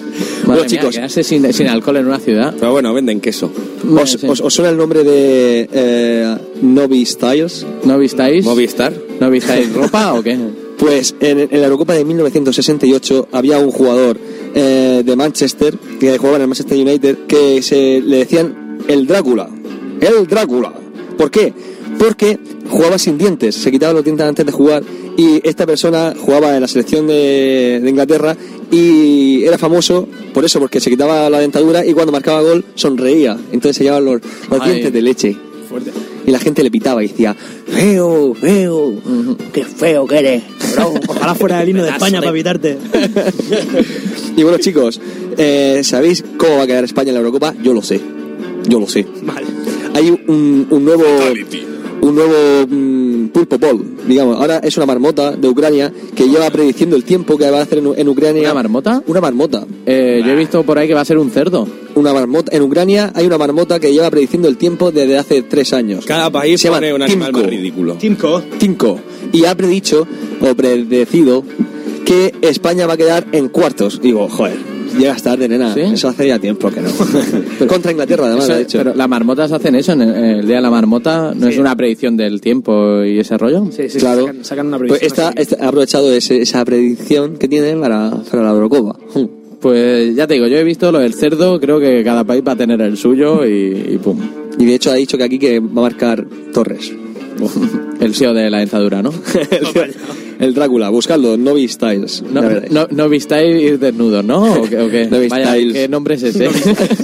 Bueno, chicos, chicos, quedarse sin, sin alcohol en una ciudad. Pero bueno, venden queso. ¿os, Sí. os, os suena el nombre de eh, Novi Styles? ¿No vistáis? Movistar. ¿No vistáis ropa o qué? Pues en, en la Eurocopa de mil novecientos sesenta y ocho había un jugador eh, de Manchester que jugaba en el Manchester United que se le decían el Drácula. El Drácula. ¿Por qué? Porque jugaba sin dientes, se quitaba los dientes antes de jugar, y esta persona jugaba en la selección de, de Inglaterra y era famoso por eso, porque se quitaba la dentadura y cuando marcaba gol sonreía, entonces se llevaban los, los Ay. dientes de leche. Fuerte. Y la gente le pitaba y decía, feo, feo, qué feo que eres, cabrón. Ojalá fuera el himno de España para evitarte. Y bueno, chicos, eh, ¿sabéis cómo va a quedar España en la Eurocopa? Yo lo sé, yo lo sé. Vale. Hay un, un nuevo un nuevo mm, pulpo ball, digamos. Ahora es una marmota de Ucrania que lleva prediciendo el tiempo que va a hacer en, en Ucrania. ¿Una marmota? Una marmota. Eh, yo he visto por ahí que va a ser un cerdo. Una marmota. En Ucrania hay una marmota que lleva prediciendo el tiempo desde hace tres años. Cada país Se llama pone un animal Timco. más ridículo. Timco. Cinco. Y ha predicho, o predecido, que España va a quedar en cuartos. Digo, joder, llegas tarde, nena. ¿Sí? Eso hace ya tiempo que no. Contra Inglaterra, además, Eso- de hecho. Pero las marmotas hacen eso en el, en el día de la marmota. ¿No Sí. es una predicción del tiempo y ese rollo? Sí, sí, Claro. sacan, sacan una Pues previsión. esta, así. esta- ha aprovechado ese- esa predicción que tienen para, para la Eurocopa. Pues ya te digo, yo he visto lo del cerdo, creo que cada país va a tener el suyo y, y pum. Y de hecho ha dicho que aquí que va a marcar Torres. El S E O de la dentadura, ¿no? el, el Drácula, buscadlo, Novi Styles. No, ya veréis. no, no vistáis ir desnudos, ¿no? ¿O qué? o qué? No Vaya, vistáis. ¿qué nombre es ese?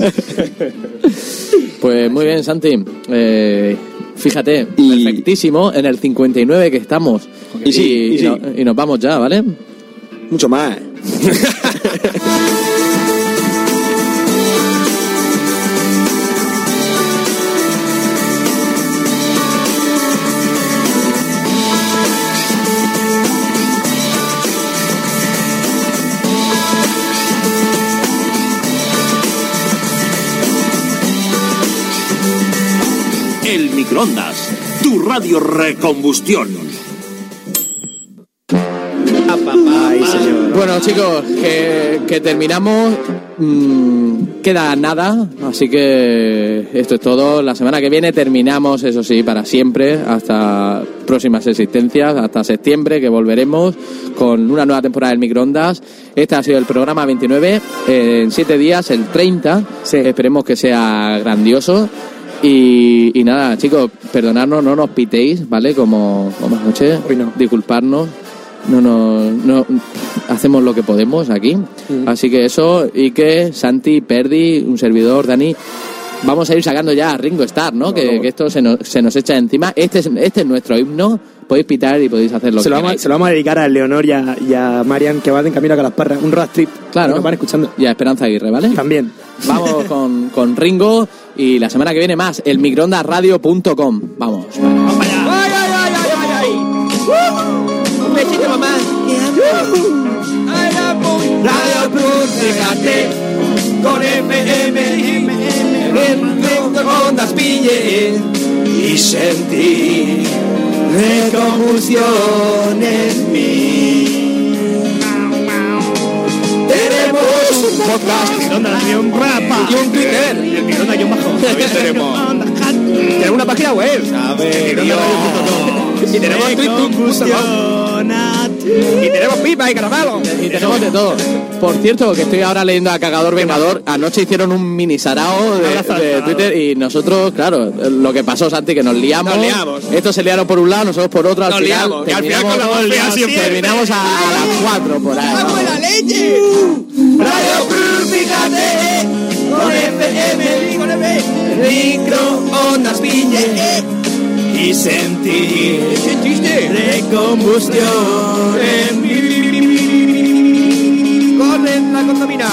Pues muy bien, Santi. Eh, fíjate, Y- perfectísimo, en el cincuenta y nueve que estamos. Y sí, y sí. no- y nos vamos ya, ¿vale? Mucho más. El microondas, tu radio recombustión. Ay, señor. Bueno, chicos, que, que terminamos. Mm, queda nada, así que esto es todo. La semana que viene terminamos, eso sí, para siempre, hasta próximas existencias, hasta septiembre, que volveremos con una nueva temporada del microondas. Este ha sido el programa veintinueve. Eh, en siete días, el treinta. Sí. Esperemos que sea grandioso. Y, y nada, chicos, perdonadnos, no nos pitéis, ¿vale? Como, como anoche, Hoy no. disculparnos. No, no, no, hacemos lo que podemos aquí. Así que eso, y que Santi, Perdi, un servidor, Dani, vamos a ir sacando ya a Ringo Starr, ¿no? que, que esto se nos, se nos echa encima. Este es, este es nuestro himno. Podéis pitar y podéis hacer lo Se que lo, vamos, a- queráis. se lo vamos a dedicar a Leonor y a, y a Marian, que van en camino a Calasparra. Un road trip. Claro. Que nos van escuchando. Y a Esperanza Aguirre, ¿vale? También. Vamos con, con Ringo y la semana que viene más, el microondas radio punto com. Vamos. Un besito, mamá. Radio Plus, fíjate, con F M, en ondas pille y sentí reconvulsión en mí. Tenemos un podcast, Microondas guión rapa, y un Twitter, y el Microondas guión bajo. También tenemos. Tenemos una página web, y tenemos Twitter. Y tenemos pipa y caramelo. Y tenemos de todo. Por cierto, que estoy ahora leyendo a Cagador Vengador. Anoche hicieron un mini sarao de, de Twitter y nosotros, claro, lo que pasó, Santi, que nos liamos. Nos liamos. Estos se liaron por un lado, nosotros por otro. Al Nos final, liamos. Y al final terminamos, con la voz liada siempre. terminamos a, a las cuatro por ahí. vamos. leche! Radio Cruz, fíjate, con F M, con F M, microondas pille y sentir recombustión en mí. ¡Corren la contamina!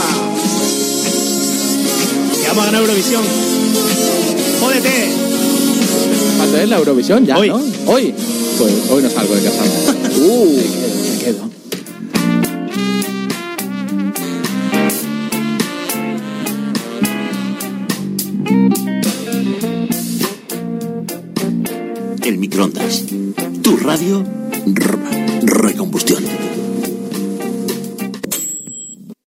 Que vamos a ganar Eurovisión. ¡Jódete! ¿Cuándo es la Eurovisión? Ya, Hoy. ¿no? Hoy. Pues hoy no salgo de casa. uh, me quedo. El microondas, tu radio r- recombustión.